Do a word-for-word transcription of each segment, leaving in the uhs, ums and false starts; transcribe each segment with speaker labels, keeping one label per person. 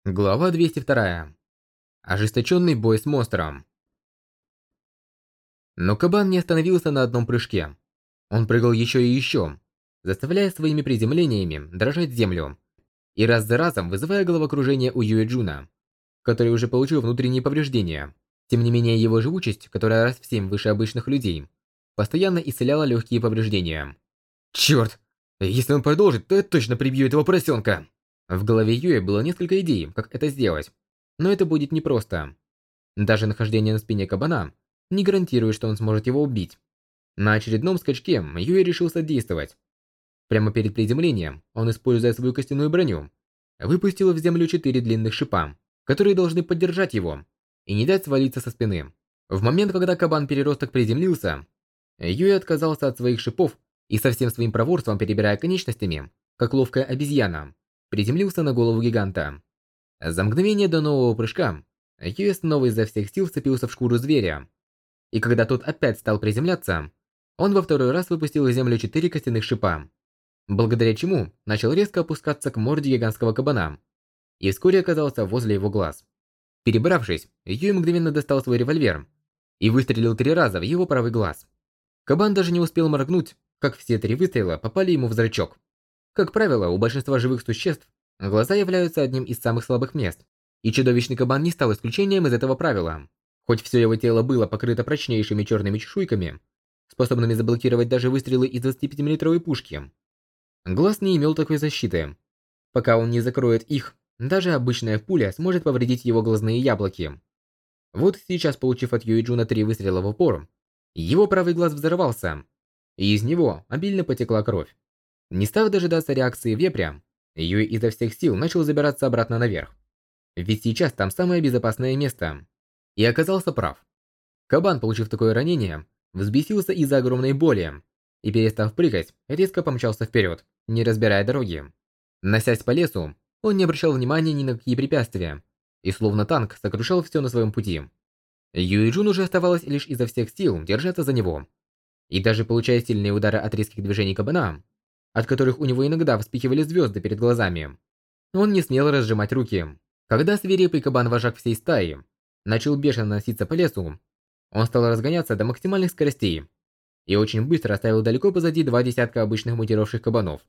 Speaker 1: Глава двести вторая. Ожесточенный бой с монстром. Но кабан не остановился на одном прыжке. Он прыгал еще и еще, заставляя своими приземлениями дрожать землю, и раз за разом вызывая головокружение у Юэ Джуна, который уже получил внутренние повреждения. Тем не менее, его живучесть, которая раз в семь выше обычных людей, постоянно исцеляла легкие повреждения. Черт! Если он продолжит, то я точно прибью этого поросенка! В голове Юэ было несколько идей, как это сделать, но это будет непросто. Даже нахождение на спине кабана не гарантирует, что он сможет его убить. На очередном скачке Юэ решился действовать. Прямо перед приземлением он, используя свою костяную броню, выпустил в землю четыре длинных шипа, которые должны поддержать его и не дать свалиться со спины. В момент, когда кабан-переросток приземлился, Юэ отказался от своих шипов и со всем своим проворством, перебирая конечностями, как ловкая обезьяна, приземлился на голову гиганта. За мгновение до нового прыжка Юэ снова изо всех сил вцепился в шкуру зверя. И когда тот опять стал приземляться, он во второй раз выпустил в землю четыре костяных шипа, благодаря чему начал резко опускаться к морде гигантского кабана и вскоре оказался возле его глаз. Перебравшись, Юэ мгновенно достал свой револьвер и выстрелил три раза в его правый глаз. Кабан даже не успел моргнуть, как все три выстрела попали ему в зрачок. Как правило, у большинства живых существ глаза являются одним из самых слабых мест, и чудовищный кабан не стал исключением из этого правила. Хоть все его тело было покрыто прочнейшими черными чешуйками, способными заблокировать даже выстрелы из двадцатипятимиллиметровой пушки, глаз не имел такой защиты. Пока он не закроет их, даже обычная пуля сможет повредить его глазные яблоки. Вот сейчас, получив от Юэ Джуна три выстрела в упор, его правый глаз взорвался, и из него обильно потекла кровь. Не став дожидаться реакции вепря, Юэ изо всех сил начал забираться обратно наверх. Ведь сейчас там самое безопасное место. И оказался прав. Кабан, получив такое ранение, взбесился из-за огромной боли и, перестав прыгать, резко помчался вперед, не разбирая дороги. Носясь по лесу, он не обращал внимания ни на какие препятствия и, словно танк, сокрушал все на своем пути. Юэ Джун уже оставалось лишь изо всех сил держаться за него. И даже получая сильные удары от резких движений кабана, от которых у него иногда вспыхивали звезды перед глазами, он не смел разжимать руки. Когда свирепый кабан-вожак всей стаи начал бешено носиться по лесу, он стал разгоняться до максимальных скоростей и очень быстро оставил далеко позади два десятка обычных мутировавших кабанов.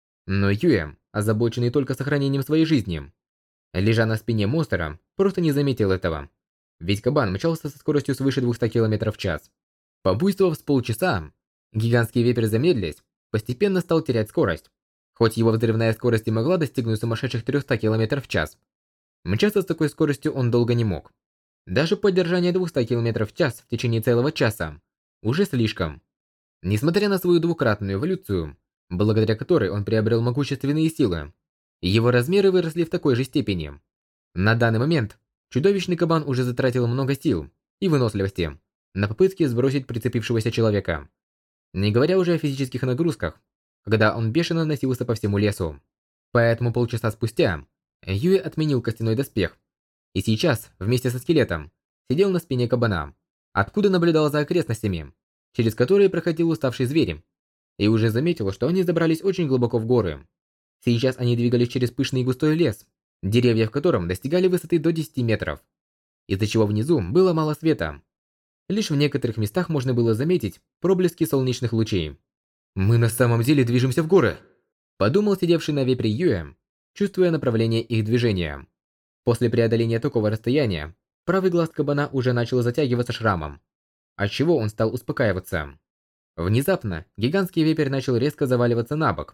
Speaker 1: Но Юэ, озабоченный только сохранением своей жизни, лежа на спине монстра, просто не заметил этого, ведь кабан мчался со скоростью свыше двухсот километров в час. Побуйствовав с полчаса, гигантский вепрь, замедлясь, постепенно стал терять скорость. Хоть его взрывная скорость и могла достигнуть сумасшедших трёхсот километров в час, мчаться с такой скоростью он долго не мог. Даже поддержание двухсот километров в час в течение целого часа уже слишком. Несмотря на свою двукратную эволюцию, благодаря которой он приобрел могущественные силы, его размеры выросли в такой же степени. На данный момент чудовищный кабан уже затратил много сил и выносливости на попытки сбросить прицепившегося человека, не говоря уже о физических нагрузках, когда он бешено носился по всему лесу. Поэтому полчаса спустя Юэ отменил костяной доспех и сейчас, вместе со скелетом, сидел на спине кабана, откуда наблюдал за окрестностями, через которые проходил уставший зверь, и уже заметил, что они забрались очень глубоко в горы. Сейчас они двигались через пышный и густой лес, деревья в котором достигали высоты до десяти метров, из-за чего внизу было мало света. Лишь в некоторых местах можно было заметить проблески солнечных лучей. «Мы на самом деле движемся в горы», — подумал сидевший на вепре Юэ, чувствуя направление их движения. После преодоления такого расстояния, правый глаз кабана уже начал затягиваться шрамом, отчего он стал успокаиваться. Внезапно гигантский вепрь начал резко заваливаться на бок.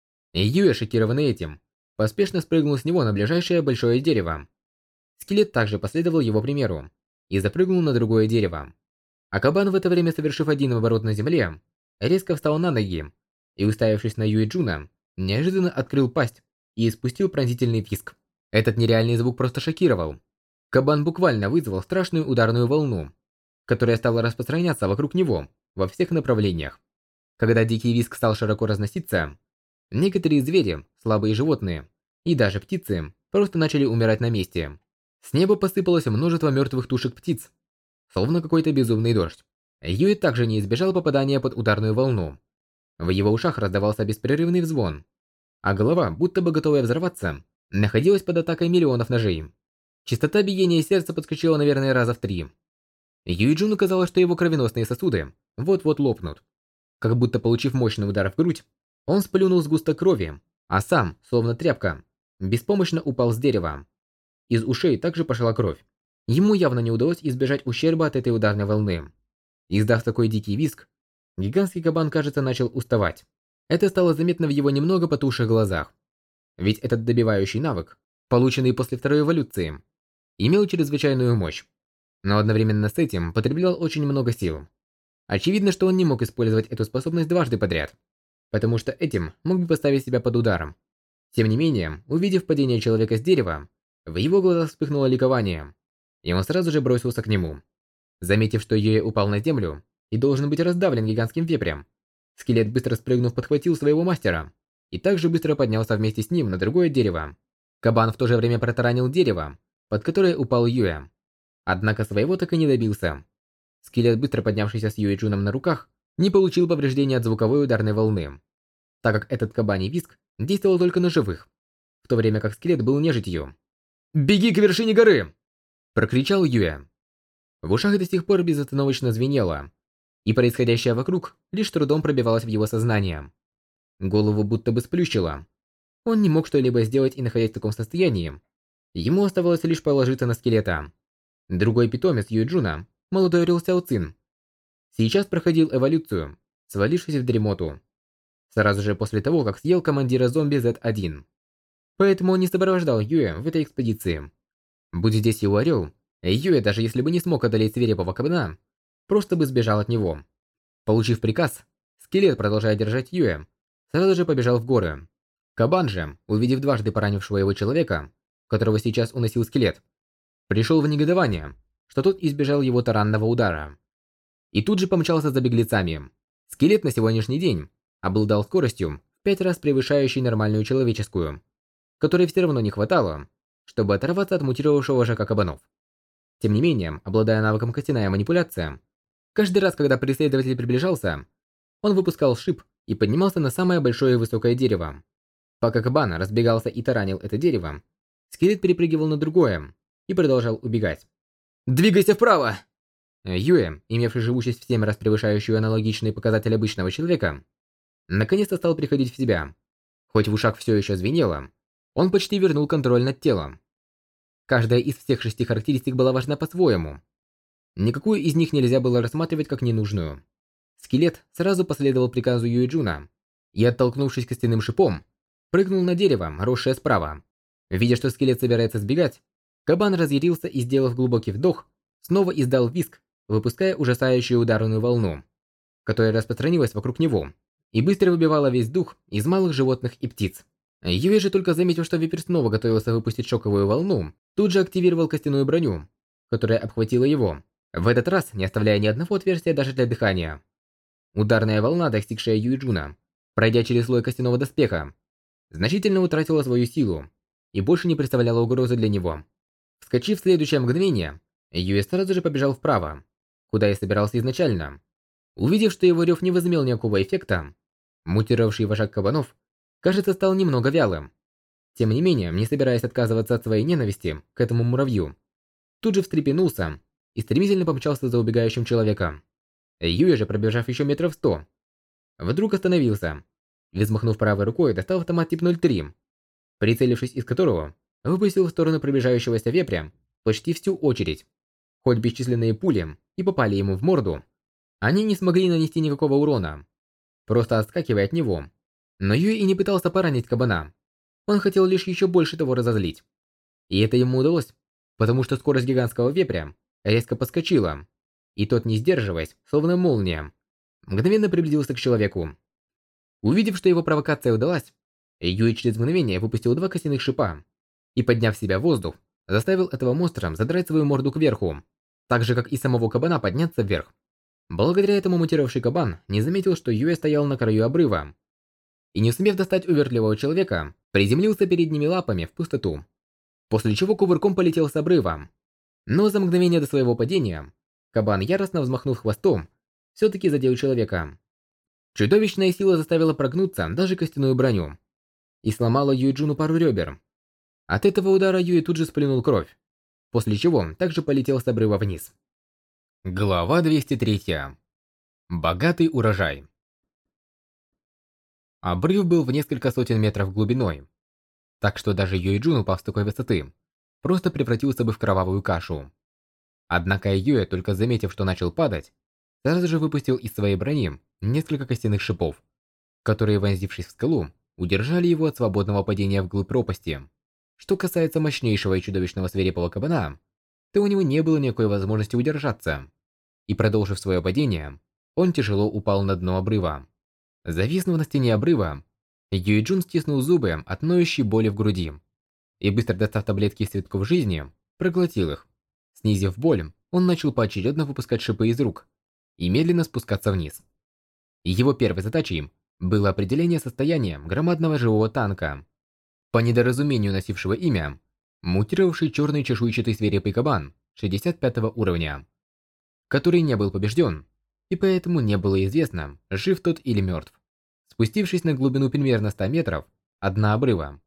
Speaker 1: И Юэ, шокированный этим, поспешно спрыгнул с него на ближайшее большое дерево. Скелет также последовал его примеру и запрыгнул на другое дерево. А кабан, в это время совершив один оборот на земле, резко встал на ноги и, уставившись на Юэ Джуна, неожиданно открыл пасть и испустил пронзительный визг. Этот нереальный звук просто шокировал. Кабан буквально вызвал страшную ударную волну, которая стала распространяться вокруг него во всех направлениях. Когда дикий визг стал широко разноситься, некоторые звери, слабые животные и даже птицы просто начали умирать на месте. С неба посыпалось множество мертвых тушек птиц, словно какой-то безумный дождь. Юэ также не избежал попадания под ударную волну. В его ушах раздавался беспрерывный звон, а голова, будто бы готовая взорваться, находилась под атакой миллионов ножей. Частота биения сердца подскочила, наверное, раза в три. Юйджуну казалось, что его кровеносные сосуды вот-вот лопнут. Как будто получив мощный удар в грудь, он сплюнул сгусток крови, а сам, словно тряпка, беспомощно упал с дерева. Из ушей также пошла кровь. Ему явно не удалось избежать ущерба от этой ударной волны. Издав такой дикий визг, гигантский кабан, кажется, начал уставать. Это стало заметно в его немного потухших глазах. Ведь этот добивающий навык, полученный после второй эволюции, имел чрезвычайную мощь, но одновременно с этим потреблял очень много сил. Очевидно, что он не мог использовать эту способность дважды подряд, потому что этим мог бы поставить себя под ударом. Тем не менее, увидев падение человека с дерева, в его глазах вспыхнуло ликование, и он сразу же бросился к нему. Заметив, что Юэ упал на землю и должен быть раздавлен гигантским вепрем, скелет, быстро спрыгнув, подхватил своего мастера и также быстро поднялся вместе с ним на другое дерево. Кабан в то же время протаранил дерево, под которое упал Юэ. Однако своего так и не добился. Скелет, быстро поднявшийся с Юэджуном на руках, не получил повреждения от звуковой ударной волны, так как этот кабаний визг действовал только на живых, в то время как скелет был нежитью. «Беги к вершине горы!» – прокричал Юэ. В ушах до сих пор безостановочно звенело, и происходящее вокруг лишь трудом пробивалось в его сознание. Голову будто бы сплющило. Он не мог что-либо сделать, и, находясь в таком состоянии, ему оставалось лишь положиться на скелета. Другой питомец Юэджуна, молодой Рил Сяо Цин, сейчас проходил эволюцию, свалившись в дремоту, сразу же после того, как съел командира зомби зет один. Поэтому он не сопровождал Юэ в этой экспедиции. Будь здесь его орел, Юэ, даже если бы не смог одолеть свирепого кабана, просто бы сбежал от него. Получив приказ, скелет, продолжая держать Юэ, сразу же побежал в горы. Кабан же, увидев дважды поранившего его человека, которого сейчас уносил скелет, пришел в негодование, что тот избежал его таранного удара. И тут же помчался за беглецами. Скелет на сегодняшний день обладал скоростью в пять раз превышающей нормальную человеческую, которой все равно не хватало, чтобы оторваться от мутировавшего вожака кабанов. Тем не менее, обладая навыком костяная манипуляция, каждый раз, когда преследователь приближался, он выпускал шип и поднимался на самое большое и высокое дерево. Пока кабан разбегался и таранил это дерево, скелет перепрыгивал на другое и продолжал убегать. «Двигайся вправо!» Юэ, имевший живучесть в семь раз превышающую аналогичный показатель обычного человека, наконец-то стал приходить в себя. Хоть в ушах все еще звенело, он почти вернул контроль над телом. Каждая из всех шести характеристик была важна по-своему. Никакую из них нельзя было рассматривать как ненужную. Скелет сразу последовал приказу Юэджуна и, оттолкнувшись костяным шипом, прыгнул на дерево, росшее справа. Видя, что скелет собирается сбегать, кабан разъярился и, сделав глубокий вдох, снова издал визг, выпуская ужасающую ударную волну, которая распространилась вокруг него и быстро выбивала весь дух из малых животных и птиц. Юэ же, только заметив, что вепрь снова готовился выпустить шоковую волну, тут же активировал костяную броню, которая обхватила его, в этот раз не оставляя ни одного отверстия даже для дыхания. Ударная волна, достигшая Юэджуна, пройдя через слой костяного доспеха, значительно утратила свою силу и больше не представляла угрозы для него. Вскочив в следующее мгновение, Юэ сразу же побежал вправо, куда и собирался изначально. Увидев, что его рев не возымел никакого эффекта, мутировавший вожак кабанов, кажется, стал немного вялым. Тем не менее, не собираясь отказываться от своей ненависти к этому муравью, тут же встрепенулся и стремительно помчался за убегающим человеком. Юэ же, пробежав еще метров сто, вдруг остановился и, взмахнув правой рукой, достал автомат тип ноль три, прицелившись из которого, выпустил в сторону приближающегося вепря почти всю очередь. Хоть бесчисленные пули и попали ему в морду, они не смогли нанести никакого урона, просто отскакивая от него. Но Юэ и не пытался поранить кабана. Он хотел лишь еще больше того разозлить. И это ему удалось, потому что скорость гигантского вепря резко подскочила, и тот, не сдерживаясь, словно молния, мгновенно приблизился к человеку. Увидев, что его провокация удалась, Юэ через мгновение выпустил два костяных шипа и, подняв себя в воздух, заставил этого монстра задрать свою морду кверху, так же, как и самого кабана подняться вверх. Благодаря этому мутировавший кабан не заметил, что Юэ стоял на краю обрыва, и, не сумев достать увертливого человека, приземлился передними лапами в пустоту, после чего кувырком полетел с обрыва. Но за мгновение до своего падения, кабан, яростно взмахнув хвостом, все-таки задел человека. Чудовищная сила заставила прогнуться даже костяную броню и сломала Юэджуну пару ребер. От этого удара Юэ тут же сплюнул кровь, после чего он также полетел с обрыва вниз. Глава двести три. Богатый урожай. Обрыв был в несколько сотен метров глубиной, так что даже Юэджун, упав с такой высоты, просто превратился бы в кровавую кашу. Однако Юэ, только заметив, что начал падать, сразу же выпустил из своей брони несколько костяных шипов, которые, вонзившись в скалу, удержали его от свободного падения вглубь пропасти. Что касается мощнейшего и чудовищного свирепого кабана, то у него не было никакой возможности удержаться, и, продолжив свое падение, он тяжело упал на дно обрыва. Зависнув на стене обрыва, Юэджун стиснул зубы от ноющей боли в груди и, быстро достав таблетки из цветков жизни, проглотил их. Снизив боль, он начал поочередно выпускать шипы из рук и медленно спускаться вниз. Его первой задачей было определение состояния громадного живого танка, по недоразумению носившего имя мутировавший черный чешуйчатый свирепый кабан шестьдесят пятого уровня, который не был побежден, и поэтому не было известно, жив тот или мертв. Спустившись на глубину примерно ста метров от дна обрыва,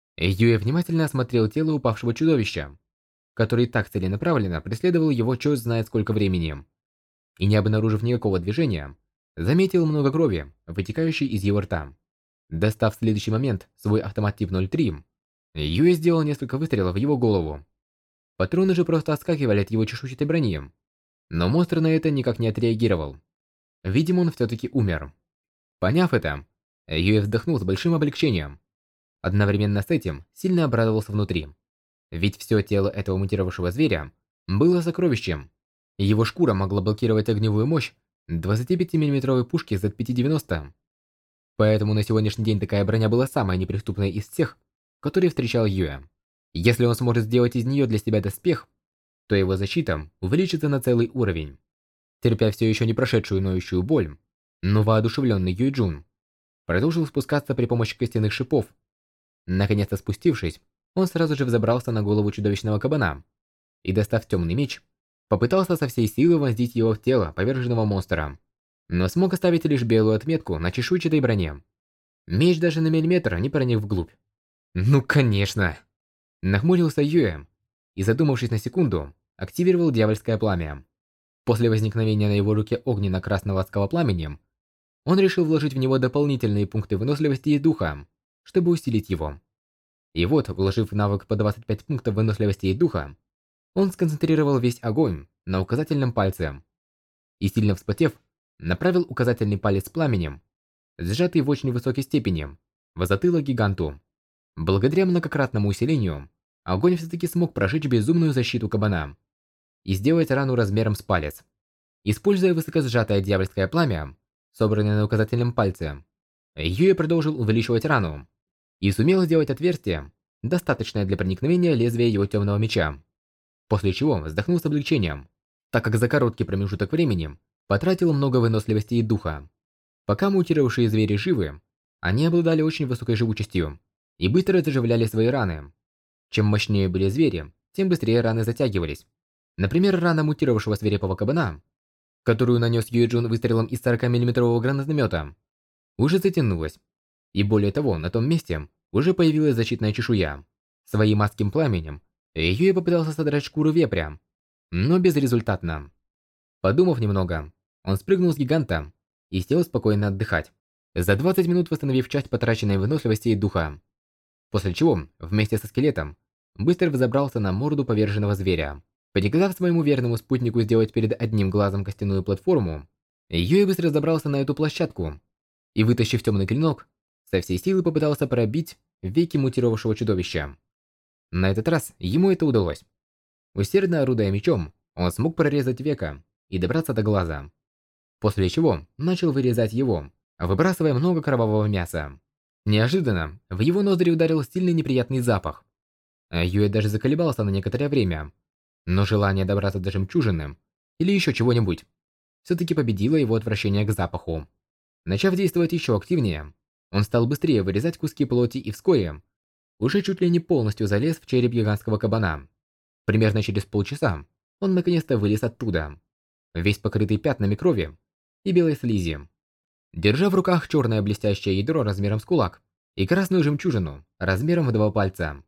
Speaker 1: Юэ внимательно осмотрел тело упавшего чудовища, который так целенаправленно преследовал его черт знает сколько времени, и, не обнаружив никакого движения, заметил много крови, вытекающей из его рта. Достав в следующий момент свой автомат тип ноль три, Юэ сделал несколько выстрелов в его голову. Патроны же просто отскакивали от его чешуйчатой брони, но монстр на это никак не отреагировал. Видимо, он все-таки умер. Поняв это, Юэ вздохнул с большим облегчением. Одновременно с этим сильно обрадовался внутри. Ведь все тело этого мутировавшего зверя было сокровищем. Его шкура могла блокировать огневую мощь двадцатипятимиллиметровой пушки зет пятьсот девяносто. Поэтому на сегодняшний день такая броня была самой неприступной из всех, которые встречал Юэ. Если он сможет сделать из нее для себя доспех, то его защита увеличится на целый уровень. Терпя все еще не прошедшую ноющую боль, но воодушевленный Юэджун продолжил спускаться при помощи костяных шипов. Наконец-то спустившись, он сразу же взобрался на голову чудовищного кабана и, достав темный меч, попытался со всей силы вонзить его в тело поверженного монстра, но смог оставить лишь белую отметку на чешуйчатой броне. Меч даже на миллиметр не проник вглубь. Ну конечно! Нахмурился Юэ и, задумавшись на секунду, активировал дьявольское пламя. После возникновения на его руке огненно-красного адского пламени, он решил вложить в него дополнительные пункты выносливости и духа, чтобы усилить его. И вот, вложив в навык по двадцать пять пунктов выносливости и духа, он сконцентрировал весь огонь на указательном пальце и, сильно вспотев, направил указательный палец с пламенем, сжатый в очень высокой степени, в затылок гиганту. Благодаря многократному усилению, огонь все-таки смог прожечь безумную защиту кабана и сделать рану размером с палец. Используя высокосжатое дьявольское пламя, собранное на указательном пальце, Юэ продолжил увеличивать рану и сумел сделать отверстие, достаточное для проникновения лезвия его темного меча. После чего вздохнул с облегчением, так как за короткий промежуток времени потратил много выносливости и духа. Пока мутировавшие звери живы, они обладали очень высокой живучестью и быстро заживляли свои раны. Чем мощнее были звери, тем быстрее раны затягивались. Например, рана мутировавшего свирепого кабана, которую нанес Юэджун выстрелом из сорокамиллиметрового гранатомета, уже затянулась. И более того, на том месте уже появилась защитная чешуя. Своим адским пламенем Юэ попытался содрать шкуру вепря, но безрезультатно. Подумав немного, он спрыгнул с гиганта и сел спокойно отдыхать, за двадцать минут восстановив часть потраченной выносливости и духа. После чего, вместе со скелетом, быстро взобрался на морду поверженного зверя. Приказав своему верному спутнику сделать перед одним глазом костяную платформу, Юэ быстро забрался на эту площадку и, вытащив темный клинок, со всей силы попытался пробить веки мутировавшего чудовища. На этот раз ему это удалось. Усердно орудуя мечом, он смог прорезать веко и добраться до глаза, после чего начал вырезать его, выбрасывая много кровавого мяса. Неожиданно в его ноздри ударил сильный неприятный запах. Юэ даже заколебался на некоторое время, но желание добраться до жемчужины или еще чего-нибудь все-таки победило его отвращение к запаху. Начав действовать еще активнее, он стал быстрее вырезать куски плоти и вскоре уже чуть ли не полностью залез в череп гигантского кабана. Примерно через полчаса он наконец-то вылез оттуда, весь покрытый пятнами крови и белой слизи, держа в руках черное блестящее ядро размером с кулак и красную жемчужину размером в два пальца.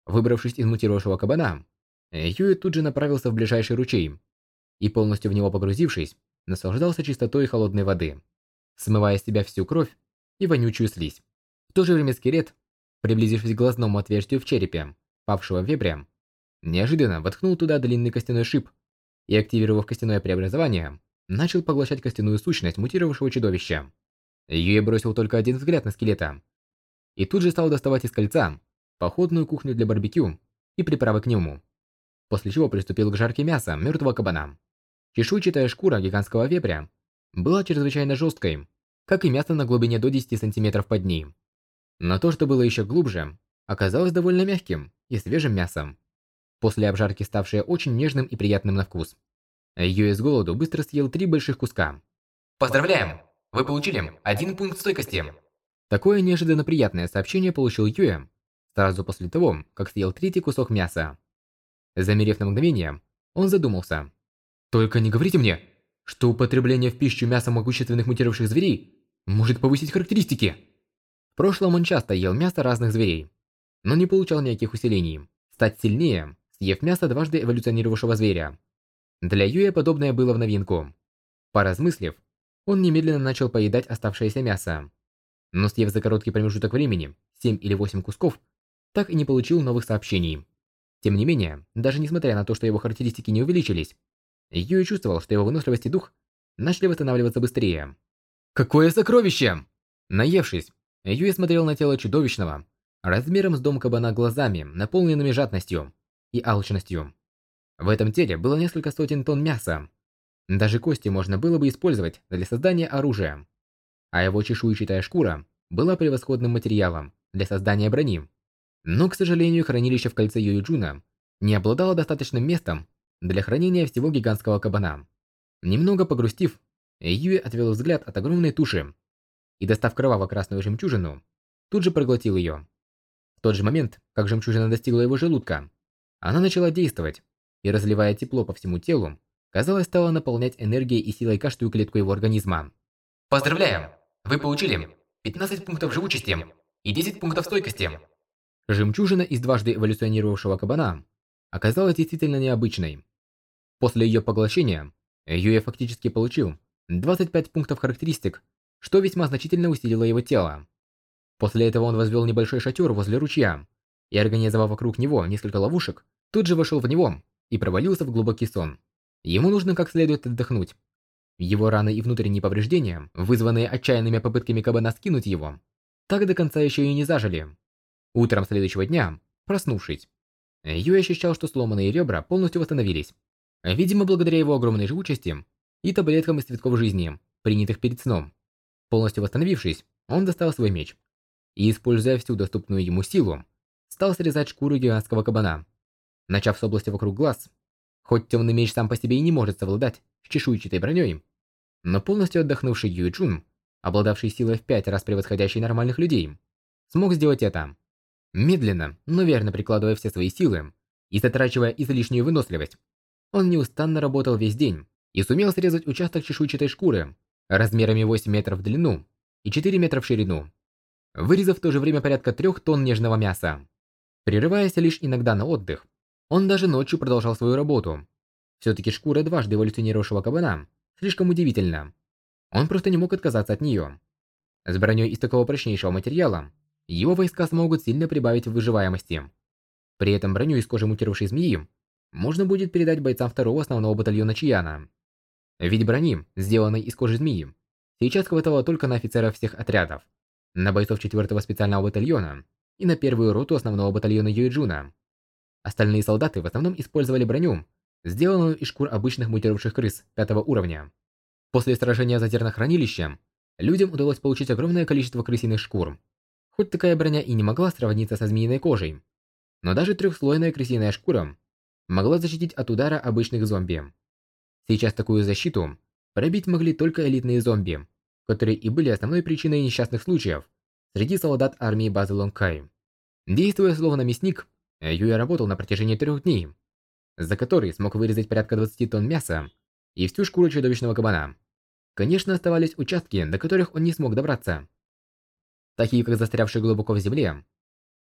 Speaker 1: Выбравшись из мутировавшего кабана, Юэ тут же направился в ближайший ручей и, полностью в него погрузившись, наслаждался чистотой холодной воды, смывая с себя всю кровь и вонючую слизь. В то же время скелет, приблизившись к глазному отверстию в черепе павшего вепря, неожиданно воткнул туда длинный костяной шип и, активировав костяное преобразование, начал поглощать костяную сущность мутировавшего чудовища. Юэ бросил только один взгляд на скелета и тут же стал доставать из кольца походную кухню для барбекю и приправы к нему, после чего приступил к жарке мяса мертвого кабана. Чешуйчатая шкура гигантского вепря была чрезвычайно жесткой, как и мясо на глубине до десяти сантиметров под ней. Но то, что было еще глубже, оказалось довольно мягким и свежим мясом, после обжарки ставшее очень нежным и приятным на вкус. Юэ с голоду быстро съел три больших куска.
Speaker 2: Поздравляем! Вы получили один пункт стойкости.
Speaker 1: Такое неожиданно приятное сообщение получил Юэ сразу после того, как съел третий кусок мяса. Замерев на мгновение, он задумался. Только не говорите мне, что употребление в пищу мяса могущественных мутировавших зверей может повысить характеристики. В прошлом он часто ел мясо разных зверей, но не получал никаких усилений. Стать сильнее, съев мясо дважды эволюционировавшего зверя. Для Юэ подобное было в новинку. Поразмыслив, он немедленно начал поедать оставшееся мясо. Но съев за короткий промежуток времени семь или восемь кусков, так и не получил новых сообщений. Тем не менее, даже несмотря на то, что его характеристики не увеличились, Юэ чувствовал, что его выносливость и дух начали восстанавливаться быстрее. Какое сокровище! Наевшись, Юэ смотрел на тело чудовищного, размером с дом кабана глазами, наполненными жадностью и алчностью. В этом теле было несколько сотен тонн мяса. Даже кости можно было бы использовать для создания оружия. А его чешуйчатая шкура была превосходным материалом для создания брони. Но, к сожалению, хранилище в кольце Юэджуна не обладало достаточным местом для хранения всего гигантского кабана. Немного погрустив, Юэ отвел взгляд от огромной туши и, достав кроваво-красную жемчужину, тут же проглотил ее. В тот же момент, как жемчужина достигла его желудка, она начала действовать и, разливая тепло по всему телу, казалось, стала наполнять энергией и силой каждую клетку его организма.
Speaker 2: Поздравляем! Вы получили пятнадцать пунктов живучести и десять пунктов стойкости.
Speaker 1: Жемчужина из дважды эволюционировавшего кабана оказалась действительно необычной. После ее поглощения, Юэ фактически получил двадцать пять пунктов характеристик, что весьма значительно усилило его тело. После этого он возвел небольшой шатер возле ручья и, организовав вокруг него несколько ловушек, тут же вошел в него и провалился в глубокий сон. Ему нужно как следует отдохнуть. Его раны и внутренние повреждения, вызванные отчаянными попытками кабана скинуть его, так до конца еще и не зажили. Утром следующего дня, проснувшись, Юэ ощущал, что сломанные ребра полностью восстановились. Видимо, благодаря его огромной живучести и таблеткам из цветков жизни, принятых перед сном. Полностью восстановившись, он достал свой меч и, используя всю доступную ему силу, стал срезать шкуру гигантского кабана. Начав с области вокруг глаз, хоть темный меч сам по себе и не может совладать с чешуйчатой броней, но полностью отдохнувший Юэджун, обладавший силой в пять раз превосходящей нормальных людей, смог сделать это. Медленно, но верно прикладывая все свои силы и затрачивая излишнюю выносливость, он неустанно работал весь день и сумел срезать участок чешуйчатой шкуры размерами восемь метров в длину и четыре метра в ширину, вырезав в то же время порядка трех тонн нежного мяса. Прерываясь лишь иногда на отдых, он даже ночью продолжал свою работу. Все-таки шкура дважды эволюционировавшего кабана слишком удивительна. Он просто не мог отказаться от нее. С броней из такого прочнейшего материала его войска смогут сильно прибавить в выживаемости. При этом броню из кожи мутировавшей змеи можно будет передать бойцам второго основного батальона Чияна. Ведь брони, сделанной из кожи змеи, сейчас хватало только на офицеров всех отрядов, на бойцов четвёртого специального батальона и на первую роту основного батальона Юэджуна. Остальные солдаты в основном использовали броню, сделанную из шкур обычных мутировавших крыс пятого уровня. После сражения за зернохранилище, людям удалось получить огромное количество крысиных шкур. Хоть такая броня и не могла сравниться со змеиной кожей, но даже трехслойная крысиная шкура могла защитить от удара обычных зомби. Сейчас такую защиту пробить могли только элитные зомби, которые и были основной причиной несчастных случаев среди солдат армии базы Лонгкай. Действуя словно мясник, Юэ работал на протяжении трех дней, за который смог вырезать порядка двадцати тонн мяса и всю шкуру чудовищного кабана. Конечно, оставались участки, до которых он не смог добраться, такие как застрявшие глубоко в земле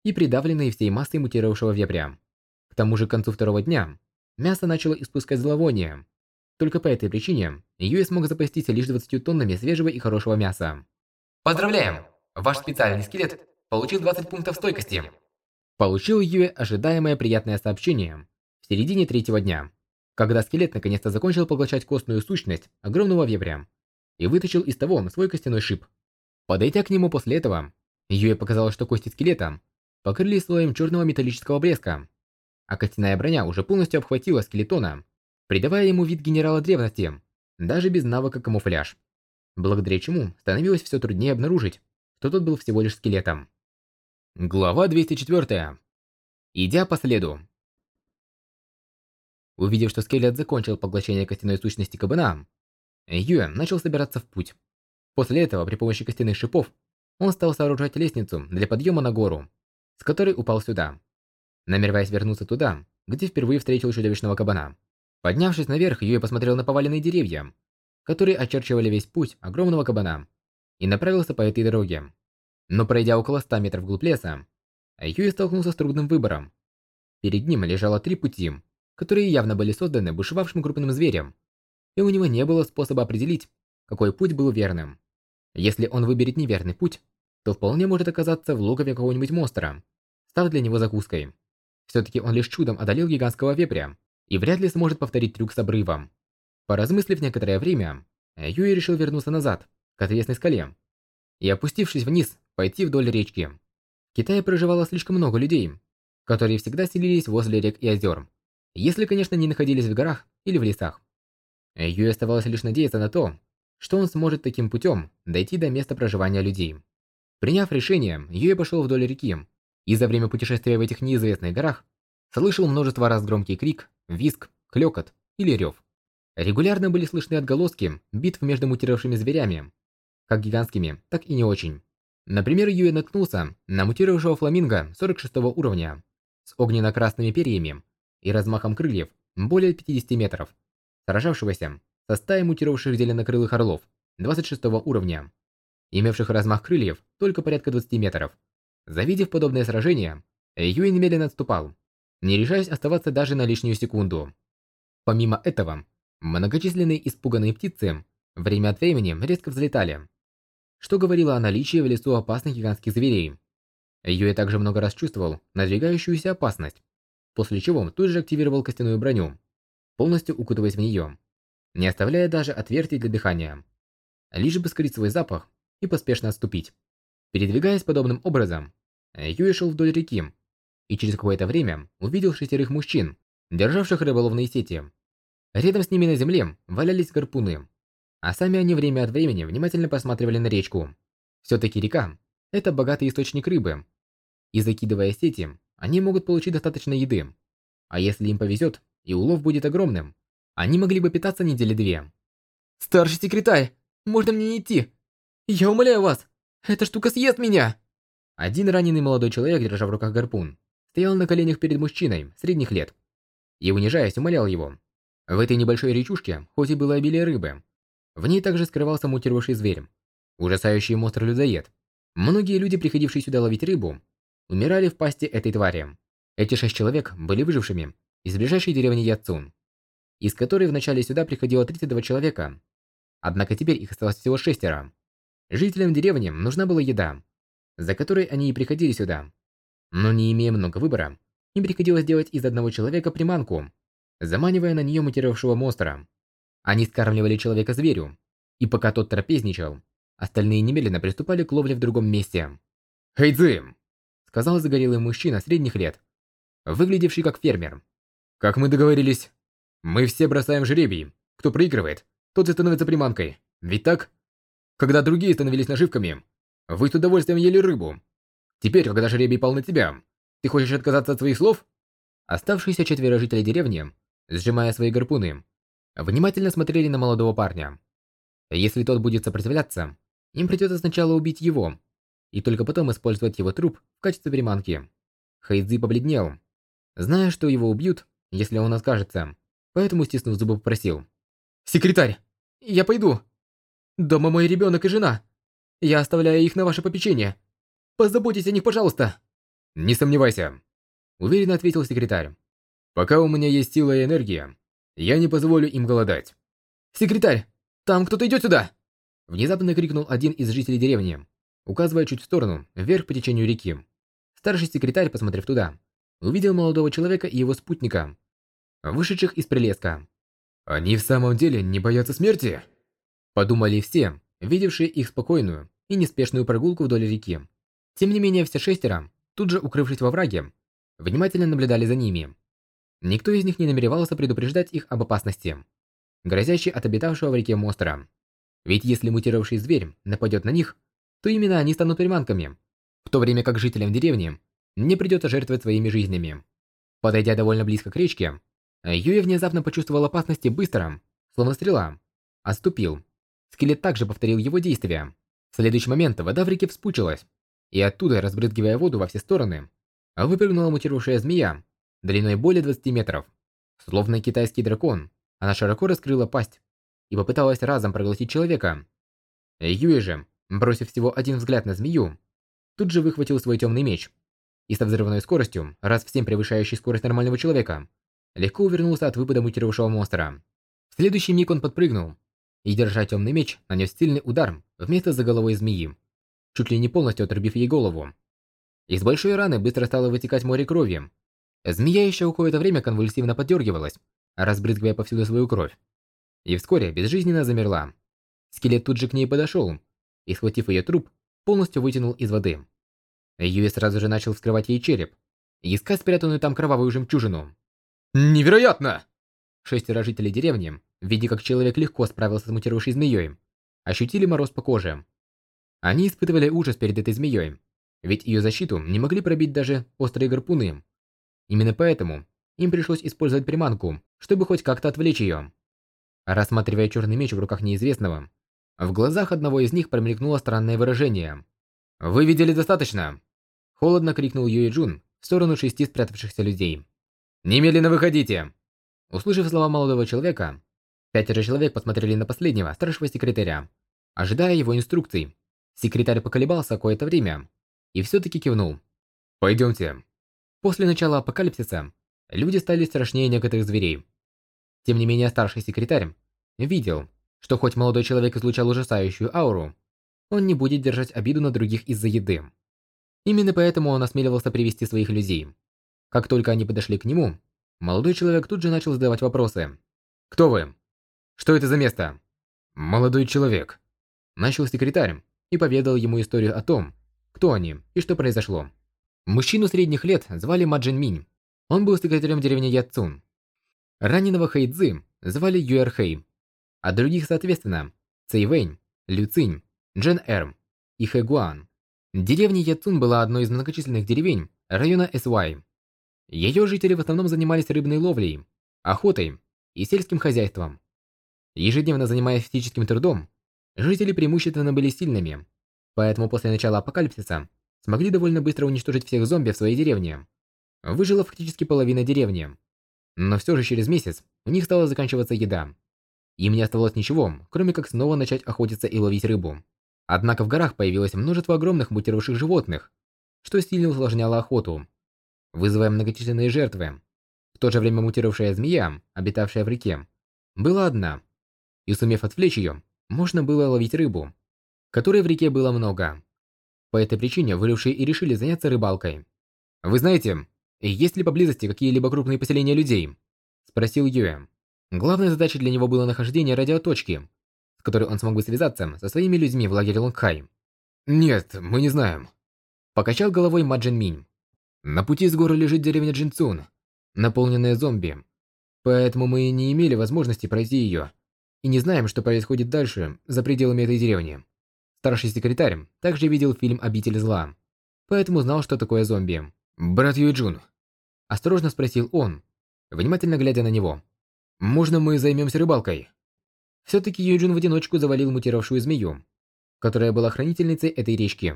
Speaker 1: и придавленные всей массой мутировавшего вепря. К тому же к концу второго дня мясо начало испускать зловоние. Только по этой причине Юэ смог запастись лишь двадцатью тоннами свежего и хорошего мяса.
Speaker 2: Поздравляем! Ваш специальный скелет получил двадцать пунктов стойкости.
Speaker 1: Получил Юэ ожидаемое приятное сообщение в середине третьего дня, когда скелет наконец-то закончил поглощать костную сущность огромного вепря и вытащил из того свой костяной шип. Подойдя к нему после этого, Юэ показалось, что кости скелета покрылись слоем черного металлического блеска, а костяная броня уже полностью обхватила скелетона, придавая ему вид генерала древности, даже без навыка камуфляж, благодаря чему становилось все труднее обнаружить, что тот был всего лишь скелетом. Глава двести четвёртая. Идя по следу. Увидев, что скелет закончил поглощение костяной сущности кабана, Юэ начал собираться в путь. После этого, при помощи костяных шипов, он стал сооружать лестницу для подъема на гору, с которой упал сюда, намереваясь вернуться туда, где впервые встретил чудовищного кабана. Поднявшись наверх, Юэ посмотрел на поваленные деревья, которые очерчивали весь путь огромного кабана, и направился по этой дороге. Но пройдя около ста метров вглубь леса, Юэ столкнулся с трудным выбором. Перед ним лежало три пути, которые явно были созданы бушевавшим крупным зверем, и у него не было способа определить, какой путь был верным. Если он выберет неверный путь, то вполне может оказаться в логове какого-нибудь монстра, став для него закуской. Все-таки он лишь чудом одолел гигантского вепря и вряд ли сможет повторить трюк с обрывом. Поразмыслив некоторое время, Юэ решил вернуться назад, к отвесной скале, и, опустившись вниз, пойти вдоль речки. В Китае проживало слишком много людей, которые всегда селились возле рек и озер, если, конечно, не находились в горах или в лесах. Юэ оставалось лишь надеяться на то, что он сможет таким путем дойти до места проживания людей. Приняв решение, Юэ пошел вдоль реки, и за время путешествия в этих неизвестных горах слышал множество раз громкий крик, визг, клёкот или рев. Регулярно были слышны отголоски битв между мутировавшими зверями, как гигантскими, так и не очень. Например, Юэ наткнулся на мутировавшего фламинго сорок шестого уровня с огненно-красными перьями и размахом крыльев более пятидесяти метров, сражавшегося со стаей мутировавших зеленокрылых орлов двадцать шестого уровня, имевших размах крыльев только порядка двадцати метров. Завидев подобное сражение, Юэ немедленно отступал, не решаясь оставаться даже на лишнюю секунду. Помимо этого, многочисленные испуганные птицы время от времени резко взлетали, что говорило о наличии в лесу опасных гигантских зверей. Юэ также много раз чувствовал надвигающуюся опасность, после чего тут же активировал костяную броню, полностью укутываясь в нее, не оставляя даже отверстий для дыхания, лишь бы скрыть свой запах и поспешно отступить. Передвигаясь подобным образом, Юэ шел вдоль реки и через какое-то время увидел шестерых мужчин, державших рыболовные сети. Рядом с ними на земле валялись гарпуны, а сами они время от времени внимательно посматривали на речку. Все-таки река – это богатый источник рыбы, и закидывая сети, они могут получить достаточно еды. А если им повезет и улов будет огромным, они могли бы питаться недели две. «Старший секретарь, можно мне не идти? Я умоляю вас, эта штука съест меня!» Один раненый молодой человек, держа в руках гарпун, стоял на коленях перед мужчиной средних лет и, унижаясь, умолял его. В этой небольшой речушке, хоть и было обилие рыбы, в ней также скрывался мутировавший зверь, ужасающий монстр-людоед. Многие люди, приходившие сюда ловить рыбу, умирали в пасти этой твари. Эти шесть человек были выжившими из ближайшей деревни Яцун, из которой вначале сюда приходило тридцать два человека. Однако теперь их осталось всего шестеро. Жителям деревни нужна была еда, за которой они и приходили сюда. Но не имея много выбора, им приходилось делать из одного человека приманку, заманивая на нее мутировавшего монстра. Они скармливали человека зверю, и пока тот трапезничал, остальные немедленно приступали к ловле в другом месте. «Хэйдзи!» — сказал загорелый мужчина средних лет, выглядевший как фермер. «Как мы договорились, мы все бросаем жребий. Кто проигрывает, тот и становится приманкой. Ведь так? Когда другие становились наживками, вы с удовольствием ели рыбу. Теперь, когда жребий пал на тебя, ты хочешь отказаться от своих слов?» Оставшиеся четверо жителей деревни, сжимая свои гарпуны, внимательно смотрели на молодого парня. Если тот будет сопротивляться, им придется сначала убить его, и только потом использовать его труп в качестве приманки. Хэйдзи побледнел, зная, что его убьют, если он откажется, поэтому, стиснув зубы, попросил. «Секретарь, я пойду. Дома мой ребенок и жена. Я оставляю их на ваше попечение. Позаботьтесь о них, пожалуйста». Не сомневайся, уверенно ответил секретарь. Пока у меня есть сила и энергия, я не позволю им голодать. Секретарь, там кто-то идет сюда! Внезапно крикнул один из жителей деревни, указывая чуть в сторону, вверх по течению реки. Старший секретарь, посмотрев туда, увидел молодого человека и его спутника, вышедших из прилеска. «Они в самом деле не боятся смерти?» Подумали все, видевшие их спокойную и неспешную прогулку вдоль реки. Тем не менее, все шестеро, тут же укрывшись во враге, внимательно наблюдали за ними. Никто из них не намеревался предупреждать их об опасности, грозящей от обитавшего в реке монстра. Ведь если мутировавший зверь нападет на них, то именно они станут приманками, в то время как жителям деревни не придется жертвовать своими жизнями. Подойдя довольно близко к речке, Юэ внезапно почувствовал опасность и быстро, словно стрела, отступил. Скелет также повторил его действия. В следующий момент вода в реке вспучилась, и оттуда, разбрызгивая воду во все стороны, выпрыгнула мутировавшая змея длиной более двадцати метров. Словно китайский дракон, она широко раскрыла пасть и попыталась разом проглотить человека. Юэ же, бросив всего один взгляд на змею, тут же выхватил свой темный меч и со взрывной скоростью, раз в семь превышающей скорость нормального человека, легко увернулся от выпада мутировавшего монстра. В следующий миг он подпрыгнул и, держа темный меч, нанес сильный удар вместо за головой змеи, чуть ли не полностью отрубив ей голову. Из большой раны быстро стало вытекать море крови. Змея еще какое-то время конвульсивно подергивалась, разбрызгивая повсюду свою кровь. И вскоре безжизненно замерла. Скелет тут же к ней подошел и, схватив ее труп, полностью вытянул из воды. Юэ сразу же начал вскрывать ей череп и искать спрятанную там кровавую жемчужину. Невероятно! Шестеро жителей деревни, видя как человек легко справился с мутировавшей змеей, ощутили мороз по коже. Они испытывали ужас перед этой змеей, ведь ее защиту не могли пробить даже острые гарпуны. Именно поэтому им пришлось использовать приманку, чтобы хоть как-то отвлечь ее. Рассматривая черный меч в руках неизвестного, в глазах одного из них промелькнуло странное выражение. «Вы видели достаточно!» Холодно крикнул Юэ Джун в сторону шести спрятавшихся людей. «Немедленно выходите!» Услышав слова молодого человека, пятеро человек посмотрели на последнего, старшего секретаря, ожидая его инструкций. Секретарь поколебался какое-то время и все-таки кивнул. «Пойдемте». После начала апокалипсиса люди стали страшнее некоторых зверей. Тем не менее, старший секретарь видел, что хоть молодой человек излучал ужасающую ауру, он не будет держать обиду на других из-за еды. Именно поэтому он осмеливался привести своих людей. Как только они подошли к нему, молодой человек тут же начал задавать вопросы. «Кто вы? Что это за место?» «Молодой человек», — начал секретарь и поведал ему историю о том, кто они и что произошло. Мужчину средних лет звали Ма Джин Минь. Он был секретарем деревни Яцун. Раненого Хэй Цзы звали Юэр Хэй, а других соответственно Цэй Вэнь, Лю Цинь, Джен Эр и Хэ Гуан. Деревня Яцун была одной из многочисленных деревень района Эс Уай. Ее жители в основном занимались рыбной ловлей, охотой и сельским хозяйством. Ежедневно занимаясь физическим трудом, жители преимущественно были сильными, поэтому после начала апокалипсиса смогли довольно быстро уничтожить всех зомби в своей деревне. Выжила фактически половина деревни. Но все же через месяц у них стала заканчиваться еда. Им не оставалось ничего, кроме как снова начать охотиться и ловить рыбу. Однако в горах появилось множество огромных мутировавших животных, что сильно усложняло охоту, вызывая многочисленные жертвы. В то же время мутировавшая змея, обитавшая в реке, была одна, и сумев отвлечь ее, можно было ловить рыбу, которой в реке было много. По этой причине выжившие и решили заняться рыбалкой. «Вы знаете, есть ли поблизости какие-либо крупные поселения людей?» – спросил Юэ. Главной задачей для него было нахождение радиоточки, с которой он смог бы связаться со своими людьми в лагере Лонгхай. «Нет, мы не знаем», – покачал головой Ма Джин Минь. «На пути с горы лежит деревня Джинцун, наполненная зомби, поэтому мы не имели возможности пройти ее и не знаем, что происходит дальше, за пределами этой деревни». Старший секретарь также видел фильм «Обитель зла», поэтому знал, что такое зомби. «Брат Юэ Джун», – осторожно спросил он, внимательно глядя на него. «Можно мы займемся рыбалкой?» Все-таки Юэ Джун в одиночку завалил мутировавшую змею, которая была хранительницей этой речки,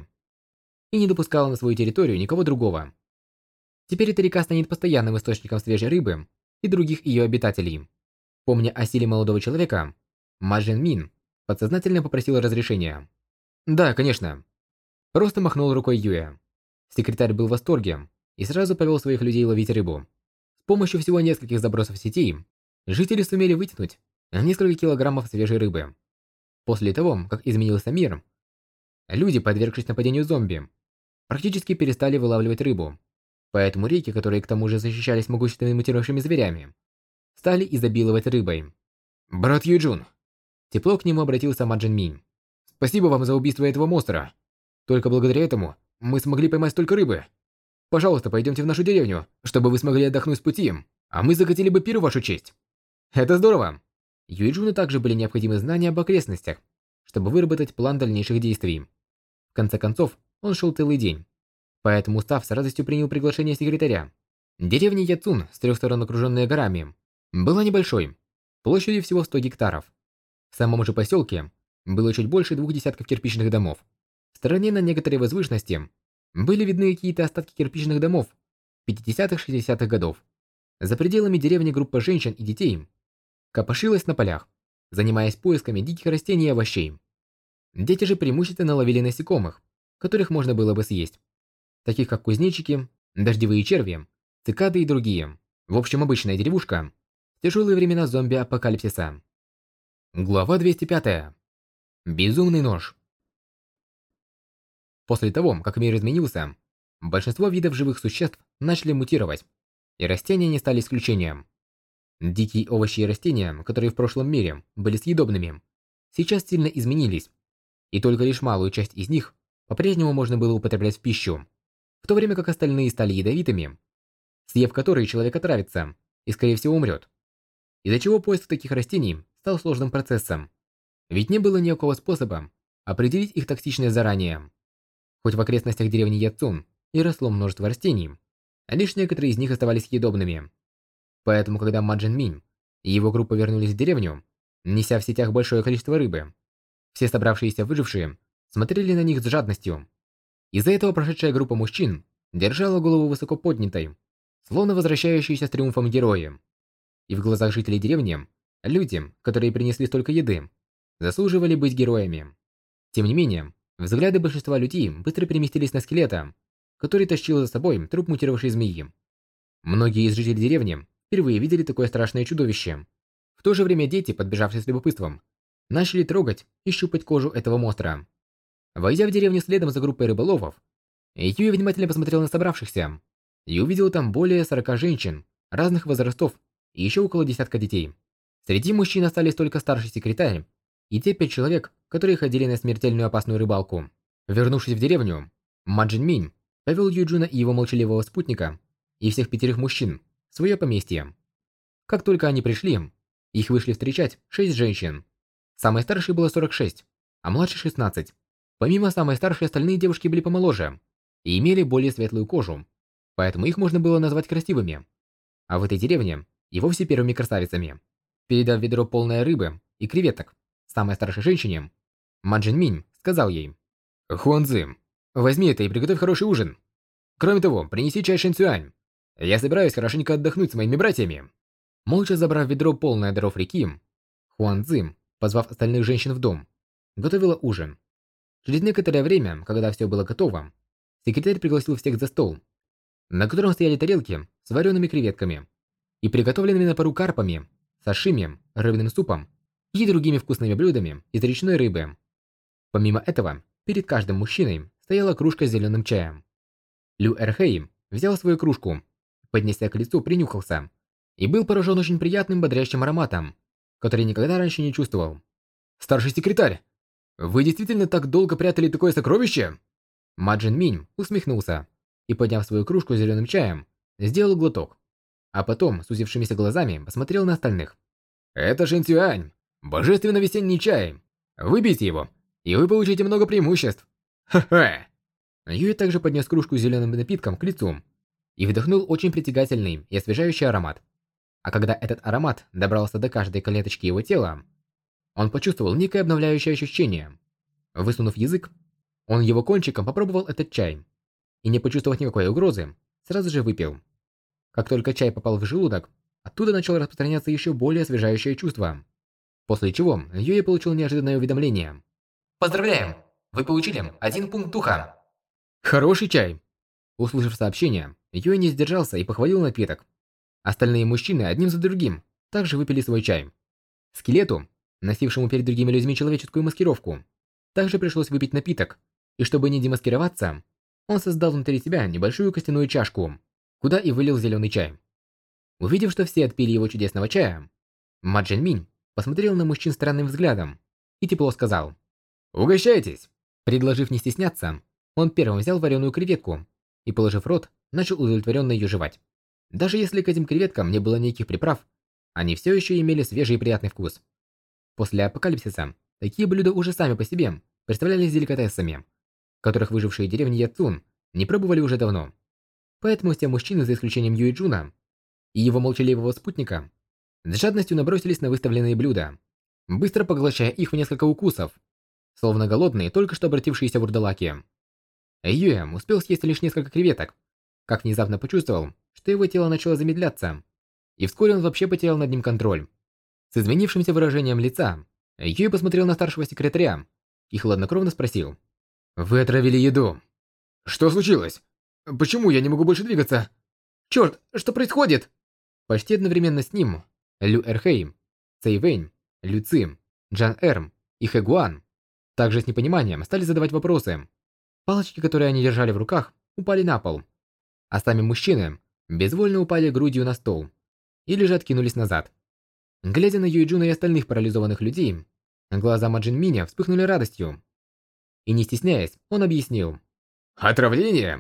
Speaker 1: и не допускала на свою территорию никого другого. Теперь эта река станет постоянным источником свежей рыбы и других ее обитателей. Помня о силе молодого человека, Ма Джин Минь подсознательно попросила разрешения. «Да, конечно». Просто махнул рукой Юэ. Секретарь был в восторге и сразу повел своих людей ловить рыбу. С помощью всего нескольких забросов сетей жители сумели вытянуть несколько килограммов свежей рыбы. После того, как изменился мир, люди, подвергшись нападению зомби, практически перестали вылавливать рыбу. Поэтому реки, которые к тому же защищались могущественными мутировавшими зверями, стали изобиловать рыбой. «Брат Юджун!» Тепло к нему обратился Маджин Минь. «Спасибо вам за убийство этого монстра. Только благодаря этому мы смогли поймать столько рыбы. Пожалуйста, пойдемте в нашу деревню, чтобы вы смогли отдохнуть с пути, а мы закатили бы пир в вашу честь». «Это здорово!» Юджуну также были необходимы знания об окрестностях, чтобы выработать план дальнейших действий. В конце концов, он шел целый день. Поэтому устав с радостью принял приглашение секретаря. Деревня Яцун, с трех сторон окруженная горами, была небольшой, площадью всего сто гектаров. В самом же поселке было чуть больше двух десятков кирпичных домов. В стороне на некоторой возвышенности были видны какие-то остатки кирпичных домов пятидесятых-шестидесятых годов. За пределами деревни группа женщин и детей копошилась на полях, занимаясь поисками диких растений и овощей. Дети же преимущественно ловили насекомых, которых можно было бы съесть, таких как кузнечики, дождевые черви, цикады и другие. В общем, обычная деревушка в тяжелые времена зомби-апокалипсиса. Глава двести пятая. Безумный нож. После того, как мир изменился, большинство видов живых существ начали мутировать, и растения не стали исключением. Дикие овощи и растения, которые в прошлом мире были съедобными, сейчас сильно изменились, и только лишь малую часть из них по-прежнему можно было употреблять в пищу, в то время как остальные стали ядовитыми, съев которые человек отравится и, скорее всего, умрет. Из-за чего поиск таких растений стал сложным процессом, ведь не было никакого способа определить их токсичность заранее. Хоть в окрестностях деревни Яцун и росло множество растений, лишь некоторые из них оставались съедобными. Поэтому, когда Маджин Минь и его группа вернулись в деревню, неся в сетях большое количество рыбы, все собравшиеся выжившие смотрели на них с жадностью. Из-за этого прошедшая группа мужчин держала голову высоко поднятой, словно возвращающиеся с триумфом герои. И в глазах жителей деревни, люди, которые принесли столько еды, заслуживали быть героями. Тем не менее, взгляды большинства людей быстро переместились на скелета, который тащил за собой труп мутировавшей змеи. Многие из жителей деревни впервые видели такое страшное чудовище. В то же время дети, подбежавшие с любопытством, начали трогать и щупать кожу этого монстра. Войдя в деревню следом за группой рыболовов, Юй внимательно посмотрел на собравшихся и увидел там более сорока женщин разных возрастов и еще около десятка детей. Среди мужчин остались только старший секретарь и те пять человек, которые ходили на смертельную опасную рыбалку. Вернувшись в деревню, Маджин Минь повел Юджуна и его молчаливого спутника и всех пятерых мужчин в свое поместье. Как только они пришли, их вышли встречать шесть женщин. Самой старшей было сорок шесть, а младшей шестнадцать. Помимо самой старшей, остальные девушки были помоложе и имели более светлую кожу, поэтому их можно было назвать красивыми. А в этой деревне и вовсе первыми красавицами. Передав ведро полное рыбы и креветок самой старшей женщине, Маджин Минь сказал ей: «Хуанзы, возьми это и приготовь хороший ужин. Кроме того, принеси чай Шэньцюань. Я собираюсь хорошенько отдохнуть с моими братьями». Молча забрав ведро полное даров реки, Хуанзы, позвав остальных женщин в дом, готовила ужин. Через некоторое время, когда все было готово, секретарь пригласил всех за стол, на котором стояли тарелки с вареными креветками и приготовленными на пару карпами, сашими, рыбным супом и другими вкусными блюдами из речной рыбы. Помимо этого, перед каждым мужчиной стояла кружка с зеленым чаем. Лю Эрхэй взял свою кружку, поднеся к лицу, принюхался и был поражен очень приятным бодрящим ароматом, который никогда раньше не чувствовал. «Старший секретарь, вы действительно так долго прятали такое сокровище?» Маджин Минь усмехнулся и, подняв свою кружку с зеленым чаем, сделал глоток, а потом, с сузившимися глазами, посмотрел на остальных. «Это Шэньцюань, божественный весенний чай. Выпейте его, и вы получите много преимуществ. Ха-ха!» Юй также поднес кружку с зеленым напитком к лицу и вдохнул очень притягательный и освежающий аромат. А когда этот аромат добрался до каждой клеточки его тела, он почувствовал некое обновляющее ощущение. Высунув язык, он его кончиком попробовал этот чай и, не почувствовав никакой угрозы, сразу же выпил. Как только чай попал в желудок, оттуда начало распространяться еще более освежающее чувство. После чего Юй получил неожиданное уведомление.
Speaker 2: Поздравляем! Вы получили один пункт духа.
Speaker 1: Хороший чай. Услышав сообщение, Юэ не сдержался и похвалил напиток. Остальные мужчины одним за другим также выпили свой чай. Скелету, носившему перед другими людьми человеческую маскировку, также пришлось выпить напиток, и чтобы не демаскироваться, он создал внутри себя небольшую костяную чашку, куда и вылил зеленый чай. Увидев, что все отпили его чудесного чая, Ма Джинминь посмотрел на мужчин странным взглядом и тепло сказал: «Угощайтесь!». Предложив не стесняться, он первым взял вареную креветку и, положив в рот, начал удовлетворенно ее жевать. Даже если к этим креветкам не было никаких приправ, они все еще имели свежий и приятный вкус. После апокалипсиса такие блюда уже сами по себе представлялись деликатесами, которых выжившие деревни Яцун не пробовали уже давно. Поэтому все мужчины, за исключением Юэ Джуна и его молчаливого спутника, с жадностью набросились на выставленные блюда, быстро поглощая их в несколько укусов, словно голодные, только что обратившиеся вурдалаки. Юэ успел съесть лишь несколько креветок, как внезапно почувствовал, что его тело начало замедляться, и вскоре он вообще потерял над ним контроль. С изменившимся выражением лица, Юэ посмотрел на старшего секретаря и хладнокровно спросил: «Вы отравили еду». «Что случилось? Почему я не могу больше двигаться? Черт, что происходит?» Почти одновременно с ним Лю Эрхэй, Цэй Вэнь, Лю Ци, Джан Эрм и Хэ Гуан также с непониманием стали задавать вопросы. Палочки, которые они держали в руках, упали на пол, а сами мужчины безвольно упали грудью на стол или же откинулись назад. Глядя на Юэ Джуна и остальных парализованных людей, глаза Ма Джинминя вспыхнули радостью. И не стесняясь, он объяснил: «Отравление?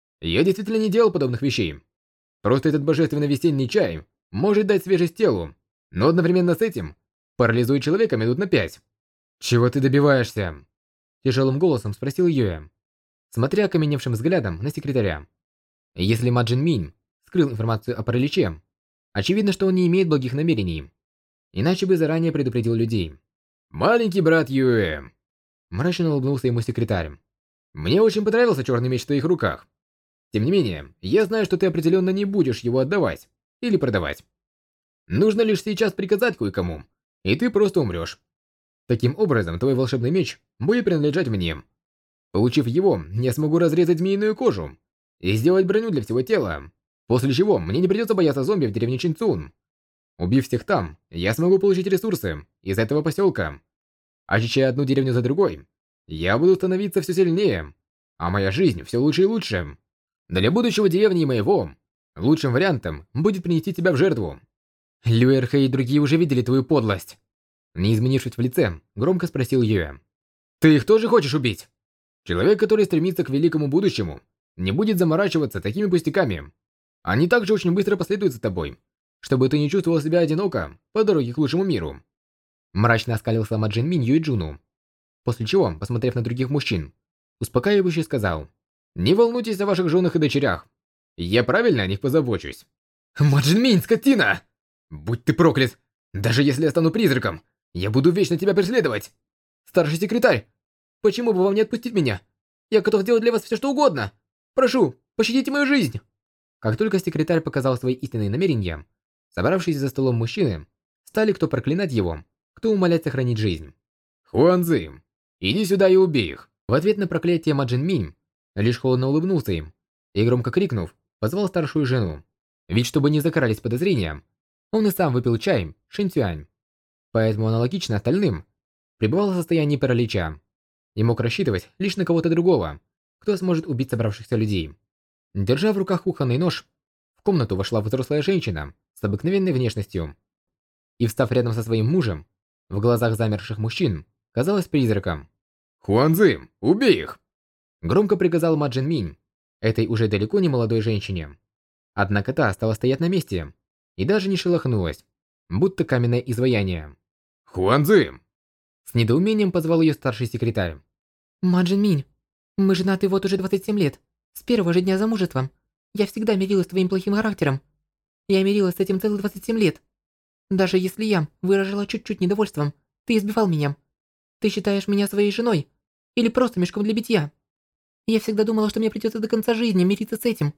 Speaker 1: Я действительно не делал подобных вещей. Просто этот божественный весенний чай может дать свежесть телу, но одновременно с этим парализует человека минут на пять». «Чего ты добиваешься?» Тяжелым голосом спросил Юэ, смотря окаменевшим взглядом на секретаря. Если Ма Джинминь скрыл информацию о параличе, очевидно, что он не имеет благих намерений, иначе бы заранее предупредил людей. «Маленький брат Юэ», мрачно улыбнулся ему секретарь, «мне очень понравился черный меч в твоих руках. Тем не менее, я знаю, что ты определенно не будешь его отдавать или продавать. Нужно лишь сейчас приказать кое-кому, и ты просто умрешь. Таким образом, твой волшебный меч будет принадлежать мне. Получив его, я смогу разрезать змеиную кожу и сделать броню для всего тела, после чего мне не придется бояться зомби в деревне Чинцун. Убив всех там, я смогу получить ресурсы из этого поселка. Очищая одну деревню за другой, я буду становиться все сильнее, а моя жизнь все лучше и лучше. Для будущего деревни и моего, лучшим вариантом будет принести тебя в жертву». Лю Эрхэй и другие уже видели твою подлость. Не изменившись в лице, громко спросил Юэ: «Ты их тоже хочешь убить?» Человек, который стремится к великому будущему, не будет заморачиваться такими пустяками. Они также очень быстро последуют за тобой, чтобы ты не чувствовал себя одиноко по дороге к лучшему миру. Мрачно оскалился Ма Джинминь Юэ Джуну, после чего, посмотрев на других мужчин, успокаивающе сказал: «Не волнуйтесь о ваших женах и дочерях. Я правильно о них позабочусь». «Ма Джинминь, скотина! Будь ты проклят! Даже если я стану призраком, я буду вечно тебя преследовать! Старший секретарь, почему бы вам не отпустить меня? Я готов сделать для вас все, что угодно! Прошу, пощадите мою жизнь!» Как только секретарь показал свои истинные намерения, собравшиеся за столом мужчины стали кто проклинать его, кто умолять сохранить жизнь. «Хуанзи, иди сюда и убей их!» В ответ на проклятие Ма Джинминь лишь холодно улыбнулся им и, громко крикнув, позвал старшую жену. Ведь чтобы не закрались подозрения, он и сам выпил чай Шэнь Цюань. Поэтому аналогично остальным пребывал в состоянии паралича и мог рассчитывать лишь на кого-то другого, кто сможет убить собравшихся людей. Держа в руках кухонный нож, в комнату вошла взрослая женщина с обыкновенной внешностью. И, встав рядом со своим мужем, в глазах замерших мужчин казалась призраком. «Хуанзи, убей их!» Громко приказал Ма Джинминь этой уже далеко не молодой женщине. Однако та стала стоять на месте и даже не шелохнулась, будто каменное изваяние. «Хуанзи!» С недоумением позвал ее старший секретарь.
Speaker 3: «Ма Джинминь, мы женаты вот уже двадцать семь лет. С первого же дня замужества. Я всегда мирилась с твоим плохим характером. Я мирилась с этим целых двадцать семь лет. Даже если я выражала чуть-чуть недовольством, ты избивал меня. Ты считаешь меня своей женой? Или просто мешком для битья? Я всегда думала, что мне придется до конца жизни мириться с этим.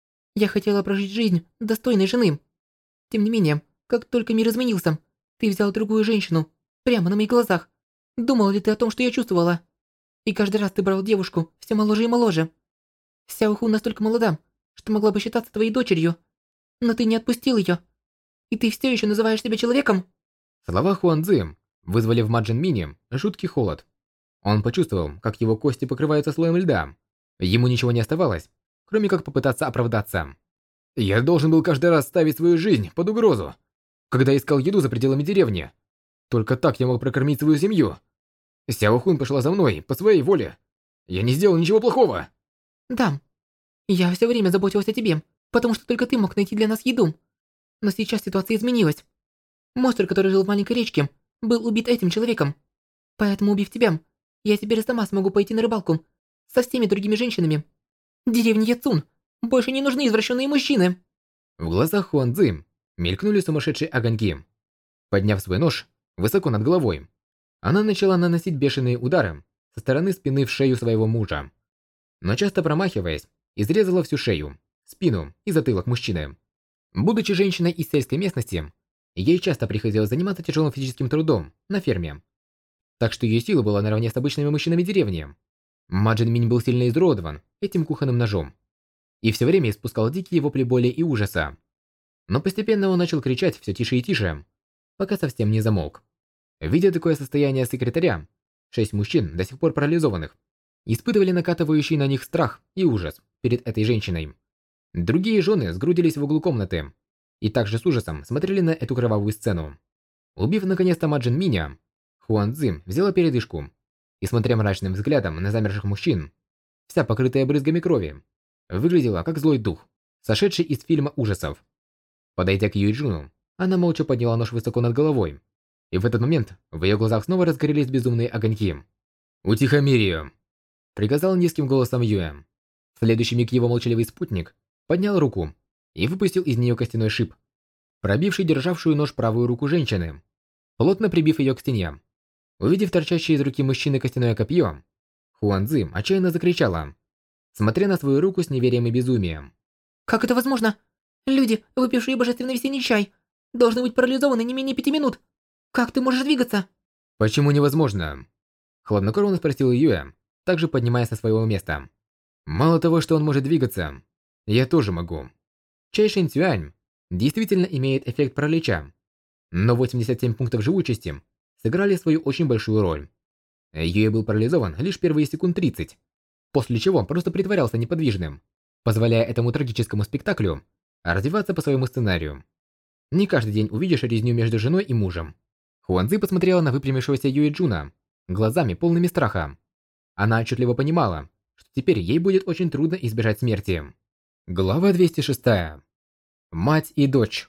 Speaker 3: Я хотела прожить жизнь достойной жены. Тем не менее, как только мир изменился, ты взял другую женщину, прямо на моих глазах. Думал ли ты о том, что я чувствовала? И каждый раз ты брал девушку все моложе и моложе. Сяо Хун настолько молода, что могла бы считаться твоей дочерью. Но ты не отпустил ее. И ты все еще называешь себя человеком?
Speaker 1: Слова Хуан Цзы вызвали в Маджин Мине жуткий холод. Он почувствовал, как его кости покрываются слоем льда. Ему ничего не оставалось, кроме как попытаться оправдаться. «Я должен был каждый раз ставить свою жизнь под угрозу, когда искал еду за пределами деревни. Только так я мог прокормить свою семью. Сяо Хун пошла за мной по своей воле. Я не сделал ничего плохого».
Speaker 3: Да. Я все время заботилась о тебе, потому что только ты мог найти для нас еду. Но сейчас ситуация изменилась. Монстр, который жил в маленькой речке, был убит этим человеком. Поэтому, убив тебя, я теперь сама смогу пойти на рыбалку со всеми другими женщинами. Деревне Яцун больше не нужны извращенные мужчины.
Speaker 1: В глазах Хуан Цзы мелькнули сумасшедшие огоньки. Подняв свой нож высоко над головой, она начала наносить бешеные удары со стороны спины в шею своего мужа. Но часто промахиваясь, изрезала всю шею, спину и затылок мужчины. Будучи женщиной из сельской местности, ей часто приходилось заниматься тяжелым физическим трудом на ферме. Так что ее сила была наравне с обычными мужчинами деревни. Маджин Минь был сильно изуродован этим кухонным ножом и все время испускал дикие вопли боли и ужаса. Но постепенно он начал кричать все тише и тише, пока совсем не замолк. Видя такое состояние секретаря, шесть мужчин, до сих пор парализованных, испытывали накатывающий на них страх и ужас перед этой женщиной. Другие жены сгрудились в углу комнаты и также с ужасом смотрели на эту кровавую сцену. Убив наконец-то Маджин Миня, Хуан Цзы взяла передышку и, смотря мрачным взглядом на замерших мужчин, вся покрытая брызгами крови, выглядела как злой дух, сошедший из фильма ужасов. Подойдя к Юйджуну, она молча подняла нож высоко над головой, и в этот момент в ее глазах снова разгорелись безумные огоньки. «Утихомирию!» — приказал низким голосом Юэ. В следующий миг его молчаливый спутник поднял руку и выпустил из нее костяной шип, пробивший державшую нож правую руку женщины, плотно прибив ее к стене. Увидев торчащее из руки мужчины костяное копье, Хуан Цзы отчаянно закричала, смотря на свою руку с неверием и безумием.
Speaker 3: Как это возможно? Люди, выпившие божественный весенний чай, должны быть парализованы не менее пяти минут. Как ты можешь двигаться?
Speaker 1: Почему невозможно? Хладнокровно спросил Юэ, также поднимаясь со своего места. Мало того, что он может двигаться, я тоже могу. Чай Шэнь Цюань действительно имеет эффект паралича, но восемьдесят семь пунктов живучести сыграли свою очень большую роль. Юэ был парализован лишь первые секунд тридцать, после чего он просто притворялся неподвижным, позволяя этому трагическому спектаклю развиваться по своему сценарию. Не каждый день увидишь резню между женой и мужем. Хуан Цзы посмотрела на выпрямившегося Юэ Джуна глазами полными страха. Она отчетливо понимала, что теперь ей будет очень трудно избежать смерти. Глава двести шестая. Мать и дочь.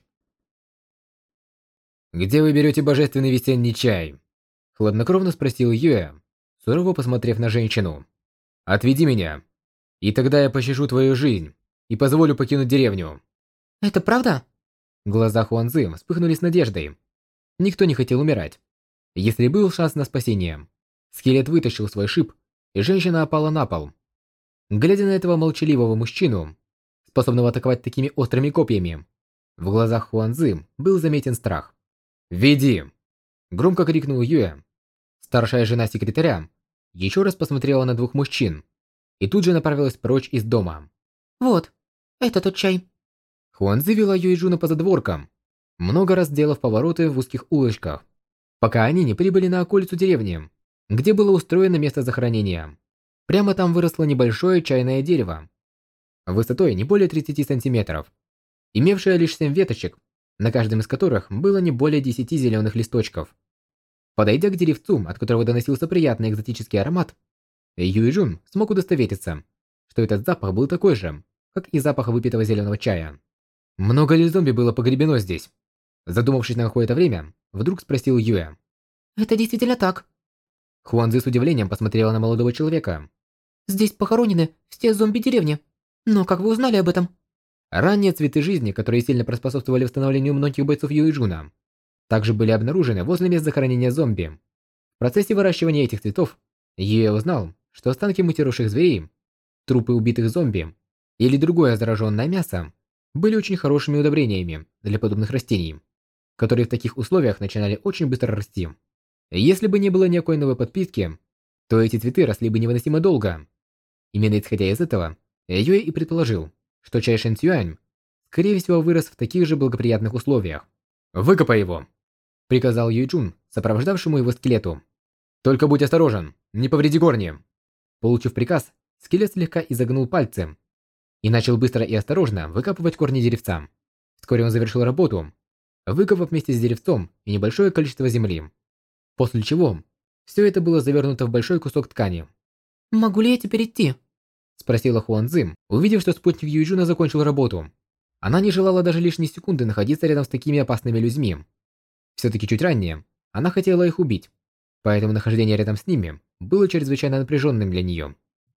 Speaker 1: «Где вы берете божественный весенний чай?» Хладнокровно спросил Юэ, сурово посмотрев на женщину. «Отведи меня, и тогда я пощажу твою жизнь и позволю покинуть деревню».
Speaker 3: Это правда?
Speaker 1: Глаза Хуан Цзы вспыхнули с надеждой. Никто не хотел умирать. Если был шанс на спасение, скелет вытащил свой шип, и женщина опала на пол. Глядя на этого молчаливого мужчину, способного атаковать такими острыми копьями, в глазах Хуан Цзы был заметен страх. «Веди!» – громко крикнул Юэ. Старшая жена секретаря еще раз посмотрела на двух мужчин и тут же направилась прочь из дома.
Speaker 3: Вот, это тот чай.
Speaker 1: Хуан Цзы вела Юэджуна по задворкам, много раз делав повороты в узких улочках, пока они не прибыли на околицу деревни, где было устроено место захоронения. Прямо там выросло небольшое чайное дерево, высотой не более тридцати сантиметров, имевшее лишь семь веточек, на каждом из которых было не более десяти зеленых листочков. Подойдя к деревцу, от которого доносился приятный экзотический аромат, Юэджун смог удостовериться, что этот запах был такой же, как и запах выпитого зеленого чая. Много ли зомби было погребено здесь? Задумавшись на какое-то время, вдруг спросил Юэ.
Speaker 3: Это действительно так.
Speaker 1: Хуан Цзы с удивлением посмотрела на молодого человека.
Speaker 3: Здесь похоронены все зомби деревни. Но как вы узнали об этом?
Speaker 1: Ранние цветы жизни, которые сильно проспособствовали восстановлению многих бойцов Юэджуна, также были обнаружены возле мест захоронения зомби. В процессе выращивания этих цветов Юэ узнал, что останки мутировавших зверей, трупы убитых зомби или другое зараженное мясо были очень хорошими удобрениями для подобных растений, которые в таких условиях начинали очень быстро расти. Если бы не было никакой новой подпитки, то эти цветы росли бы невыносимо долго. Именно исходя из этого, Юэ и предположил, что Чай Шэн Цюань, скорее всего, вырос в таких же благоприятных условиях. «Выкопай его!» – приказал Юй Джун, сопровождавшему его скелету. «Только будь осторожен, не повреди корни!» Получив приказ, скелет слегка изогнул пальцы и начал быстро и осторожно выкапывать корни деревца. Вскоре он завершил работу, выкопав вместе с деревцом и небольшое количество земли. После чего все это было завернуто в большой кусок ткани.
Speaker 3: «Могу ли я теперь идти?»
Speaker 1: – спросила Хуан Цзы, увидев, что спутник Юйджуна закончил работу. Она не желала даже лишней секунды находиться рядом с такими опасными людьми. Все-таки чуть ранее она хотела их убить, поэтому нахождение рядом с ними было чрезвычайно напряженным для нее.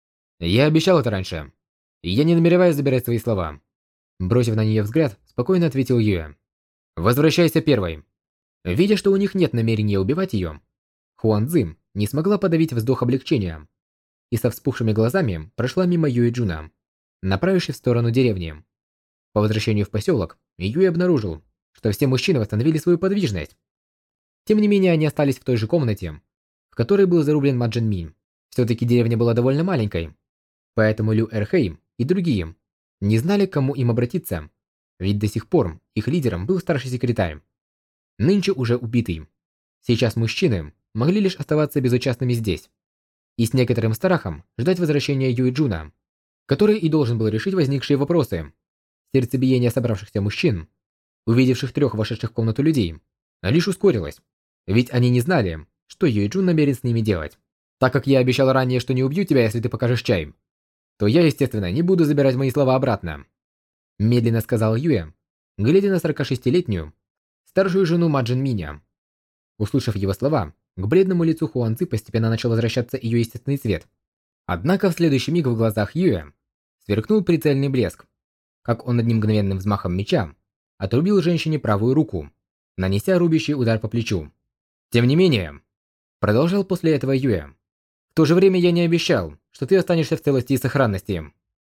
Speaker 1: «Я обещал это раньше, и я не намереваюсь забирать свои слова», – бросив на нее взгляд, спокойно ответил Юэ. «Возвращайся первой». Видя, что у них нет намерения убивать ее, Хуан Цзы не смогла подавить вздох облегчения и со вспухшими глазами прошла мимо Юэ Джуна, направившись в сторону деревни. По возвращению в поселок, Юэ обнаружил, что все мужчины восстановили свою подвижность. Тем не менее, они остались в той же комнате, в которой был зарублен Ма Джин Ми. Все-таки деревня была довольно маленькой, поэтому Лю Эрхэй и другие не знали, к кому им обратиться, ведь до сих пор их лидером был старший секретарь, нынче уже убитый. Сейчас мужчины могли лишь оставаться безучастными здесь и с некоторым страхом ждать возвращения Юй Джуна, который и должен был решить возникшие вопросы. Сердцебиение собравшихся мужчин, увидевших трех вошедших в комнату людей, лишь ускорилось, ведь они не знали, что Юй Джун намерен с ними делать. «Так как я обещал ранее, что не убью тебя, если ты покажешь чай, то я, естественно, не буду забирать мои слова обратно», медленно сказал Юэ, глядя на сорокашестилетнюю старшую жену Ма Джин Миня. Услышав его слова, к бледному лицу Хуан Цзы постепенно начал возвращаться ее естественный цвет. Однако в следующий миг в глазах Юэ сверкнул прицельный блеск, как он одним мгновенным взмахом меча отрубил женщине правую руку, нанеся рубящий удар по плечу. «Тем не менее», продолжал после этого Юэ, «в то же время я не обещал, что ты останешься в целости и сохранности».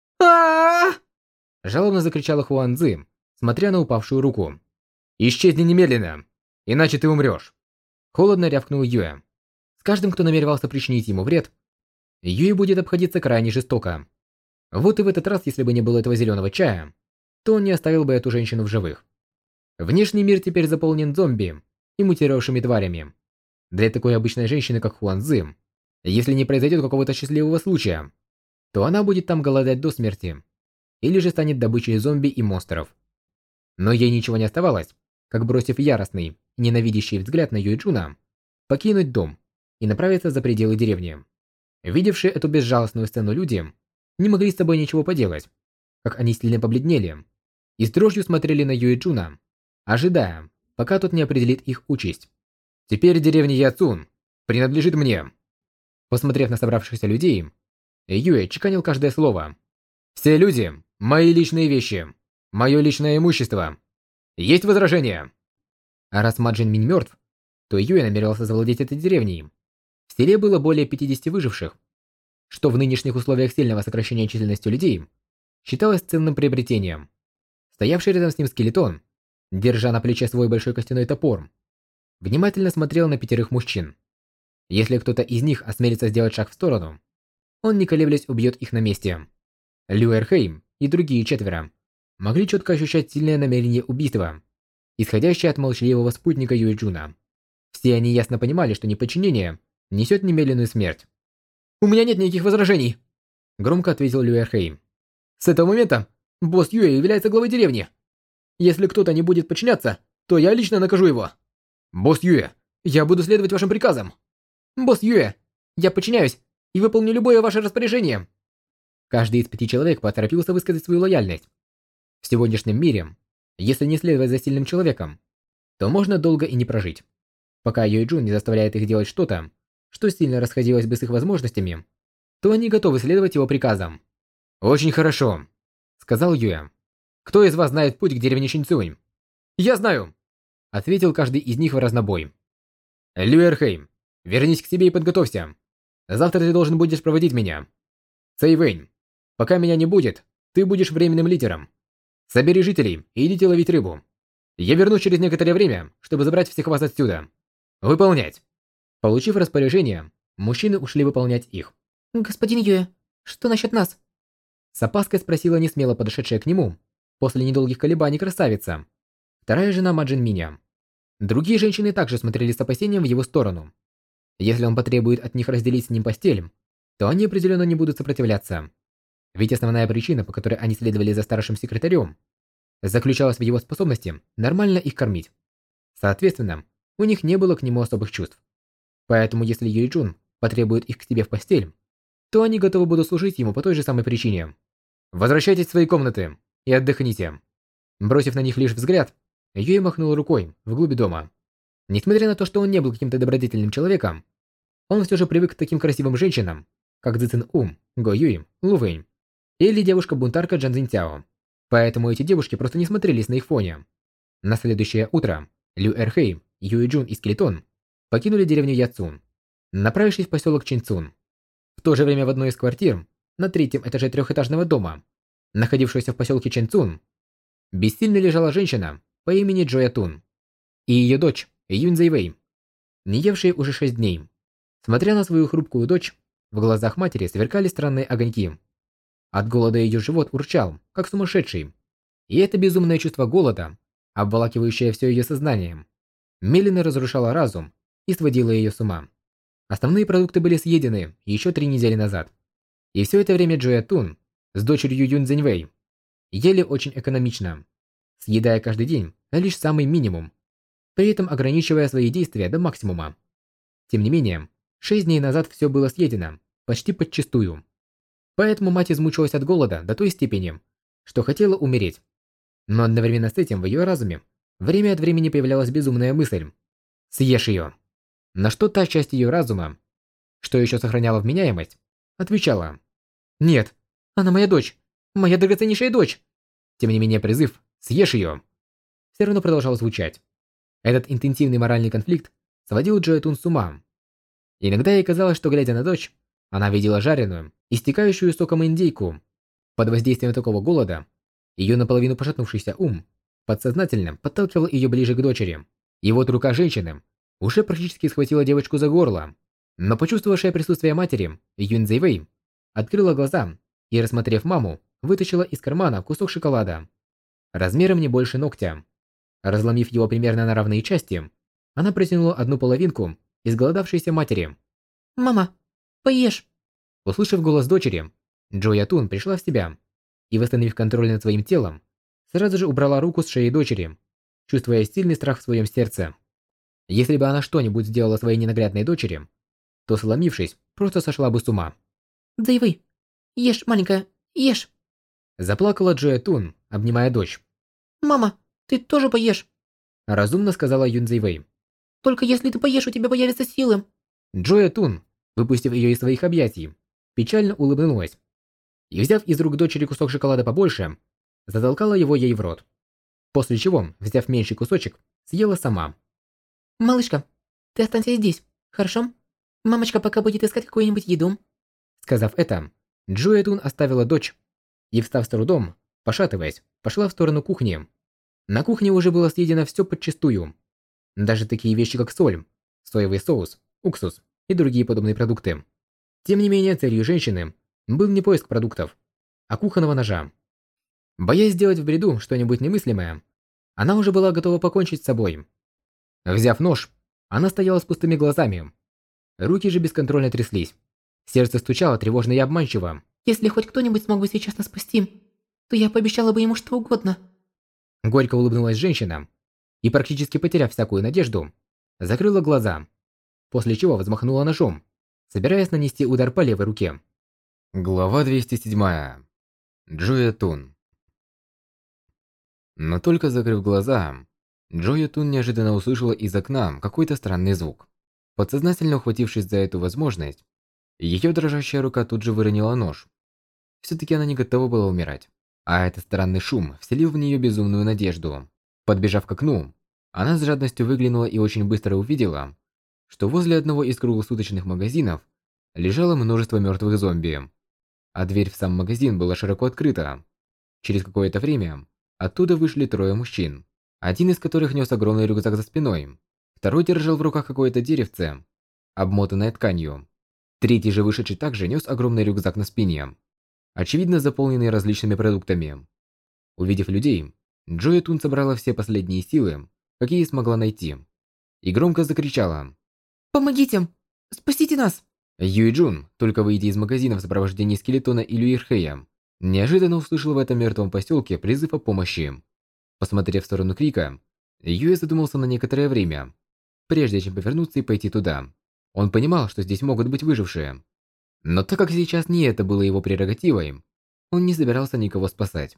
Speaker 3: А-а-а!
Speaker 1: Жалобно закричала Хуан Цзы, смотря на упавшую руку. «Исчезни немедленно, иначе ты умрешь!» Холодно рявкнул Юэ. С каждым, кто намеревался причинить ему вред, Юэ будет обходиться крайне жестоко. Вот и в этот раз, если бы не было этого зеленого чая, то он не оставил бы эту женщину в живых. Внешний мир теперь заполнен зомби и мутировавшими тварями. Для такой обычной женщины, как Хуан Цзы, если не произойдет какого-то счастливого случая, то она будет там голодать до смерти, или же станет добычей зомби и монстров. Но ей ничего не оставалось, как, бросив яростный, ненавидящий взгляд на Юй Джуна, покинуть дом и направиться за пределы деревни. Видевшие эту безжалостную сцену люди не могли с собой ничего поделать, как они сильно побледнели и с дрожью смотрели на Юй Джуна, ожидая, пока тот не определит их участь. «Теперь деревня Яцун принадлежит мне». Посмотрев на собравшихся людей, Юэ чеканил каждое слово. «Все люди – мои личные вещи, мое личное имущество. Есть возражения?» А раз Ма Джин Минь мертв, то Юэ намеревался завладеть этой деревней. В селе было более пятидесяти выживших, что в нынешних условиях сильного сокращения численности людей считалось ценным приобретением. Стоявший рядом с ним скелетон, держа на плече свой большой костяной топор, внимательно смотрел на пятерых мужчин. Если кто-то из них осмелится сделать шаг в сторону, он, не колеблясь, убьет их на месте. Лю Эрхэй и другие четверо могли четко ощущать сильное намерение убийства, исходящее от молчаливого спутника Юй Джуна. Все они ясно понимали, что неподчинение несет немедленную смерть. «У меня нет никаких возражений», — громко ответил Лю Эрхэй. «С этого момента босс Юэ является главой деревни. Если кто-то не будет подчиняться, то я лично накажу его. Босс Юэ, я буду следовать вашим приказам. Босс Юэ, я подчиняюсь и выполню любое ваше распоряжение». Каждый из пяти человек поторопился высказать свою лояльность. В сегодняшнем мире, если не следовать за сильным человеком, то можно долго и не прожить. Пока Юй Джун не заставляет их делать что-то, что сильно расходилось бы с их возможностями, то они готовы следовать его приказам. «Очень хорошо», — сказал Юэ. «Кто из вас знает путь к деревне Шинцюнь?» «Я знаю», — ответил каждый из них в разнобой. «Лю Эрхэй, вернись к себе и подготовься. Завтра ты должен будешь проводить меня. Цэй Вэнь, пока меня не будет, ты будешь временным лидером. Собери жителей и идите ловить рыбу. Я вернусь через некоторое время, чтобы забрать всех вас отсюда. Выполнять». Получив распоряжение, мужчины ушли выполнять их.
Speaker 3: «Господин Юэ, что насчет нас?»
Speaker 1: С опаской спросила несмело подошедшая к нему, после недолгих колебаний красавица, вторая жена Маджин Миня. Другие женщины также смотрели с опасением в его сторону. Если он потребует от них разделить с ним постель, то они определенно не будут сопротивляться. Ведь основная причина, по которой они следовали за старшим секретарем, заключалась в его способности нормально их кормить. Соответственно, у них не было к нему особых чувств. Поэтому если Юйджун потребует их к себе в постель, то они готовы будут служить ему по той же самой причине. «Возвращайтесь в свои комнаты и отдохните». Бросив на них лишь взгляд, Юй махнул рукой вглубь дома. Несмотря на то, что он не был каким-то добродетельным человеком, он все же привык к таким красивым женщинам, как Цзи Цин У, Го Юй, Лу Вэнь или девушка-бунтарка Джан Цзиньтяо. Поэтому эти девушки просто не смотрелись на их фоне. На следующее утро Лю Эрхэй, Юй Джун и Скелетон покинули деревню Яцун, направившись в поселок Чинцун. В то же время в одной из квартир, на третьем этаже трехэтажного дома, находившегося в поселке Чинцун, бессильно лежала женщина по имени Джоя Тун и ее дочь Юнь Зэйвэй, не евшие уже шесть дней. Смотря на свою хрупкую дочь, в глазах матери сверкали странные огоньки. От голода ее живот урчал, как сумасшедший, и это безумное чувство голода, обволакивающее все ее сознание, медленно разрушало разум и сводило ее с ума. Основные продукты были съедены еще три недели назад. И все это время Джоя Тун с дочерью Юнь Цзиньвэй ели очень экономично, съедая каждый день лишь самый минимум, при этом ограничивая свои действия до максимума. Тем не менее, шесть дней назад все было съедено, почти подчистую. Поэтому мать измучилась от голода до той степени, что хотела умереть. Но одновременно с этим в ее разуме время от времени появлялась безумная мысль: «Съешь ее». На что та часть ее разума, что еще сохраняла вменяемость, отвечала: «Нет, она моя дочь, моя драгоценнейшая дочь». Тем не менее призыв «Съешь ее» все равно продолжал звучать. Этот интенсивный моральный конфликт сводил Джоя Тун с ума. Иногда ей казалось, что, глядя на дочь, она видела жареную, истекающую соком индейку. Под воздействием такого голода, ее наполовину пошатнувшийся ум подсознательно подталкивал ее ближе к дочери. И вот рука женщины уже практически схватила девочку за горло. Но почувствовавшая присутствие матери, Юнь Цзэйвэй открыла глаза и, рассмотрев маму, вытащила из кармана кусок шоколада, размером не больше ногтя. Разломив его примерно на равные части, она протянула одну половинку изголодавшейся матери. «Мама, поешь!» Услышав голос дочери, Джоя Тун пришла в себя и, восстановив контроль над своим телом, сразу же убрала руку с шеи дочери, чувствуя сильный страх в своем сердце. Если бы она что-нибудь сделала своей ненаглядной дочери, то, сломившись, просто сошла бы с ума. «Цзэйвэй, ешь, маленькая, ешь!» Заплакала Джоя Тун, обнимая дочь. «Мама, ты тоже поешь!» Разумно сказала Юнь Цзэйвэй. «Только если ты поешь, у тебя появятся силы!» Джоя Тун, выпустив ее из своих объятий, печально улыбнулась и, взяв из рук дочери кусок шоколада побольше, затолкала его ей в рот. После чего, взяв меньший кусочек, съела сама. «Малышка, ты останься здесь, хорошо? Мамочка пока будет искать какую-нибудь еду». Сказав это, Джоя Тун оставила дочь и, встав с трудом, пошатываясь, пошла в сторону кухни. На кухне уже было съедено все подчистую. Даже такие вещи, как соль, соевый соус, уксус и другие подобные продукты. Тем не менее, целью женщины был не поиск продуктов, а кухонного ножа. Боясь сделать в бреду что-нибудь немыслимое, она уже была готова покончить с собой. Взяв нож, она стояла с пустыми глазами. Руки же бесконтрольно тряслись. Сердце стучало тревожно и обманчиво. «Если хоть кто-нибудь смог бы сейчас нас спасти, то я пообещала бы ему что угодно». Горько улыбнулась женщина и, практически потеряв всякую надежду, закрыла глаза, после чего взмахнула ножом, собираясь нанести удар по левой руке. Глава двести седьмая. Джоя Тун. Но только закрыв глаза, Джоя Тун неожиданно услышала из окна какой-то странный звук. Подсознательно ухватившись за эту возможность, ее дрожащая рука тут же выронила нож. Все-таки она не готова была умирать. А этот странный шум вселил в нее безумную надежду. Подбежав к окну, она с жадностью выглянула и очень быстро увидела, что возле одного из круглосуточных магазинов лежало множество мертвых зомби. А дверь в сам магазин была широко открыта. Через какое-то время оттуда вышли трое мужчин, один из которых нес огромный рюкзак за спиной, второй держал в руках какое-то деревце, обмотанное тканью. Третий же вышедший также нес огромный рюкзак на спине. очевидно заполненный различными продуктами. Увидев людей, Джоя Тун собрала все последние силы, какие смогла найти, и громко закричала:
Speaker 3: «Помогите! Спасите нас!»
Speaker 1: Юй Джун, только выйдя из магазина в сопровождении скелетона и Люирхея, неожиданно услышал в этом мертвом поселке призыв о помощи. Посмотрев в сторону крика, Юй задумался на некоторое время, прежде чем повернуться и пойти туда. Он понимал, что здесь могут быть выжившие. Но так как сейчас не это было его прерогативой, он не собирался никого спасать.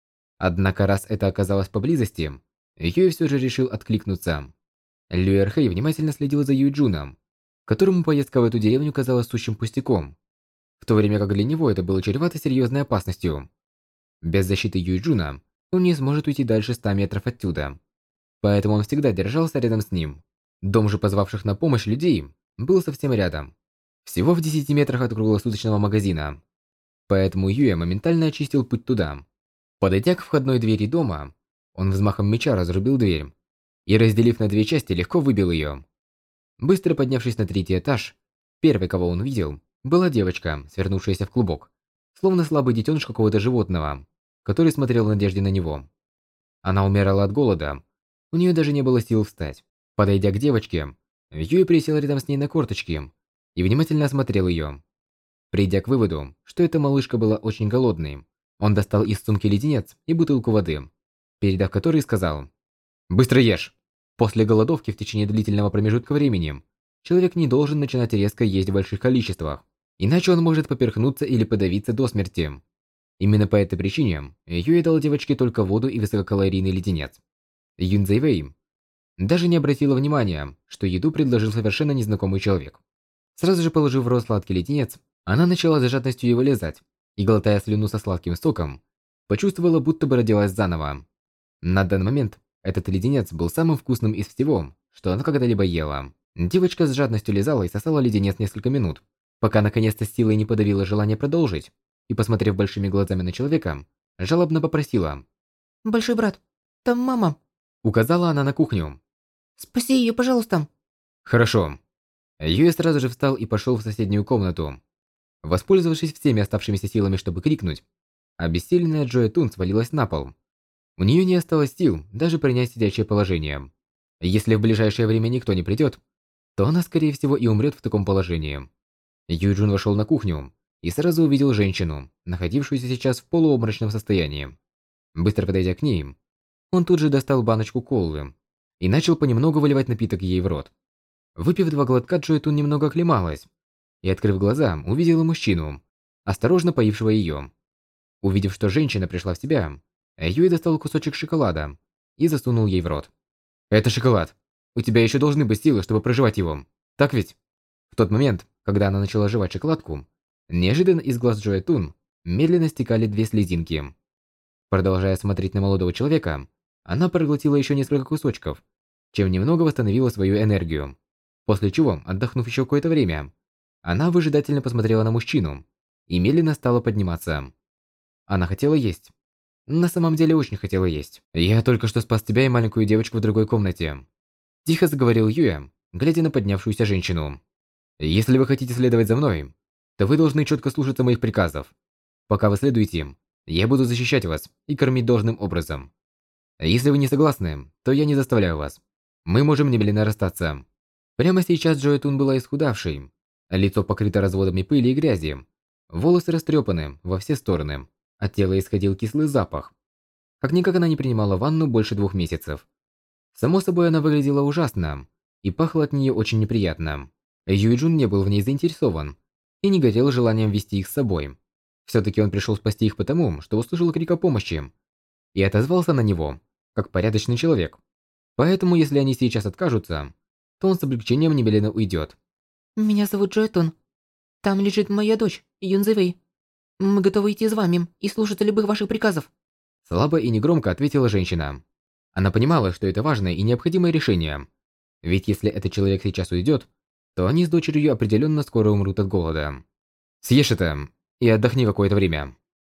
Speaker 1: Однако раз это оказалось поблизости, Юй все же решил откликнуться. Люирхей внимательно следил за Юй Джуном, которому поездка в эту деревню казалась сущим пустяком, в то время как для него это было чревато серьезной опасностью. Без защиты Юй Джуна он не сможет уйти дальше ста метров отсюда, поэтому он всегда держался рядом с ним. Дом же позвавших на помощь людей был совсем рядом, всего в десяти метрах от круглосуточного магазина, поэтому Юя моментально очистил путь туда. Подойдя к входной двери дома, он взмахом меча разрубил дверь и, разделив на две части, легко выбил ее. Быстро поднявшись на третий этаж, первой, кого он увидел, была девочка, свернувшаяся в клубок, словно слабый детеныш какого-то животного, который смотрел в надежде на него. Она умирала от голода, у нее даже не было сил встать. Подойдя к девочке, Юй присел рядом с ней на корточки и внимательно осмотрел ее. Придя к выводу, что эта малышка была очень голодной, он достал из сумки леденец и бутылку воды, передав которой сказал: «Быстро ешь!» После голодовки в течение длительного промежутка времени человек не должен начинать резко есть в больших количествах, иначе он может поперхнуться или подавиться до смерти. Именно по этой причине Юй дал девочке только воду и высококалорийный леденец. Юн Цзэйвэй даже не обратила внимания, что еду предложил совершенно незнакомый человек. Сразу же положив в рот сладкий леденец, она начала с жадностью его лизать и, глотая слюну со сладким соком, почувствовала, будто бы родилась заново. На данный момент этот леденец был самым вкусным из всего, что она когда-либо ела. Девочка с жадностью лизала и сосала леденец несколько минут, пока наконец-то с силой не подавила желание продолжить, и, посмотрев большими глазами на человека, жалобно попросила:
Speaker 3: «Большой брат, там мама!»
Speaker 1: Указала она на кухню.
Speaker 3: «Спаси ее, пожалуйста!»
Speaker 1: «Хорошо». Юэ сразу же встал и пошел в соседнюю комнату. Воспользовавшись всеми оставшимися силами, чтобы крикнуть, обессиленная Джоя Тун свалилась на пол. У нее не осталось сил даже принять сидячее положение. Если в ближайшее время никто не придет, то она, скорее всего, и умрет в таком положении. Юй Джун вошел на кухню и сразу увидел женщину, находившуюся сейчас в полуобморочном состоянии. Быстро подойдя к ней, он тут же достал баночку колы и начал понемногу выливать напиток ей в рот. Выпив два глотка, Джоя Тун немного оклемалась и, открыв глаза, увидела мужчину, осторожно поившего ее. Увидев, что женщина пришла в себя, Юй достал кусочек шоколада и засунул ей в рот. «Это шоколад. У тебя еще должны быть силы, чтобы прожевать его. Так ведь?» В тот момент, когда она начала жевать шоколадку, неожиданно из глаз Джоя Тун медленно стекали две слезинки. Продолжая смотреть на молодого человека, она проглотила еще несколько кусочков, чем немного восстановила свою энергию. После чего, отдохнув еще какое-то время, она выжидательно посмотрела на мужчину и медленно стала подниматься. Она хотела есть. На самом деле очень хотела есть. «Я только что спас тебя и маленькую девочку в другой комнате», – тихо заговорил Юя, глядя на поднявшуюся женщину. «Если вы хотите следовать за мной, то вы должны четко слушаться моих приказов. Пока вы следуете им, я буду защищать вас и кормить должным образом. Если вы не согласны, то я не заставляю вас. Мы можем немедленно расстаться». Прямо сейчас Джоя Тун была исхудавшей. Лицо покрыто разводами пыли и грязи. Волосы растрепаны во все стороны. От тела исходил кислый запах. Как-никак она не принимала ванну больше двух месяцев. Само собой, она выглядела ужасно и пахла от нее очень неприятно. Юй Джун не был в ней заинтересован и не горел желанием вести их с собой. Все-таки он пришел спасти их потому, что услышал крик о помощи и отозвался на него, как порядочный человек. Поэтому, если они сейчас откажутся, то он с облегчением немедленно уйдет.
Speaker 3: «Меня зовут Джоя Тун. Там лежит моя дочь, Юн Цзэйвэй. Мы готовы идти с вами и слушаться любых ваших приказов».
Speaker 1: Слабо и негромко ответила женщина. Она понимала, что это важное и необходимое решение. Ведь если этот человек сейчас уйдет, то они с дочерью определенно скоро умрут от голода. «Съешь это и отдохни какое-то время».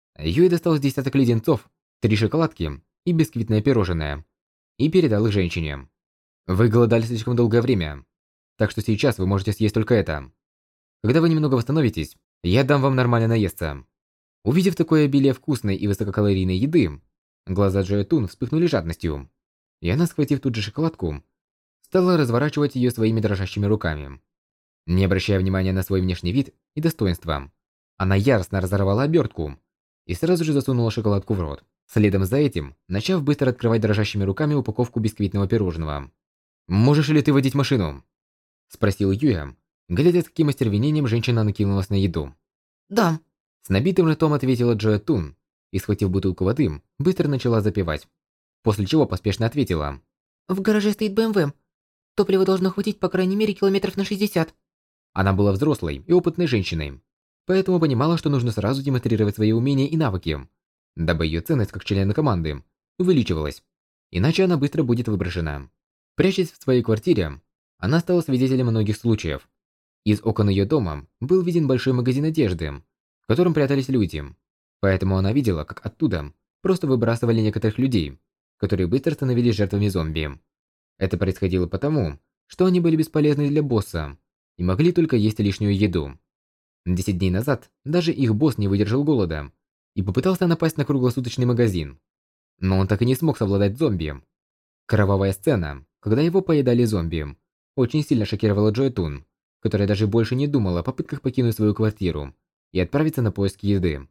Speaker 1: Юй достал с десяток леденцов, три шоколадки и бисквитное пирожное и передал их женщине. «Вы голодали слишком долгое время, так что сейчас вы можете съесть только это. Когда вы немного восстановитесь, я дам вам нормально наесться». Увидев такое обилие вкусной и высококалорийной еды, глаза Джоя Тун вспыхнули жадностью, и она, схватив тут же шоколадку, стала разворачивать ее своими дрожащими руками. Не обращая внимания на свой внешний вид и достоинства, она яростно разорвала обертку и сразу же засунула шоколадку в рот, следом за этим начав быстро открывать дрожащими руками упаковку бисквитного пирожного. «Можешь ли ты водить машину?» – спросил Юя, глядя, с каким остервенением женщина накинулась на еду.
Speaker 3: «Да».
Speaker 1: С набитым ртом ответила Джоя Тун и, схватив бутылку воды, быстро начала запивать, после чего поспешно ответила.
Speaker 3: «В гараже стоит бэ эм вэ. Топлива должно хватить по крайней мере километров на шестьдесят».
Speaker 1: Она была взрослой и опытной женщиной, поэтому понимала, что нужно сразу демонстрировать свои умения и навыки, дабы ее ценность как члена команды увеличивалась, иначе она быстро будет выброшена. Прячась в своей квартире, она стала свидетелем многих случаев. Из окон ее дома был виден большой магазин одежды, в котором прятались люди, поэтому она видела, как оттуда просто выбрасывали некоторых людей, которые быстро становились жертвами зомби. Это происходило потому, что они были бесполезны для босса и могли только есть лишнюю еду. Десять дней назад даже их босс не выдержал голода и попытался напасть на круглосуточный магазин, но он так и не смог совладать с зомби. Кровавая сцена, когда его поедали зомби, очень сильно шокировала Джоя Тун, которая даже больше не думала о попытках покинуть свою квартиру и отправиться на поиски еды.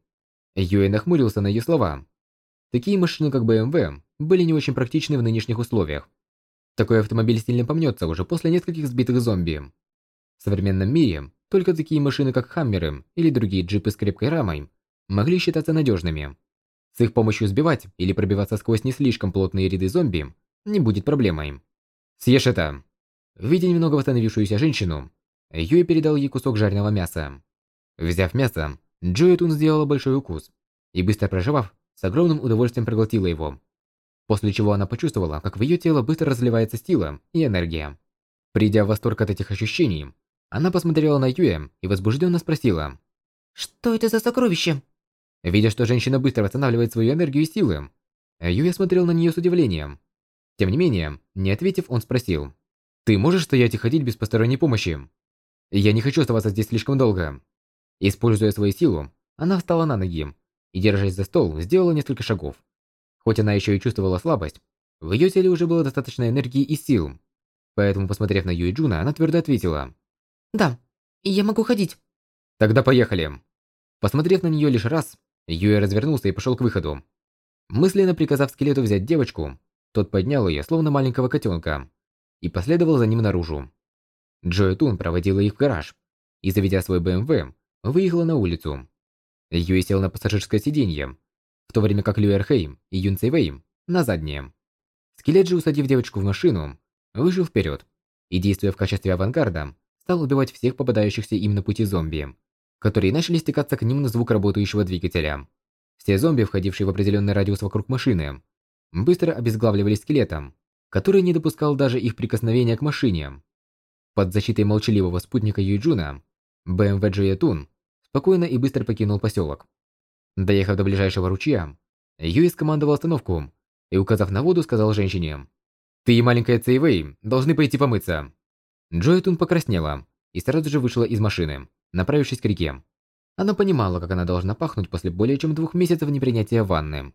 Speaker 1: Юэ нахмурился на ее слова. Такие машины, как бэ эм вэ, были не очень практичны в нынешних условиях. Такой автомобиль сильно помнется уже после нескольких сбитых зомби. В современном мире только такие машины, как хаммеры или другие джипы с крепкой рамой, могли считаться надежными. С их помощью сбивать или пробиваться сквозь не слишком плотные ряды зомби не будет проблемой. «Съешь это!» Видя немного восстановившуюся женщину, Юэ передал ей кусок жареного мяса. Взяв мясо, Джоя Тун сделала большой укус и, быстро прожевав, с огромным удовольствием проглотила его. После чего она почувствовала, как в ее тело быстро разливается сила и энергия. Придя в восторг от этих ощущений, она посмотрела на Юэ и возбужденно спросила.
Speaker 3: «Что это за сокровище?»
Speaker 1: Видя, что женщина быстро восстанавливает свою энергию и силы, Юэ смотрел на нее с удивлением. Тем не менее, не ответив, он спросил. «Ты можешь стоять и ходить без посторонней помощи? Я не хочу оставаться здесь слишком долго». Используя свою силу, она встала на ноги и, держась за стол, сделала несколько шагов. Хоть она еще и чувствовала слабость, в ее теле уже было достаточно энергии и сил. Поэтому, посмотрев на Юэ Джуна, она твердо ответила.
Speaker 3: «Да, я могу ходить».
Speaker 1: «Тогда поехали». Посмотрев на нее лишь раз, Юэ развернулся и пошел к выходу. Мысленно приказав скелету взять девочку, тот поднял ее, словно маленького котенка, и последовал за ним наружу. Джоя Тун проводила их в гараж и, заведя свой бэ эм вэ, выехала на улицу. Юэ сел на пассажирское сиденье, в то время как Лю Эрхэй и Юн Цэйвэй на заднее. Скелет же, усадив девочку в машину, вышел вперед и, действуя в качестве авангарда, стал убивать всех попадающихся им на пути зомби, которые начали стекаться к ним на звук работающего двигателя. Все зомби, входившие в определенный радиус вокруг машины, быстро обезглавливались скелетом, который не допускал даже их прикосновения к машине. Под защитой молчаливого спутника Юйджуна, бэ эм вэ Джоя Тун спокойно и быстро покинул поселок. Доехав до ближайшего ручья, Юй скомандовал остановку и, указав на воду, сказал женщине: «Ты и маленькая Цэйвэй должны пойти помыться». Джоя Тун покраснела и сразу же вышла из машины, направившись к реке. Она понимала, как она должна пахнуть после более чем двух месяцев непринятия ванны.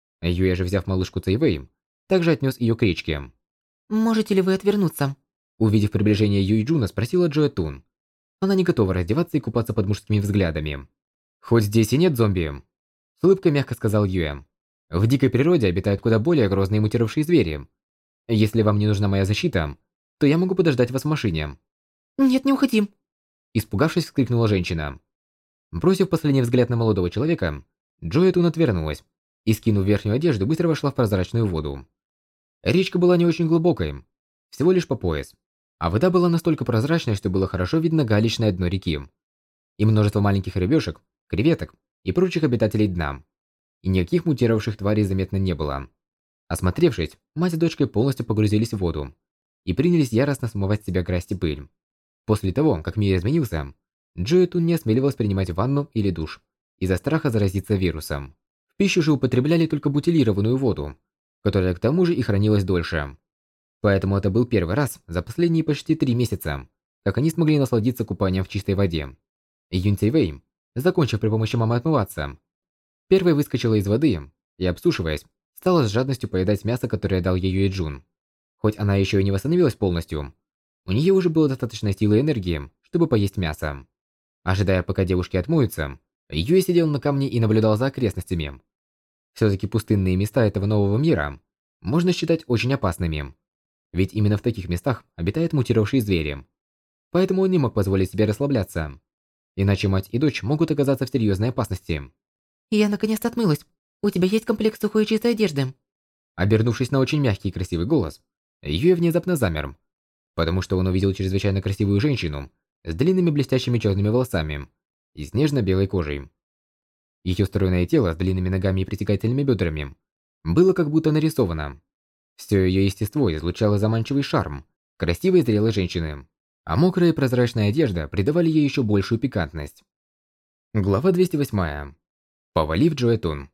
Speaker 1: Юя же, взяв малышку Цэйвэй, также отнес ее к речке.
Speaker 3: «Можете ли вы отвернуться?»
Speaker 1: Увидев приближение Юйджуна, спросила Джоя Тун. Она не готова раздеваться и купаться под мужскими взглядами. «Хоть здесь и нет зомби», — с улыбкой мягко сказал Юэ. «В дикой природе обитают куда более грозные мутировавшие звери. Если вам не нужна моя защита, то я могу подождать вас в машине».
Speaker 3: «Нет, не уходи!»
Speaker 1: Испугавшись, вскрикнула женщина. Бросив последний взгляд на молодого человека, Джоя Тун отвернулась и, скинув верхнюю одежду, быстро вошла в прозрачную воду. Речка была не очень глубокой, всего лишь по пояс, а вода была настолько прозрачной, что было хорошо видно галечное дно реки и множество маленьких рыбешек, креветок и прочих обитателей дна. И никаких мутировавших тварей заметно не было. Осмотревшись, мать с дочкой полностью погрузились в воду и принялись яростно смывать с себя грязь и пыль. После того, как мир изменился, Джоя Тун не осмеливалась принимать ванну или душ из-за страха заразиться вирусом. В пищу же употребляли только бутилированную воду, которая к тому же и хранилась дольше. Поэтому это был первый раз за последние почти три месяца, как они смогли насладиться купанием в чистой воде. Юн Цэйвэй, закончив при помощи мамы отмываться, Первой выскочила из воды и, обсушиваясь, стала с жадностью поедать мясо, которое дал ей Юэджун. Хоть она еще и не восстановилась полностью, у нее уже было достаточно силы и энергии, чтобы поесть мясо. Ожидая, пока девушки отмоются, Юэ сидел на камне и наблюдал за окрестностями. Все-таки пустынные места этого нового мира можно считать очень опасными. Ведь именно в таких местах обитают мутировавшие звери. Поэтому он не мог позволить себе расслабляться. Иначе мать и дочь могут оказаться в серьезной опасности.
Speaker 3: Я наконец-то отмылась. У тебя есть комплект сухой и чистой одежды?
Speaker 1: Обернувшись на очень мягкий и красивый голос, Юэ внезапно замер, потому что он увидел чрезвычайно красивую женщину с длинными блестящими черными волосами и с нежно-белой кожей. Ее стройное тело с длинными ногами и притягательными бедрами было как будто нарисовано. Все ее естество излучало заманчивый шарм красивой зрелой женщины, а мокрая и прозрачная одежда придавали ей еще большую пикантность. Глава двести восемь. Повалив Джоэтун.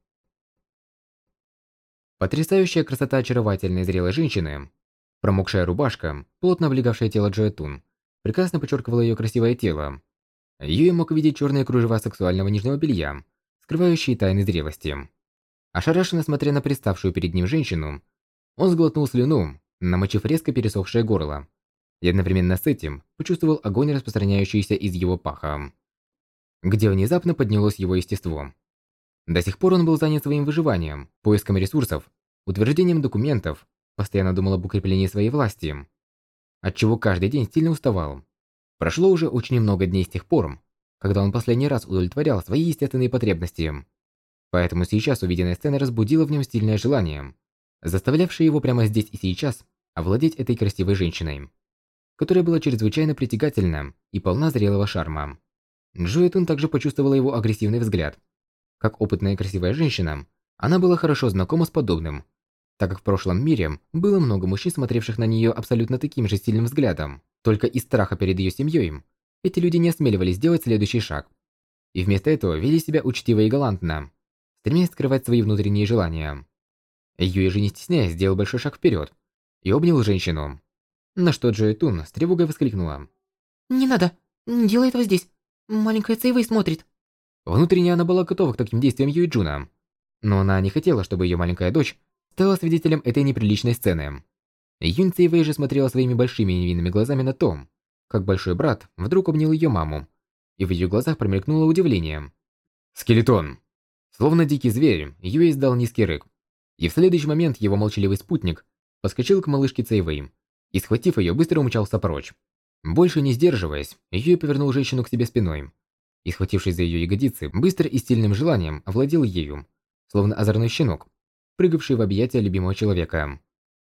Speaker 1: Потрясающая красота очаровательной зрелой женщины, промокшая рубашка, плотно облегавшая тело Джоэтун, прекрасно подчеркивала ее красивое тело. Юэ мог видеть черные кружева сексуального нижнего белья, скрывающие тайны зрелости. Ошарашенно смотря на представшую перед ним женщину, он сглотнул слюну, намочив резко пересохшее горло, и одновременно с этим почувствовал огонь, распространяющийся из его паха, где внезапно поднялось его естество. До сих пор он был занят своим выживанием, поиском ресурсов, утверждением документов, постоянно думал об укреплении своей власти, отчего каждый день сильно уставал. Прошло уже очень много дней с тех пор, когда он последний раз удовлетворял свои естественные потребности. Поэтому сейчас увиденная сцена разбудила в нем сильное желание, заставлявшее его прямо здесь и сейчас овладеть этой красивой женщиной, которая была чрезвычайно притягательна и полна зрелого шарма. Джоэтун также почувствовала его агрессивный взгляд. Как опытная и красивая женщина, она была хорошо знакома с подобным, так как в прошлом мире было много мужчин, смотревших на нее абсолютно таким же сильным взглядом. Только из страха перед ее семьей эти люди не осмеливались сделать следующий шаг. И вместо этого вели себя учтиво и галантно, стремясь скрывать свои внутренние желания. Юэ же не стесняясь сделал большой шаг вперед и обнял женщину. На что Джоэтун с тревогой воскликнула.
Speaker 3: Не надо, не делай этого здесь. Маленькая Цэйвэй смотрит.
Speaker 1: Внутренне она была готова к таким действиям Юэджуна, но она не хотела, чтобы ее маленькая дочь стала свидетелем этой неприличной сцены. Юнь Цэйвэй же смотрела своими большими невинными глазами на то, как большой брат вдруг обнял ее маму, и в ее глазах промелькнуло удивление. «Скелетон!» Словно дикий зверь, Юэ издал низкий рык, и в следующий момент его молчаливый спутник подскочил к малышке Цэйвэй и, схватив ее, быстро умчался прочь. Больше не сдерживаясь, Юэ повернул женщину к себе спиной и, схватившись за ее ягодицы, быстро и с сильным желанием овладел ею, словно озорной щенок, прыгавший в объятия любимого человека.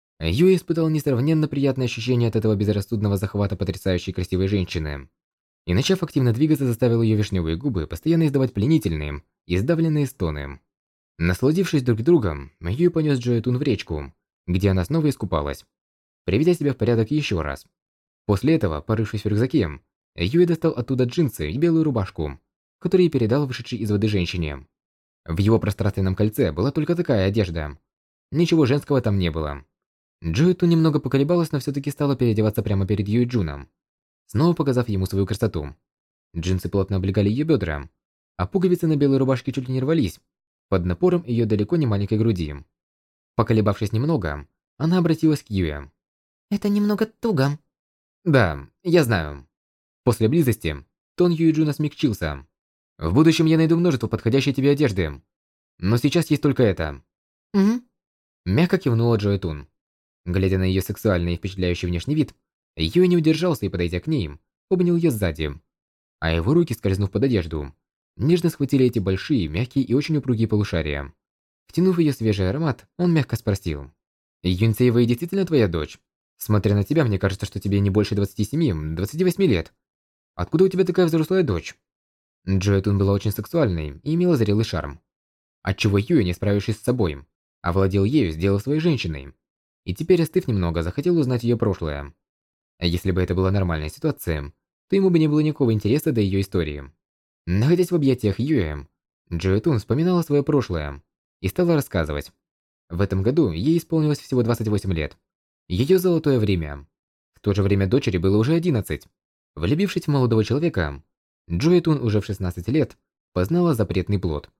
Speaker 1: Юэ испытал несравненно приятное ощущение от этого безрассудного захвата потрясающей красивой женщины. И, начав активно двигаться, заставил ее вишневые губы постоянно издавать пленительные и сдавленные стоны. Насладившись друг другом, Юэ понес Джоэтун в речку, где она снова искупалась, приведя себя в порядок еще раз. После этого, порывшись в рюкзаке, Юэ достал оттуда джинсы и белую рубашку, которые передал вышедшей из воды женщине. В его пространственном кольце была только такая одежда. Ничего женского там не было. Джоэтун немного поколебалась, но все-таки стала переодеваться прямо перед Юэджуном, снова показав ему свою красоту. Джинсы плотно облегали ее бедра, а пуговицы на белой рубашке чуть ли не рвались под напором ее далеко не маленькой груди. Поколебавшись немного, она обратилась к Юэ.
Speaker 3: Это немного туго.
Speaker 1: «Да, я знаю». После близости тон Юэджуна смягчился. «В будущем я найду множество подходящей тебе одежды, но сейчас есть только это».
Speaker 3: Угу.
Speaker 1: Мягко кивнула Джоэтун. Глядя на ее сексуальный и впечатляющий внешний вид, Юэ не удержался и, подойдя к ней, обнял ее сзади, а его руки, скользнув под одежду, нежно схватили эти большие, мягкие и очень упругие полушария. Втянув ее свежий аромат, он мягко спросил. «Юнь Цэйвэй действительно твоя дочь? Смотря на тебя, мне кажется, что тебе не больше двадцати семи — двадцати восьми лет. Откуда у тебя такая взрослая дочь?» Джоэтун была очень сексуальной и имела зрелый шарм, отчего Юэ, не справившись с собой, овладел ею, сделав своей женщиной, и теперь, остыв немного, захотел узнать ее прошлое. Если бы это была нормальная ситуация, то ему бы не было никакого интереса до ее истории. Находясь в объятиях Юэ, Джоэтун вспоминала свое прошлое и стала рассказывать. В этом году ей исполнилось всего двадцать восемь лет. Ее золотое время. В то же время дочери было уже одиннадцать. Влюбившись в молодого человека, Джоэтун уже в шестнадцать лет познала запретный плод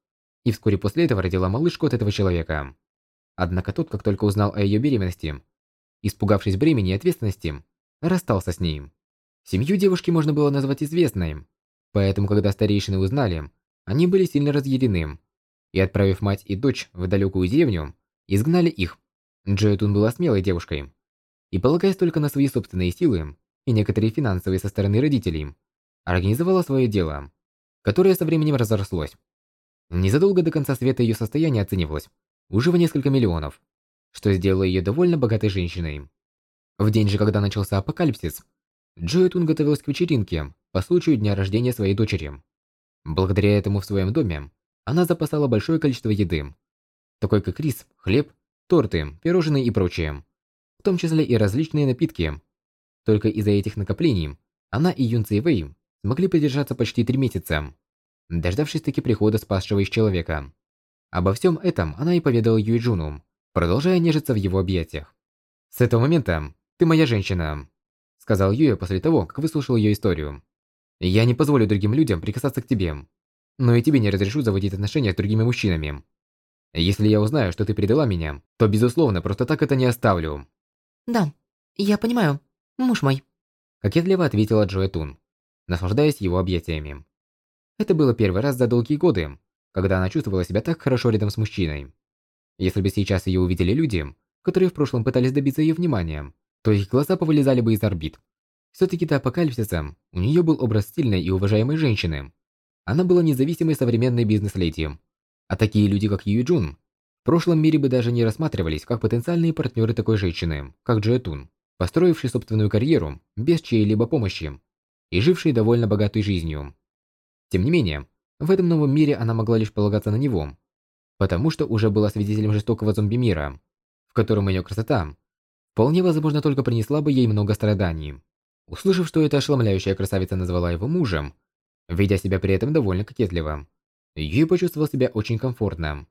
Speaker 1: и вскоре после этого родила малышку от этого человека. Однако тот, как только узнал о ее беременности, испугавшись бремени и ответственности, расстался с ней. Семью девушки можно было назвать известной, поэтому, когда старейшины узнали, они были сильно разъярены, и, отправив мать и дочь в далекую деревню, изгнали их. Джоэтун была смелой девушкой, и, полагаясь только на свои собственные силы и некоторые финансовые со стороны родителей, организовала свое дело, которое со временем разрослось. Незадолго до конца света ее состояние оценивалось уже в несколько миллионов, что сделало ее довольно богатой женщиной. В день же, когда начался апокалипсис, Джоэтун готовилась к вечеринке по случаю дня рождения своей дочери. Благодаря этому в своем доме она запасала большое количество еды, такой как рис, хлеб, торты, пирожные и прочее, в том числе и различные напитки. Только из-за этих накоплений она и Юн Цзэйвэй смогли продержаться почти три месяца, дождавшись таки прихода спасшего их человека. Обо всем этом она и поведала Юэджуну, продолжая нежиться в его объятиях. «С этого момента ты моя женщина», — сказал Юэ после того, как выслушал ее историю. «Я не позволю другим людям прикасаться к тебе, но и тебе не разрешу заводить отношения с другими мужчинами. Если я узнаю, что ты предала меня, то, безусловно, просто так это не оставлю».
Speaker 3: «Да, я понимаю, муж мой»,
Speaker 1: — кокетливо ответила Джоэтун, наслаждаясь его объятиями. Это было первый раз за долгие годы, когда она чувствовала себя так хорошо рядом с мужчиной. Если бы сейчас ее увидели люди, которые в прошлом пытались добиться ее внимания, то их глаза повылезали бы из орбит. Все-таки до апокалипсиса у нее был образ стильной и уважаемой женщины. Она была независимой современной бизнес-леди. А такие люди, как Юэджун, в прошлом мире бы даже не рассматривались как потенциальные партнеры такой женщины, как Джоэтун, построившей собственную карьеру без чьей-либо помощи и жившей довольно богатой жизнью. Тем не менее, в этом новом мире она могла лишь полагаться на него, потому что уже была свидетелем жестокого зомби-мира, в котором ее красота вполне возможно только принесла бы ей много страданий. Услышав, что эта ошеломляющая красавица назвала его мужем, ведя себя при этом довольно кокетливо, Юй почувствовал себя очень комфортно.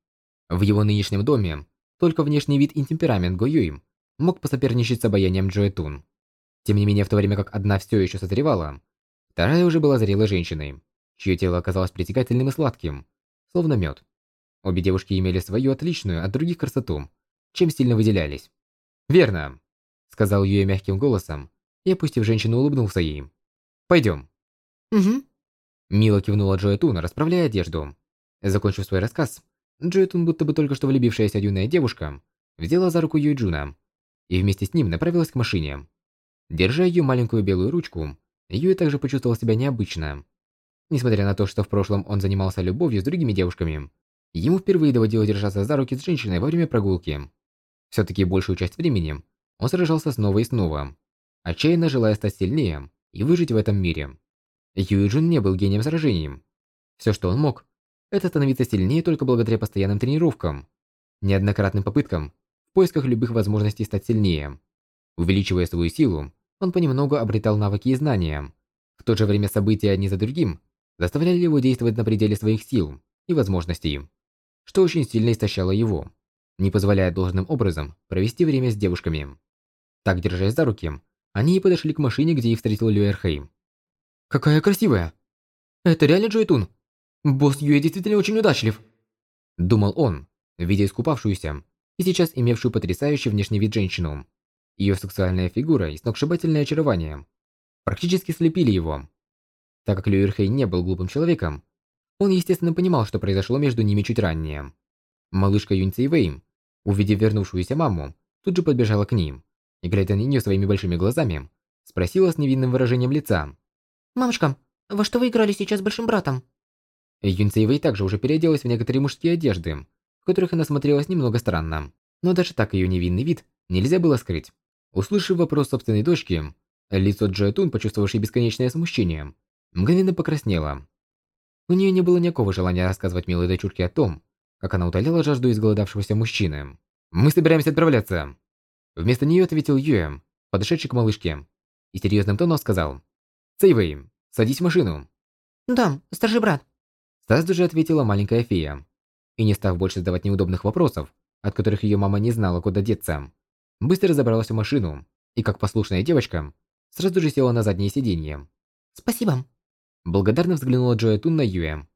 Speaker 1: В его нынешнем доме только внешний вид и темперамент Го Юй мог посоперничать с обаянием Джоэтун. Тем не менее, в то время как одна все еще созревала, вторая уже была зрелой женщиной, чье тело оказалось притягательным и сладким, словно мед. Обе девушки имели свою отличную от других красоту, чем сильно выделялись. «Верно», — сказал Юэ мягким голосом, и, опустив женщину, улыбнулся ей. «Пойдем».
Speaker 3: «Угу».
Speaker 1: Мило кивнула Джоэтун, расправляя одежду. Закончив свой рассказ, Джоэтун, будто бы только что влюбившаяся юная девушка, взяла за руку Юэджуна и вместе с ним направилась к машине. Держа ее маленькую белую ручку, Юэ также почувствовал себя необычно. Несмотря на то, что в прошлом он занимался любовью с другими девушками, ему впервые доводилось держаться за руки с женщиной во время прогулки. Все-таки большую часть времени он сражался снова и снова, отчаянно желая стать сильнее и выжить в этом мире. Юэджун не был гением сражений. Все, что он мог, это становиться сильнее только благодаря постоянным тренировкам, неоднократным попыткам в поисках любых возможностей стать сильнее. Увеличивая свою силу, он понемногу обретал навыки и знания. В то же время события одни за другим заставляли его действовать на пределе своих сил и возможностей, что очень сильно истощало его, не позволяя должным образом провести время с девушками. Так, держась за руки, они и подошли к машине, где их встретил Люэрхэй. «Какая красивая! Это реально Джоэтун? Босс Юэ действительно очень удачлив!» Думал он, видя искупавшуюся и сейчас имевшую потрясающий внешний вид женщину. Ее сексуальная фигура и сногсшибательное очарование практически слепили его. Так как Люэрхэй не был глупым человеком, он, естественно, понимал, что произошло между ними чуть ранее. Малышка Юнь Цзэйвэй, увидев вернувшуюся маму, тут же подбежала к ним и, глядя на нее своими большими глазами, спросила с невинным выражением лица.
Speaker 3: «Мамочка, во что вы играли сейчас с большим братом?»
Speaker 1: Юнь Цзэйвэй также уже переоделась в некоторые мужские одежды, в которых она смотрелась немного странно, но даже так ее невинный вид нельзя было скрыть. Услышав вопрос собственной дочки, лицо Джоэтун, почувствовавшей бесконечное смущение, мгновенно покраснело. У нее не было никакого желания рассказывать милой дочурке о том, как она утоляла жажду изголодавшегося мужчины. «Мы собираемся отправляться!» Вместо нее ответил Юэ, подошедший к малышке, и серьезным тоном сказал: «Цзэйвэй, садись в машину!»
Speaker 3: «Да, старший брат».
Speaker 1: Сразу же ответила маленькая фея, и не став больше задавать неудобных вопросов, от которых ее мама не знала, куда деться, быстро забралась в машину и, как послушная девочка, сразу же села на заднее сиденье.
Speaker 3: «Спасибо».
Speaker 1: Благодарно взглянула Джоэтун на Юэ.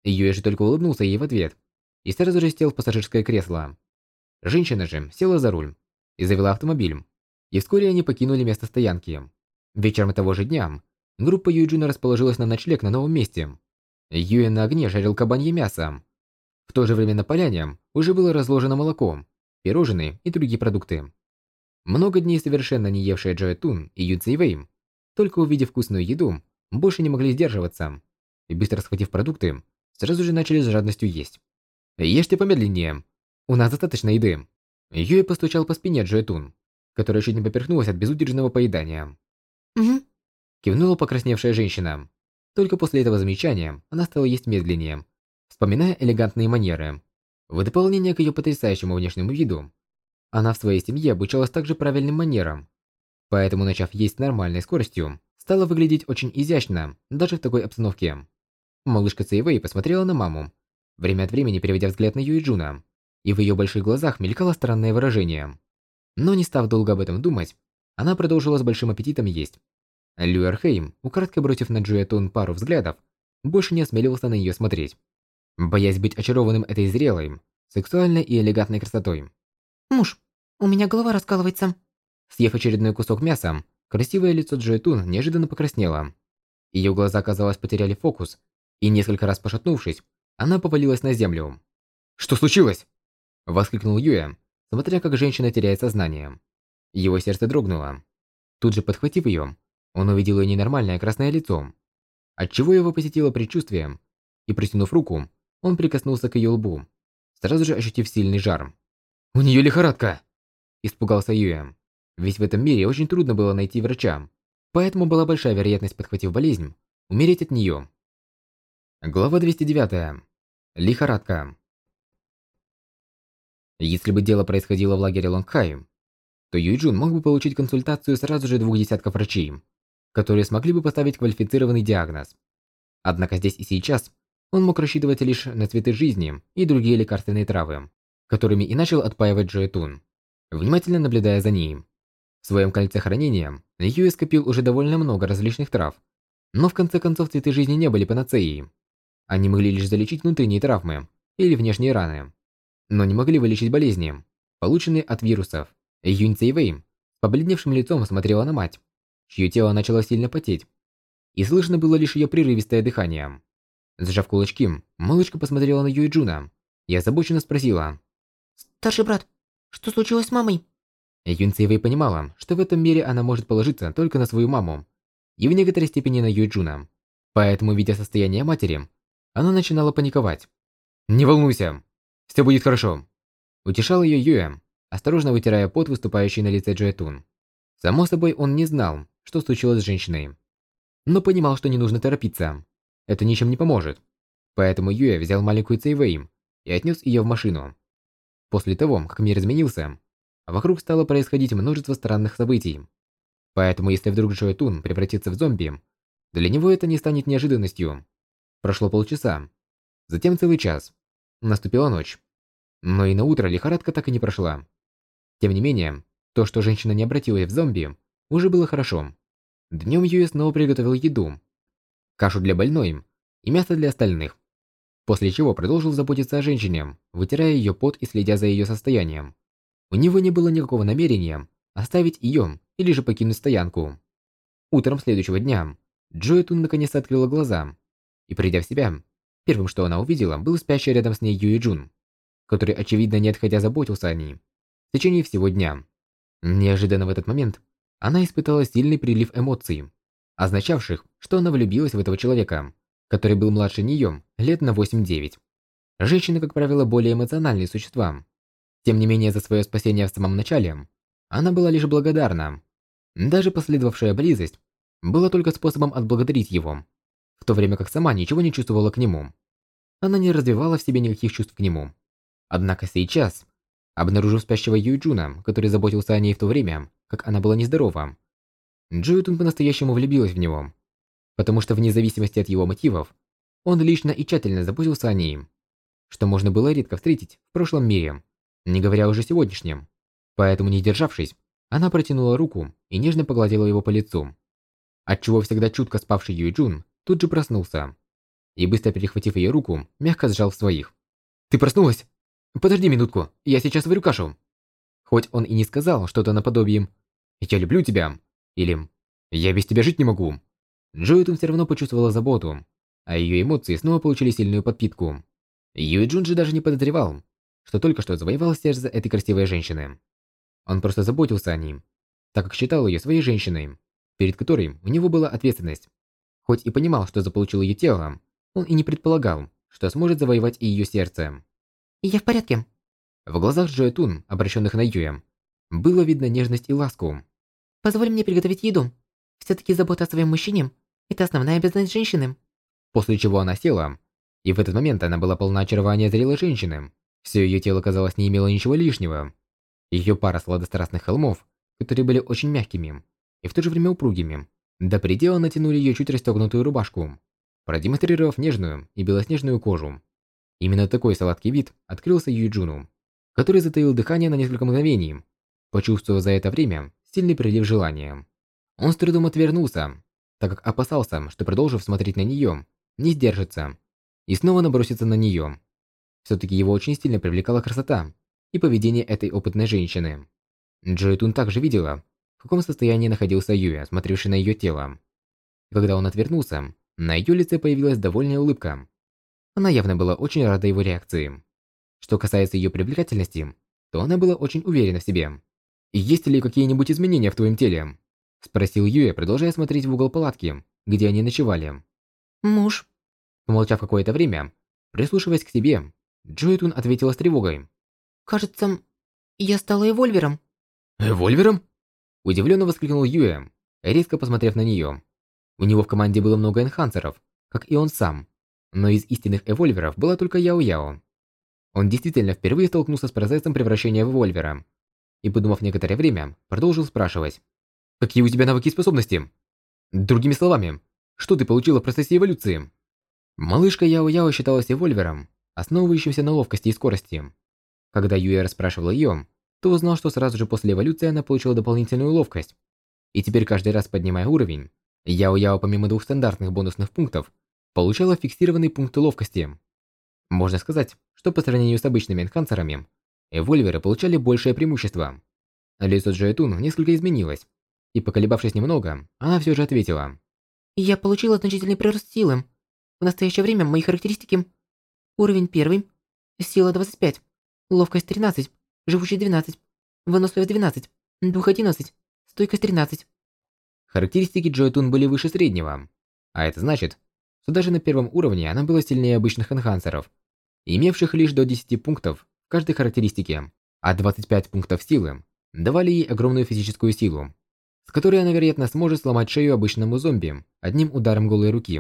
Speaker 1: Юэ же только улыбнулся ей в ответ и сразу же сел в пассажирское кресло. Женщина же села за руль и завела автомобиль, и вскоре они покинули место стоянки. Вечером того же дня группа Юэджуна расположилась на ночлег на новом месте. Юэ на огне жарил кабанье мясо. В то же время на поляне уже было разложено молоко, пирожные и другие продукты. Много дней совершенно не евшая Джоэ Тун и Юн Цзэйвэй, только увидев вкусную еду, больше не могли сдерживаться, и быстро схватив продукты, сразу же начали с жадностью есть. «Ешьте помедленнее, у нас достаточно еды». Юэ постучал по спине Джоэ Тун, которая чуть не поперхнулась от безудержного поедания.
Speaker 3: Угу.
Speaker 1: Кивнула покрасневшая женщина. Только после этого замечания она стала есть медленнее, вспоминая элегантные манеры. В дополнение к ее потрясающему внешнему виду, она в своей семье обучалась также правильным манерам. Поэтому, начав есть с нормальной скоростью, стала выглядеть очень изящно, даже в такой обстановке. Малышка Цэйвэй посмотрела на маму, время от времени переводя взгляд на Юэджуна, и в ее больших глазах мелькало странное выражение. Но не став долго об этом думать, она продолжила с большим аппетитом есть. Лю Эрхейм, украдкой бросив на Джоэ Тун пару взглядов, больше не осмеливался на нее смотреть, боясь быть очарованным этой зрелой, сексуальной и элегантной красотой.
Speaker 3: Муж, у меня голова раскалывается.
Speaker 1: Съев очередной кусок мяса, красивое лицо Джоэ Тун неожиданно покраснело. Ее глаза, казалось, потеряли фокус, и несколько раз пошатнувшись, она повалилась на землю. «Что случилось?» – воскликнул Юэ, смотря как женщина теряет сознание. Его сердце дрогнуло. Тут же подхватив ее, он увидел ее ненормальное красное лицо, отчего его посетило предчувствие, и, протянув руку, он прикоснулся к ее лбу, сразу же ощутив сильный жар. «У нее лихорадка!» – испугался Юэ. Ведь в этом мире очень трудно было найти врача, поэтому была большая вероятность, подхватив болезнь, умереть от нее. Глава двести девятая. Лихорадка. Если бы дело происходило в лагере Лонгхай, то Юйджун мог бы получить консультацию сразу же двух десятков врачей, которые смогли бы поставить квалифицированный диагноз. Однако здесь и сейчас он мог рассчитывать лишь на цветы жизни и другие лекарственные травы, которыми и начал отпаивать Джоэ Тун, внимательно наблюдая за ней. В своем кольце хранения Юэ скопил уже довольно много различных трав, но в конце концов цветы жизни не были панацеей. Они могли лишь залечить внутренние травмы или внешние раны, но не могли вылечить болезни, полученные от вирусов. Юнь Цэйвэй с побледневшим лицом смотрела на мать, чье тело начало сильно потеть, и слышно было лишь ее прерывистое дыхание. Сжав кулачки, малышка посмотрела на Юэджуна и озабоченно спросила:
Speaker 3: «Старший брат, что случилось с мамой?»
Speaker 1: Юнь Цэйвэй понимала, что в этом мире она может положиться только на свою маму и в некоторой степени на Юэджуна, поэтому, видя состояние матери, она начинала паниковать. «Не волнуйся, все будет хорошо», – утешал ее Юэ, осторожно вытирая пот, выступающий на лице Джоэ Тун. Само собой, он не знал, что случилось с женщиной, но понимал, что не нужно торопиться. Это ничем не поможет. Поэтому Юэ взял маленькую Цэйвэй и отнес ее в машину. После того, как мир изменился, вокруг стало происходить множество странных событий. Поэтому, если вдруг Джоэ Тун превратится в зомби, для него это не станет неожиданностью. Прошло полчаса, затем целый час. Наступила ночь. Но и на утро лихорадка так и не прошла. Тем не менее, то, что женщина не обратилась в зомби, уже было хорошо. Днем Юэ снова приготовил еду, кашу для больной и мясо для остальных. После чего продолжил заботиться о женщине, вытирая ее пот и следя за ее состоянием. У него не было никакого намерения оставить ее или же покинуть стоянку. Утром следующего дня Джоэ Тун наконец-то открыла глаза и, придя в себя, первым, что она увидела, был спящий рядом с ней Юэджун, который, очевидно, не отходя заботился о ней в течение всего дня. Неожиданно в этот момент она испытала сильный прилив эмоций, означавших, что она влюбилась в этого человека, который был младше нее лет на восемь-девять. Женщины, как правило, более эмоциональные существа. Тем не менее, за свое спасение в самом начале она была лишь благодарна. Даже последовавшая близость была только способом отблагодарить его, в то время как сама ничего не чувствовала к нему. Она не развивала в себе никаких чувств к нему. Однако сейчас, обнаружив спящего Юэджуна, который заботился о ней в то время, как она была нездорова, Джоэ Тун по-настоящему влюбилась в него, потому что вне зависимости от его мотивов, он лично и тщательно заботился о ней, что можно было редко встретить в прошлом мире, не говоря уже о сегодняшнем. Поэтому, не державшись, она протянула руку и нежно погладила его по лицу, отчего всегда чутко спавший Юэджун тут же проснулся. и, быстро перехватив ее руку, мягко сжал в своих. «Ты проснулась? Подожди минутку, я сейчас варю кашу». Хоть он и не сказал что-то наподобие «Я люблю тебя» или «Я без тебя жить не могу», Джоэтун все равно почувствовала заботу, а ее эмоции снова получили сильную подпитку. Юэджун же даже не подозревал, что только что завоевал сердце этой красивой женщины. Он просто заботился о ней, так как считал ее своей женщиной, перед которой у него была ответственность. Хоть и понимал, что заполучил ее тело, он и не предполагал, что сможет завоевать и ее сердце.
Speaker 3: «Я в порядке».
Speaker 1: В глазах Джоэтун, обращенных на Юэ, было видно нежность и ласку.
Speaker 3: «Позволь мне приготовить еду. Все-таки забота о своем мужчине – это основная обязанность женщины».
Speaker 1: После чего она села, и в этот момент она была полна очарования зрелой женщины. Все ее тело, казалось, не имело ничего лишнего. Ее пара сладострастных холмов, которые были очень мягкими и в то же время упругими, до предела натянули ее чуть расстегнутую рубашку, продемонстрировав нежную и белоснежную кожу. Именно такой сладкий вид открылся Юэджуну, который затаил дыхание на несколько мгновений, почувствовав за это время сильный прилив желания. Он с трудом отвернулся, так как опасался, что, продолжив смотреть на нее, не сдержится и снова набросится на нее. Все-таки его очень сильно привлекала красота и поведение этой опытной женщины. Джоэтун также видела, в каком состоянии находился Юэ, смотревший на ее тело. Когда он отвернулся, на ее лице появилась довольная улыбка. Она явно была очень рада его реакции. Что касается ее привлекательности, то она была очень уверена в себе. «Есть ли какие-нибудь изменения в твоем теле?» – спросил Юэ, продолжая смотреть в угол палатки, где они ночевали.
Speaker 3: «Муж».
Speaker 1: Помолчав какое-то время, прислушиваясь к себе, Джоэтун ответила с тревогой.
Speaker 3: «Кажется, я стала эвольвером».
Speaker 1: «Эвольвером?» – удивленно воскликнул Юэ, резко посмотрев на нее. У него в команде было много энхансеров, как и он сам, но из истинных эвольверов была только Яо-Яо. Он действительно впервые столкнулся с процессом превращения в эвольвера, и, подумав некоторое время, продолжил спрашивать. «Какие у тебя навыки и способности? Другими словами, что ты получила в процессе эволюции?» Малышка Яо-Яо считалась эвольвером, основывающимся на ловкости и скорости. Когда Юэ расспрашивал ее, то узнал, что сразу же после эволюции она получила дополнительную ловкость. И теперь каждый раз, поднимая уровень, Яо-Яо помимо двух стандартных бонусных пунктов, получала фиксированный пункт ловкости. Можно сказать, что по сравнению с обычными энхансерами, эвольверы получали большее преимущество. Лицо Джоэтун несколько изменилось, и, поколебавшись немного, она все же ответила.
Speaker 3: «Я получила значительный прирост силы. В настоящее время мои характеристики: уровень первый, сила двадцать пять, ловкость тринадцать, живучесть двенадцать, выносливость двенадцать, дух одиннадцать, стойкость тринадцать».
Speaker 1: Характеристики Джоэтун были выше среднего, а это значит, что даже на первом уровне она была сильнее обычных энхансеров, имевших лишь до десяти пунктов в каждой характеристике, а двадцать пять пунктов силы давали ей огромную физическую силу, с которой она, вероятно, сможет сломать шею обычному зомби одним ударом голой руки.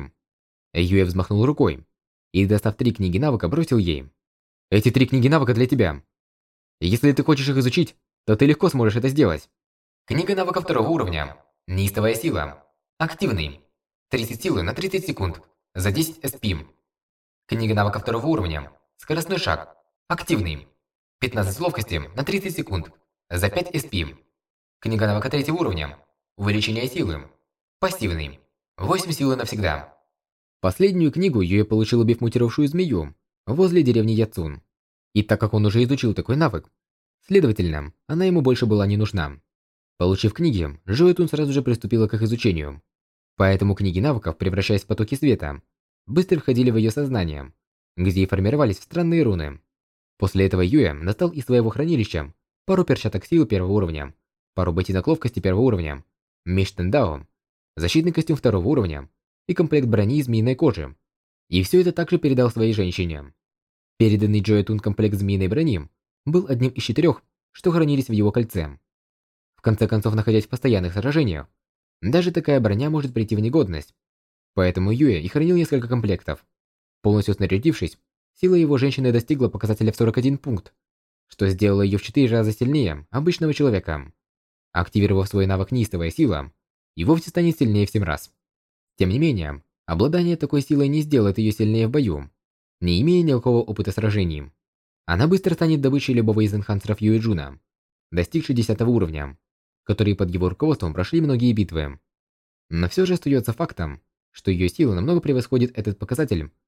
Speaker 1: Юэ взмахнул рукой и, достав три книги навыка, бросил ей. «Эти три книги навыка для тебя. Если ты хочешь их изучить, то ты легко сможешь это сделать».
Speaker 2: Книга навыка второго уровня. Неистовая сила. Активный. тридцать силы на тридцать секунд. За десять эс пи. Книга навыка второго уровня. Скоростной шаг. Активный. пятнадцать ловкости на тридцать секунд. За пять эс пи. Книга навыка третьего уровня. Увеличение силы. Пассивный. восемь силы навсегда.
Speaker 1: Последнюю книгу Юэ получил, убив мутировавшую змею возле деревни Яцун. И так как он уже изучил такой навык, следовательно, она ему больше была не нужна. Получив книги, Джоэтун сразу же приступила к их изучению. Поэтому книги навыков, превращаясь в потоки света, быстро входили в ее сознание, где и формировались странные руны. После этого Юэ достал из своего хранилища пару перчаток силы первого уровня, пару ботинок ловкости первого уровня, меч Тендао, защитный костюм второго уровня и комплект брони из змеиной кожи. И все это также передал своей женщине. Переданный Джоэтун комплект змеиной брони был одним из четырех, что хранились в его кольце. В конце концов, находясь в постоянных сражениях, даже такая броня может прийти в негодность. Поэтому Юэ и хранил несколько комплектов. Полностью снарядившись, сила его женщины достигла показателя в сорок один пункт, что сделало ее в четыре раза сильнее обычного человека. Активировав свой навык неистовая сила, и вовсе станет сильнее в семь раз. Тем не менее, обладание такой силой не сделает ее сильнее в бою, не имея никакого опыта сражений. Она быстро станет добычей любого из энхансеров Юэджуна, достигшей десятого уровня, которые под его руководством прошли многие битвы. Но все же остается фактом, что ее сила намного превосходит этот показатель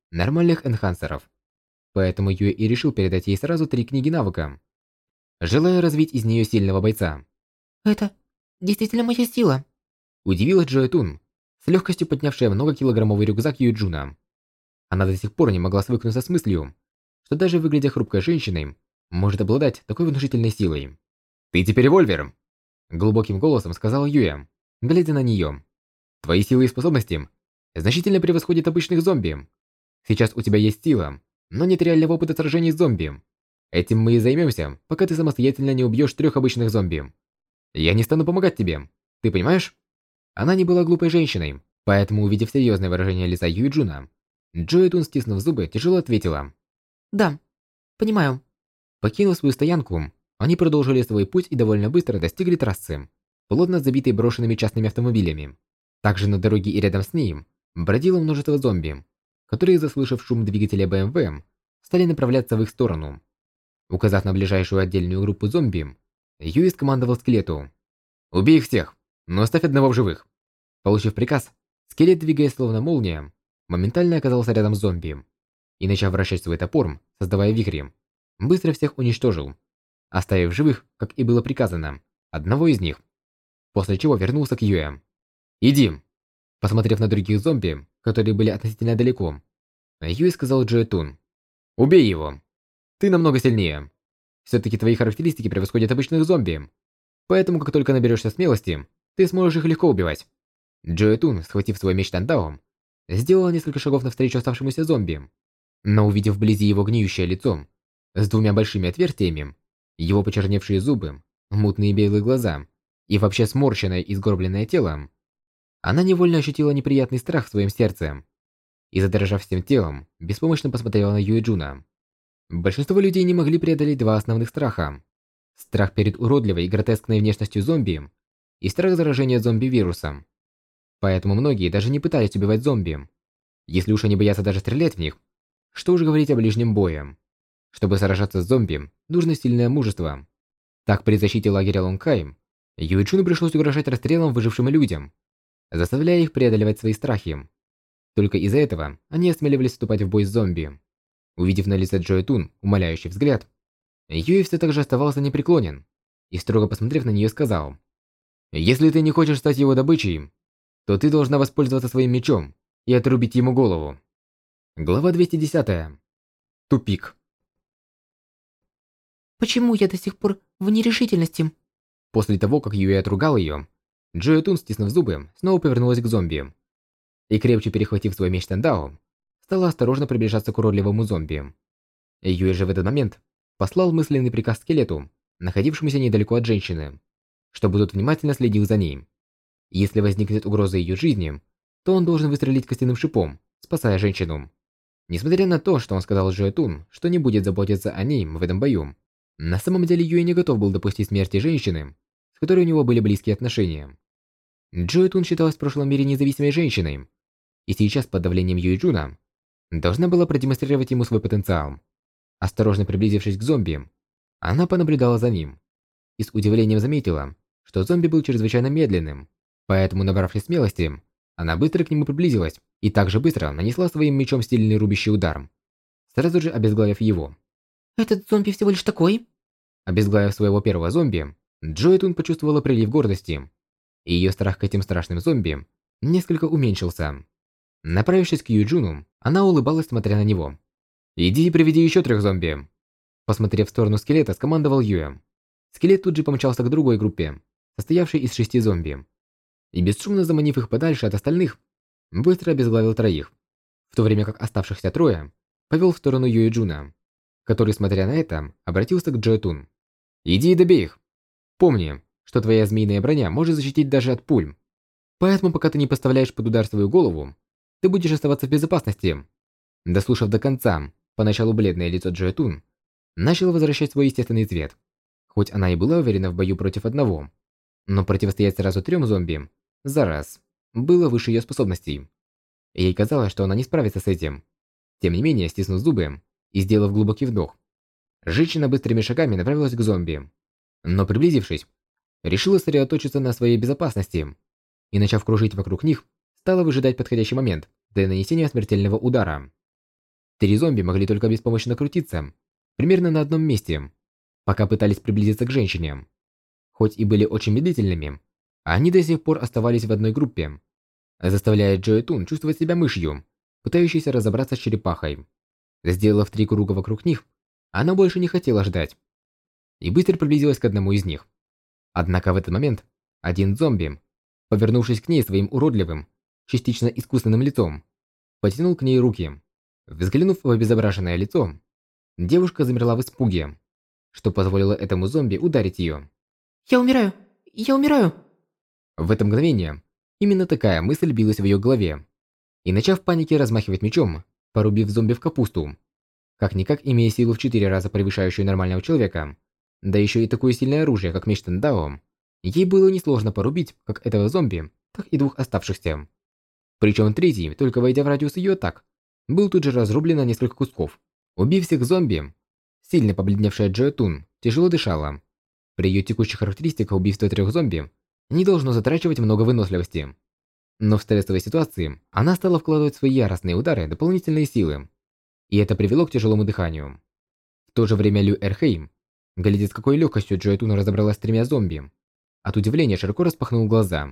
Speaker 1: нормальных энхансеров. Поэтому Юэ и решил передать ей сразу три книги навыка, желая развить из нее сильного бойца.
Speaker 3: Это действительно моя сила.
Speaker 1: Удивилась Джоэ Тун, с легкостью поднявшая многокилограммовый рюкзак Юджуна. Она до сих пор не могла свыкнуться с мыслью, что даже выглядя хрупкой женщиной, может обладать такой внушительной силой. «Ты теперь Вольвер!» Глубоким голосом сказал Юэ, глядя на нее. «Твои силы и способности значительно превосходят обычных зомби. Сейчас у тебя есть сила, но нет реального опыта сражений с зомби. Этим мы и займемся, пока ты самостоятельно не убьешь трех обычных зомби. Я не стану помогать тебе, ты понимаешь?» Она не была глупой женщиной, поэтому, увидев серьезное выражение лица Юджуна, Джоэ Тун, стиснув зубы, тяжело ответила.
Speaker 3: Да, понимаю.
Speaker 1: Покинув свою стоянку, они продолжили свой путь и довольно быстро достигли трассы, плотно забитой брошенными частными автомобилями. Также на дороге и рядом с ней бродило множество зомби, которые, заслышав шум двигателя бэ эм вэ, стали направляться в их сторону. Указав на ближайшую отдельную группу зомби, Юи скомандовал скелету. «Убей их всех, но оставь одного в живых». Получив приказ, скелет, двигаясь словно молния, моментально оказался рядом с зомби и, начав вращать свой топор, создавая вихри, быстро всех уничтожил, оставив живых, как и было приказано, одного из них, после чего вернулся к Юэ. «Иди!» Посмотрев на других зомби, которые были относительно далеко, Юэ сказал Джоэ Тун. «Убей его! Ты намного сильнее. Все-таки твои характеристики превосходят обычных зомби, поэтому как только наберешься смелости, ты сможешь их легко убивать». Джоэ Тун, схватив свой меч Тандао, сделала несколько шагов навстречу оставшемуся зомби, но увидев вблизи его гниющее лицо с двумя большими отверстиями, его почерневшие зубы, мутные белые глаза и вообще сморщенное и сгорбленное тело, она невольно ощутила неприятный страх в своем сердце и, задрожав всем телом, беспомощно посмотрела на Юэджуна. Большинство людей не могли преодолеть два основных страха: страх перед уродливой и гротескной внешностью зомби и страх заражения зомби-вирусом. Поэтому многие даже не пытались убивать зомби. Если уж они боятся даже стрелять в них, что уж говорить о ближнем бое. Чтобы сражаться с зомби, нужно сильное мужество. Так, при защите лагеря Лонгкай, Юэджуну пришлось угрожать расстрелом выжившим людям, заставляя их преодолевать свои страхи. Только из-за этого они осмеливались вступать в бой с зомби. Увидев на лице Джоэ Тун умоляющий взгляд, Юэ все так же оставался непреклонен и, строго посмотрев на нее, сказал: «Если ты не хочешь стать его добычей, то ты должна воспользоваться своим мечом и отрубить ему голову». Глава двести десятая. Тупик.
Speaker 3: Почему я до сих пор в нерешительности?
Speaker 1: После того, как Юэ отругал ее, Джоэ Тун, стиснув зубы, снова повернулась к зомби и, крепче перехватив свой меч Тандао, стала осторожно приближаться к уродливому зомби. Юэ же в этот момент послал мысленный приказ скелету, находившемуся недалеко от женщины, чтобы тот внимательно следил за ней. Если возникнет угроза ее жизни, то он должен выстрелить костяным шипом, спасая женщину. Несмотря на то, что он сказал Джоэ Тун, что не будет заботиться о ней в этом бою, на самом деле Юэ не готов был допустить смерти женщины, с которой у него были близкие отношения. Джоэ Тун считалась в прошлом мире независимой женщиной, и сейчас под давлением Юэджуна должна была продемонстрировать ему свой потенциал. Осторожно приблизившись к зомби, она понаблюдала за ним и с удивлением заметила, что зомби был чрезвычайно медленным, поэтому, набравшись смелости, она быстро к нему приблизилась и также быстро нанесла своим мечом сильный рубящий удар, сразу же обезглавив его.
Speaker 3: Этот зомби всего лишь такой?
Speaker 1: Обезглавив своего первого зомби, Джоэ Тун почувствовала прилив гордости, и ее страх к этим страшным зомби несколько уменьшился. Направившись к Юджуну, она улыбалась, смотря на него. «Иди и приведи еще трех зомби!» Посмотрев в сторону скелета, скомандовал Юэ. Скелет тут же помчался к другой группе, состоявшей из шести зомби, и, бесшумно заманив их подальше от остальных, быстро обезглавил троих, в то время как оставшихся трое повел в сторону Юэджуна, который, смотря на это, обратился к Джоэ Тун. «Иди и добей их! Помни, что твоя змеиная броня может защитить даже от пуль, поэтому пока ты не поставляешь под удар свою голову, ты будешь оставаться в безопасности». Дослушав до конца, поначалу бледное лицо Джоэ Тун начало возвращать свой естественный цвет. Хоть она и была уверена в бою против одного, но противостоять сразу трем зомби за раз было выше ее способностей. Ей казалось, что она не справится с этим. Тем не менее, стиснув зубы и сделав глубокий вдох, женщина быстрыми шагами направилась к зомби. Но приблизившись, решила сосредоточиться на своей безопасности и, начав кружить вокруг них, стала выжидать подходящий момент для нанесения смертельного удара. Три зомби могли только беспомощно крутиться, примерно на одном месте, пока пытались приблизиться к женщине. Хоть и были очень медлительными, они до сих пор оставались в одной группе, заставляя Джоэтун чувствовать себя мышью, пытающейся разобраться с черепахой. Сделав три круга вокруг них, она больше не хотела ждать и быстро приблизилась к одному из них. Однако в этот момент один зомби, повернувшись к ней своим уродливым, частично искусственным лицом, потянул к ней руки. Взглянув в обезображенное лицо, девушка замерла в испуге, что позволило этому зомби ударить ее.
Speaker 3: «Я умираю! Я умираю!»
Speaker 1: В это мгновение именно такая мысль билась в ее голове, и начав в панике размахивать мечом, порубив зомби в капусту, как-никак имея силу в четыре раза превышающую нормального человека, да еще и такое сильное оружие, как меч Тендао, ей было несложно порубить как этого зомби, так и двух оставшихся. Причем третий, только войдя в радиус ее атак, был тут же разрублен на несколько кусков. Убив всех зомби, сильно побледневшая Джоэтун тяжело дышала. При ее текущих характеристиках убийство трех зомби не должно затрачивать много выносливости. Но в стрессовой ситуации она стала вкладывать в свои яростные удары дополнительные силы. И это привело к тяжелому дыханию. В то же время Лю Эрхейм, глядя с какой легкостью Джоэтун разобралась с тремя зомби, от удивления широко распахнул глаза.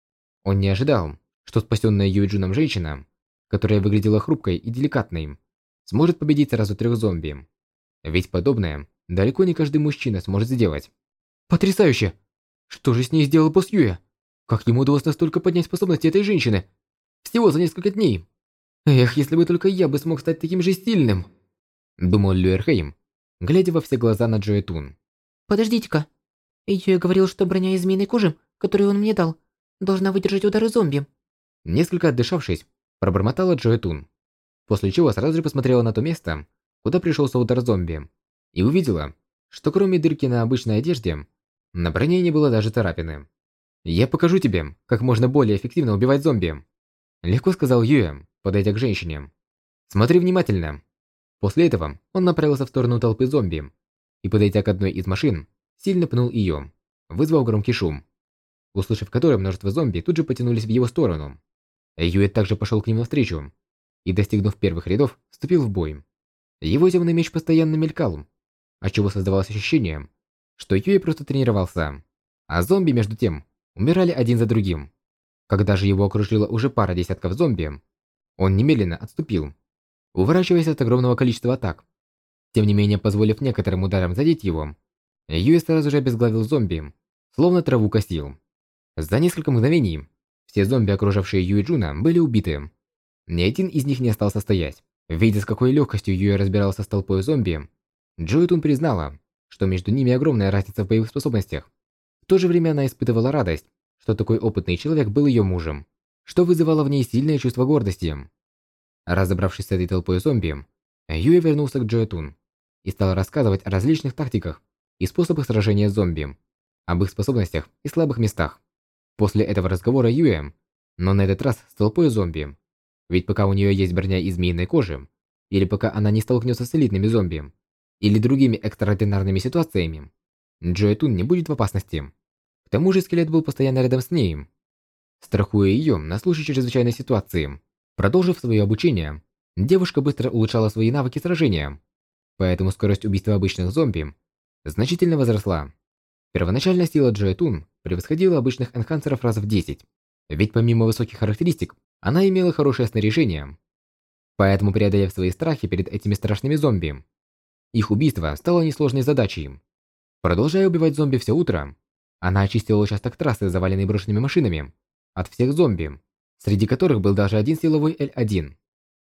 Speaker 1: Он не ожидал, что спасенная Юэджуном женщина, которая выглядела хрупкой и деликатной, сможет победить сразу трех зомби. Ведь подобное далеко не каждый мужчина сможет сделать. Потрясающе! Что же с ней сделал босс Юэ? Как ему удалось настолько поднять способности этой женщины? Всего за несколько дней. Эх, если бы только я бы смог стать таким же сильным. Думал Люэрхейм, глядя во все глаза на Джоэтун.
Speaker 3: Подождите-ка. Юэ говорил, что броня из змеиной кожи, которую он мне дал, должна выдержать удары зомби.
Speaker 1: Несколько отдышавшись, пробормотала Джоэтун, после чего сразу же посмотрела на то место, куда пришелся удар зомби, и увидела, что кроме дырки на обычной одежде, на броне не было даже царапины. «Я покажу тебе, как можно более эффективно убивать зомби», легко сказал Юэ, подойдя к женщине. «Смотри внимательно». После этого он направился в сторону толпы зомби и, подойдя к одной из машин, сильно пнул ее, вызвав громкий шум, услышав который, множество зомби тут же потянулись в его сторону. Юэ также пошел к ним навстречу и, достигнув первых рядов, вступил в бой. Его темный меч постоянно мелькал, отчего создавалось ощущение, что Юэ просто тренировался, а зомби, между тем, умирали один за другим. Когда же его окружила уже пара десятков зомби, он немедленно отступил, уворачиваясь от огромного количества атак. Тем не менее, позволив некоторым ударам задеть его, Юэ сразу же обезглавил зомби, словно траву косил. За несколько мгновений все зомби, окружавшие Юэджуна, были убиты. Ни один из них не остался стоять. Видя, с какой легкостью Юэ разбирался с толпой зомби, Джоэтун признала, что между ними огромная разница в боевых способностях. В то же время она испытывала радость, что такой опытный человек был ее мужем, что вызывало в ней сильное чувство гордости. Разобравшись с этой толпой зомби, Юэ вернулся к Джоэтун и стал рассказывать о различных тактиках и способах сражения с зомби, об их способностях и слабых местах. После этого разговора Юэ, но на этот раз с толпой зомби, ведь пока у нее есть броня из змеиной кожи, или пока она не столкнется с элитными зомби, или другими экстраординарными ситуациями, Джоэтун не будет в опасности. К тому же скелет был постоянно рядом с ней, страхуя ее на случай чрезвычайной ситуации. Продолжив свое обучение, девушка быстро улучшала свои навыки сражения, поэтому скорость убийства обычных зомби значительно возросла. Первоначально сила Джоэтун превосходила обычных энхансеров раз в десять, ведь помимо высоких характеристик, она имела хорошее снаряжение. Поэтому, преодолев свои страхи перед этими страшными зомби, их убийство стало несложной задачей. Продолжая убивать зомби все утро, она очистила участок трассы, заваленный брошенными машинами, от всех зомби, среди которых был даже один силовой Эль один.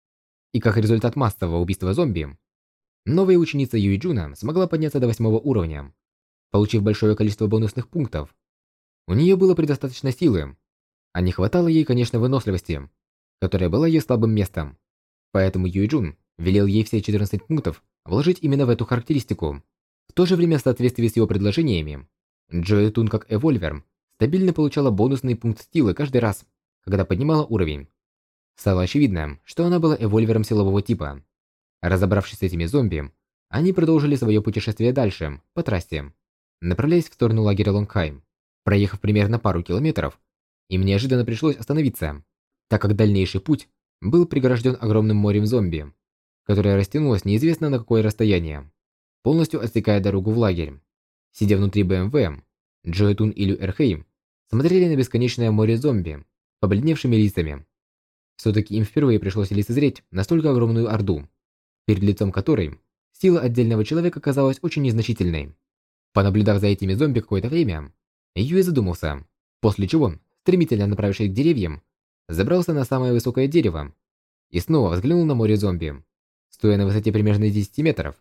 Speaker 1: И как результат массового убийства зомби, новая ученица Юэджуна смогла подняться до восьмого уровня, получив большое количество бонусных пунктов. У нее было предостаточно силы, а не хватало ей, конечно, выносливости, которая была ее слабым местом. Поэтому Юэджун велел ей все четырнадцать пунктов вложить именно в эту характеристику. В то же время, в соответствии с его предложениями, Джоэтун как эвольвер стабильно получала бонусный пункт силы каждый раз, когда поднимала уровень. Стало очевидно, что она была эвольвером силового типа. Разобравшись с этими зомби, они продолжили свое путешествие дальше, по трассе, направляясь в сторону лагеря Лонгхайм. Проехав примерно пару километров, им неожиданно пришлось остановиться, так как дальнейший путь был прегражден огромным морем зомби. которая растянулась неизвестно на какое расстояние, полностью отсекая дорогу в лагерь. Сидя внутри бэ эм вэ, Джоэтун и Лю Эрхей смотрели на бесконечное море зомби, побледневшими лицами. Все-таки им впервые пришлось лицезреть настолько огромную орду, перед лицом которой сила отдельного человека казалась очень незначительной. Понаблюдав за этими зомби какое-то время, Юэ задумался, после чего, стремительно направившись к деревьям, забрался на самое высокое дерево и снова взглянул на море зомби. Стоя на высоте примерно десяти метров,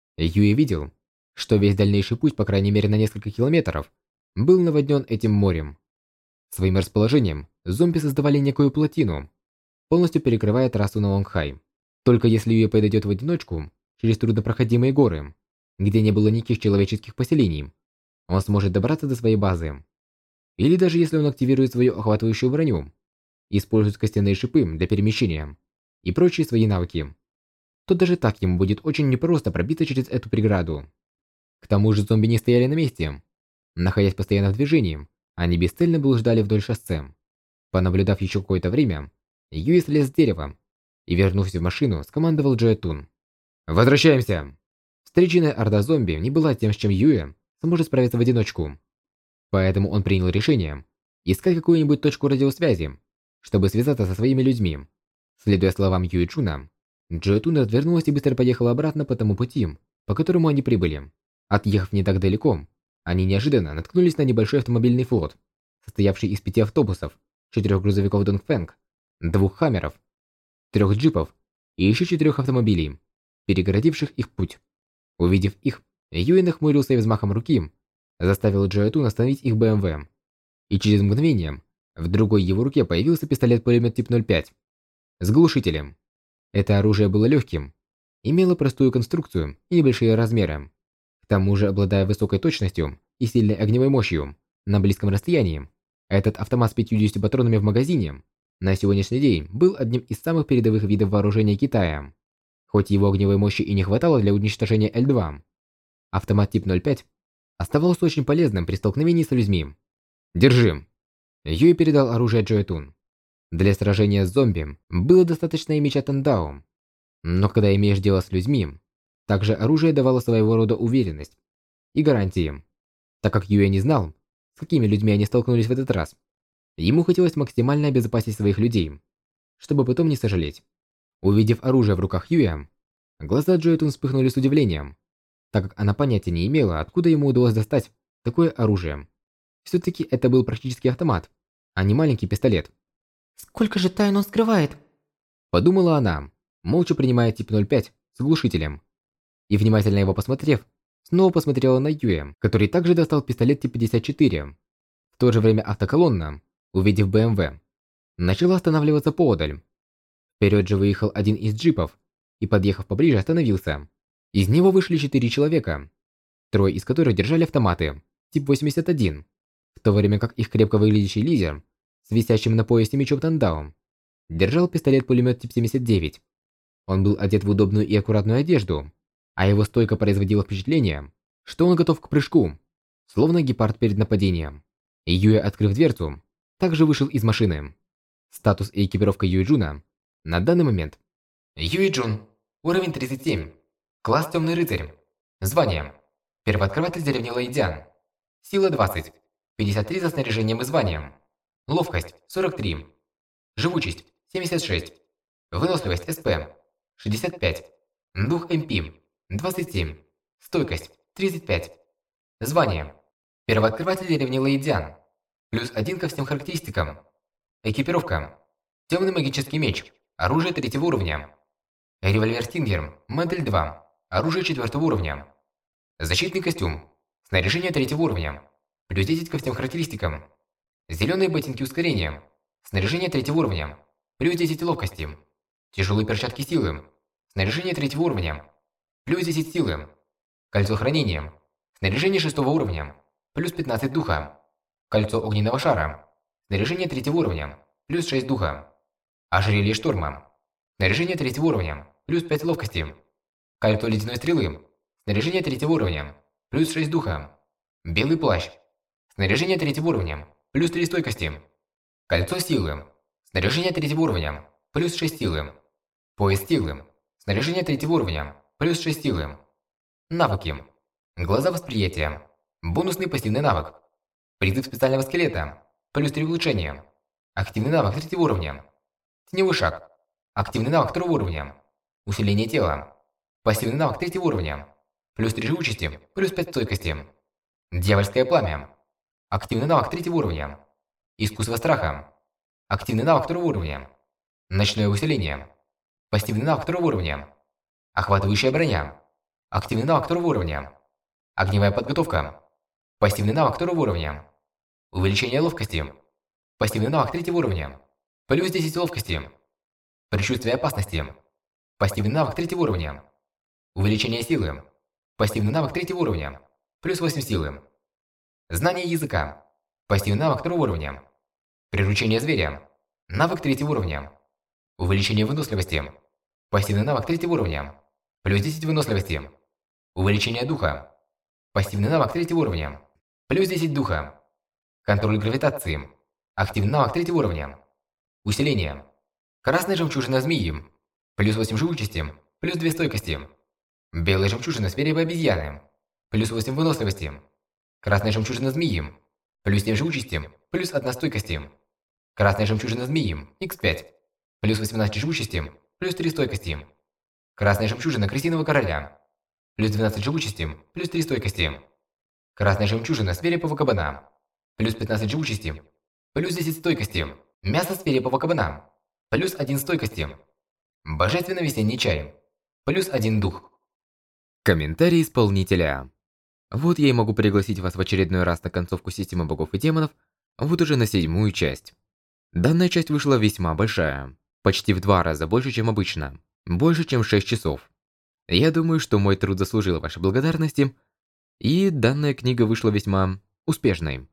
Speaker 1: Юэ видел, что весь дальнейший путь, по крайней мере на несколько километров, был наводнен этим морем. Своим расположением зомби создавали некую плотину, полностью перекрывая трассу на Лонгхай. Только если Юэ подойдет в одиночку через труднопроходимые горы, где не было никаких человеческих поселений, он сможет добраться до своей базы. Или даже если он активирует свою охватывающую броню, использует костяные шипы для перемещения и прочие свои навыки, то даже так ему будет очень непросто пробиться через эту преграду. К тому же зомби не стояли на месте. Находясь постоянно в движении, они бесцельно блуждали вдоль шоссе. Понаблюдав еще какое-то время, Юэ слез с дерева и, вернувшись в машину, скомандовал Джоэтун. «Возвращаемся!» Встреченная орда зомби не была тем, с чем Юэ сможет справиться в одиночку. Поэтому он принял решение искать какую-нибудь точку радиосвязи, чтобы связаться со своими людьми. Следуя словам Юэ Чуна, Джоэтун развернулась и быстро поехала обратно по тому пути, по которому они прибыли. Отъехав не так далеко, они неожиданно наткнулись на небольшой автомобильный флот, состоявший из пяти автобусов, четырех грузовиков Донгфэнг, двух хаммеров, трех джипов и еще четырех автомобилей, перегородивших их путь. Увидев их, Юэ нахмурился и взмахом руки заставил Джоэтун остановить их бэ эм вэ. И через мгновение в другой его руке появился пистолет-пулемет тип ноль пять с глушителем. Это оружие было легким, имело простую конструкцию и небольшие размеры. К тому же, обладая высокой точностью и сильной огневой мощью на близком расстоянии, этот автомат с пятьюдесятью патронами в магазине на сегодняшний день был одним из самых передовых видов вооружения Китая. Хоть его огневой мощи и не хватало для уничтожения Л два, автомат тип ноль пять оставался очень полезным при столкновении с людьми. «Держи!» Юэ передал оружие Джоэтун. Для сражения с зомби было достаточно и меча Тандао, но когда имеешь дело с людьми, также оружие давало своего рода уверенность и гарантии. Так как Юэ не знал, с какими людьми они столкнулись в этот раз, ему хотелось максимально обезопасить своих людей, чтобы потом не сожалеть. Увидев оружие в руках Юэ, глаза Джоэтун вспыхнули с удивлением, так как она понятия не имела, откуда ему удалось достать такое оружие. Все-таки это был практически автомат, а не маленький пистолет.
Speaker 3: Сколько же тайн он скрывает?
Speaker 1: Подумала она, молча принимая тип ноль пять с глушителем. И внимательно его посмотрев, снова посмотрела на Юэ, который также достал пистолет тип пятьдесят четыре. В то же время автоколонна, увидев бэ эм вэ, начала останавливаться поодаль. Вперед же выехал один из джипов и, подъехав поближе, остановился. Из него вышли четыре человека, трое из которых держали автоматы тип восемьдесят один, в то время как их крепко выглядящий лидер с висящим на поясе мечом Тандао держал пистолет-пулемет тип семьдесят девять. Он был одет в удобную и аккуратную одежду, а его стойка производила впечатление, что он готов к прыжку, словно гепард перед нападением. И Юэ, открыв дверцу, также вышел из машины. Статус и экипировка Юэ Джуна на данный момент.
Speaker 2: Юэ Джун, уровень тридцать семь, класс Темный рыцарь, звание первооткрыватель деревни Лэйдзян, сила двадцать, пятьдесят три за снаряжением и званием, ловкость сорок три, живучесть семьдесят шесть, выносливость эс пэ шестьдесят пять, дух эм пи двадцать семь, стойкость тридцать пять, звание первооткрыватель деревни Лэйдзян, плюс один ко всем характеристикам, экипировка темный магический меч, оружие третьего уровня, револьвер Стингер, модель два, оружие четвертого уровня, защитный костюм, снаряжение третьего уровня, плюс десять ко всем характеристикам, зеленые ботинки ускорения, снаряжение третьего уровня, плюс десять ловкости, тяжелые перчатки силы, снаряжение третьего уровня, плюс десять силы, кольцо хранения, снаряжение шестого уровня, плюс пятнадцать духа, кольцо огненного шара, снаряжение третьего уровня, плюс шесть духа, ожерелье шторма, снаряжение третьего уровня, плюс пять ловкости, кольцо ледяной стрелы, снаряжение третьего уровня, плюс шесть духа, белый плащ, снаряжение третьего уровня, плюс три стойкости, кольцо силы, снаряжение третьего уровня, плюс шесть силы, пояс силы, Снаряжение третьего уровня, плюс шесть силы. Навыки. Глаза восприятия. Бонусный пассивный навык. Призыв специального скелета, плюс три улучшения. Активный навык третьего уровня. Теневой шаг. Активный навык второго уровня. Усиление тела. Пассивный навык третьего уровня. Плюс три живучести, плюс пять стойкости. Дьявольское пламя. Активный навык третьего уровня. Искусство страха. Активный навык второго уровня. Ночное усиление. Пассивный навык второго уровня. Охватывающая броня. Активный навык второго уровня. Огневая подготовка. Пассивный навык второго уровня. Увеличение ловкости. Пассивный навык третьего уровня. Плюс десять ловкости. Предчувствие опасности. Пассивный навык третьего уровня. Увеличение силы. Пассивный навык третьего уровня. Плюс восемь силы. Знание языка. Пассивный навык второго уровня. Приручение зверя. Навык третьего уровня. Увеличение выносливости. Пассивный навык третьего уровня. Плюс десять выносливости. Увеличение духа. Пассивный навык третьего уровня. Плюс десять духа. Контроль гравитации. Активный навык третьего уровня. Усиление. Красная жемчужина змеи. Плюс восемь живучести. Плюс две стойкости. Белая жемчужина свирепой обезьяны. Плюс восемь выносливости. Красная жемчужина змеи. Плюс семь живучести. Плюс одна стойкости. Красная жемчужина змеи. икс пять. Плюс восемнадцать живучести. Плюс три стойкости. Красная жемчужина крысиного короля. Плюс двенадцать живучести. Плюс три стойкости. Красная жемчужина свирепого кабана. Плюс пятнадцать живучести. Плюс десять стойкости. Мясо свирепого кабана. Плюс один стойкости. Божественный весенний чай. Плюс один дух.
Speaker 1: Комментарий исполнителя. Вот я и могу пригласить вас в очередной раз на концовку системы богов и демонов, вот уже на седьмую часть. Данная часть вышла весьма большая. Почти в два раза больше, чем обычно. Больше, чем шесть часов. Я думаю, что мой труд заслужил вашей благодарности, и данная книга вышла весьма успешной.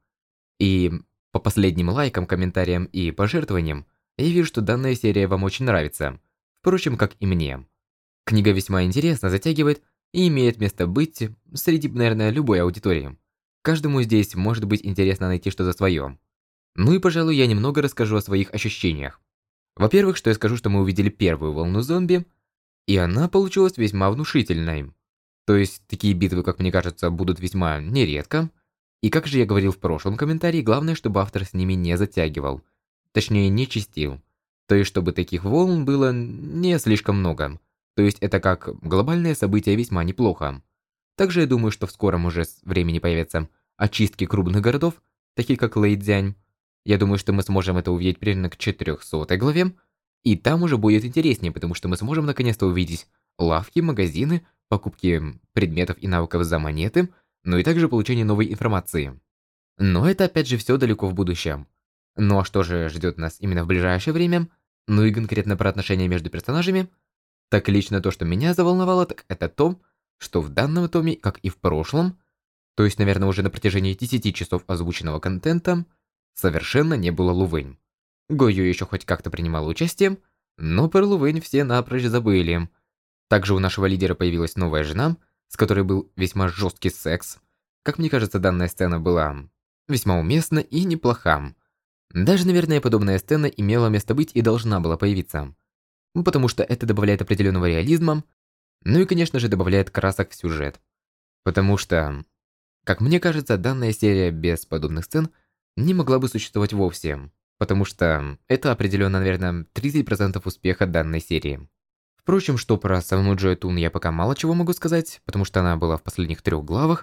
Speaker 1: И по последним лайкам, комментариям и пожертвованиям, я вижу, что данная серия вам очень нравится. Впрочем, как и мне. Книга весьма интересна, затягивает и имеет место быть среди, наверное, любой аудитории. Каждому здесь может быть интересно найти что-то свое. Ну и, пожалуй, я немного расскажу о своих ощущениях. Во-первых, что я скажу, что мы увидели первую волну зомби, и она получилась весьма внушительной. То есть, такие битвы, как мне кажется, будут весьма нередко. И как же я говорил в прошлом комментарии, главное, чтобы автор с ними не затягивал. Точнее, не чистил. То есть, чтобы таких волн было не слишком много. То есть, это как глобальное событие весьма неплохо. Также я думаю, что в скором уже времени появятся очистки крупных городов, такие как Лэйцзянь. Я думаю, что мы сможем это увидеть примерно к четырёхсотой главе. И там уже будет интереснее, потому что мы сможем наконец-то увидеть лавки, магазины, покупки предметов и навыков за монеты, но и также получение новой информации. Но это опять же все далеко в будущем. Ну а что же ждет нас именно в ближайшее время? Ну и конкретно про отношения между персонажами. Так лично то, что меня заволновало, так это то, что в данном томе, как и в прошлом, то есть, наверное, уже на протяжении десяти часов озвученного контента, совершенно не было Лувэнь. Гойо еще хоть как-то принимала участие, но про Лувэнь все напрочь забыли. Также у нашего лидера появилась новая жена, с которой был весьма жесткий секс. Как мне кажется, данная сцена была весьма уместна и неплоха. Даже, наверное, подобная сцена имела место быть и должна была появиться. Потому что это добавляет определенного реализма, ну и, конечно же, добавляет красок в сюжет. Потому что, как мне кажется, данная серия без подобных сцен не могла бы существовать вовсе. Потому что это определенно, наверное, тридцать процентов успеха данной серии. Впрочем, что про саму Джой Тун я пока мало чего могу сказать, потому что она была в последних трех главах,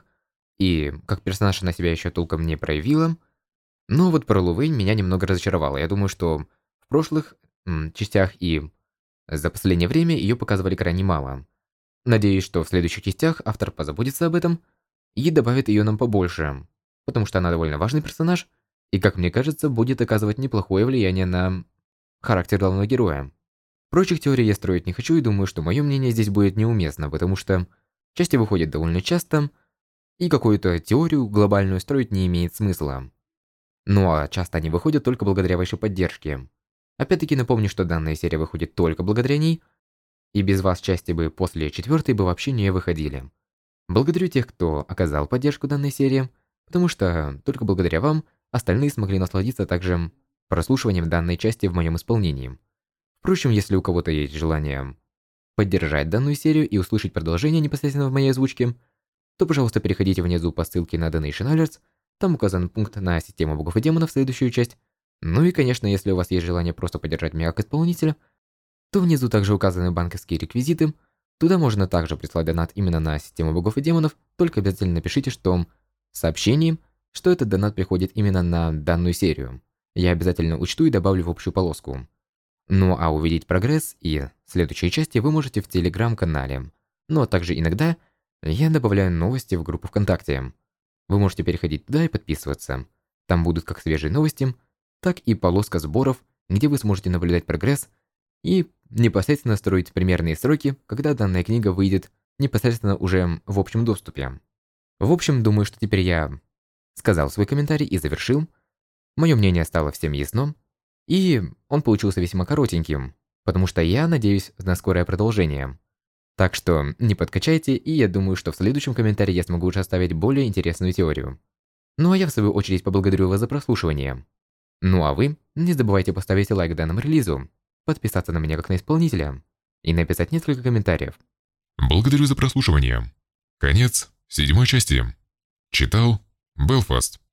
Speaker 1: и как персонаж она себя еще толком не проявила. Но вот про Лувэнь меня немного разочаровало. Я думаю, что в прошлых м, частях и за последнее время ее показывали крайне мало. Надеюсь, что в следующих частях автор позаботится об этом и добавит ее нам побольше, потому что она довольно важный персонаж, и, как мне кажется, будет оказывать неплохое влияние на характер главного героя. Прочих теорий я строить не хочу и думаю, что мое мнение здесь будет неуместно, потому что части выходят довольно часто, и какую-то теорию глобальную строить не имеет смысла. Ну а часто они выходят только благодаря вашей поддержке. Опять-таки напомню, что данная серия выходит только благодаря ней, и без вас части бы после четвертой бы вообще не выходили. Благодарю тех, кто оказал поддержку данной серии, потому что только благодаря вам остальные смогли насладиться также прослушиванием данной части в моем исполнении. Впрочем, если у кого-то есть желание поддержать данную серию и услышать продолжение непосредственно в моей озвучке, то, пожалуйста, переходите внизу по ссылке на Donation Alerts, там указан пункт на систему богов и демонов в следующую часть. Ну и, конечно, если у вас есть желание просто поддержать меня как исполнителя, то внизу также указаны банковские реквизиты. Туда можно также прислать донат именно на систему богов и демонов, только обязательно напишите, что в сообщении, что этот донат приходит именно на данную серию. Я обязательно учту и добавлю в общую полоску. Ну а увидеть прогресс и следующие части вы можете в телеграм-канале. Ну а также иногда я добавляю новости в группу ВКонтакте. Вы можете переходить туда и подписываться. Там будут как свежие новости, так и полоска сборов, где вы сможете наблюдать прогресс и непосредственно строить примерные сроки, когда данная книга выйдет непосредственно уже в общем доступе. В общем, думаю, что теперь я сказал свой комментарий и завершил. Мое мнение стало всем ясно, и он получился весьма коротеньким, потому что я надеюсь на скорое продолжение. Так что не подкачайте, и я думаю, что в следующем комментарии я смогу уже оставить более интересную теорию. Ну а я в свою очередь поблагодарю вас за прослушивание. Ну а вы не забывайте поставить лайк данному релизу, подписаться на меня как на исполнителя и написать несколько комментариев.
Speaker 4: Благодарю за прослушивание. Конец седьмой части. Читал Белфаст.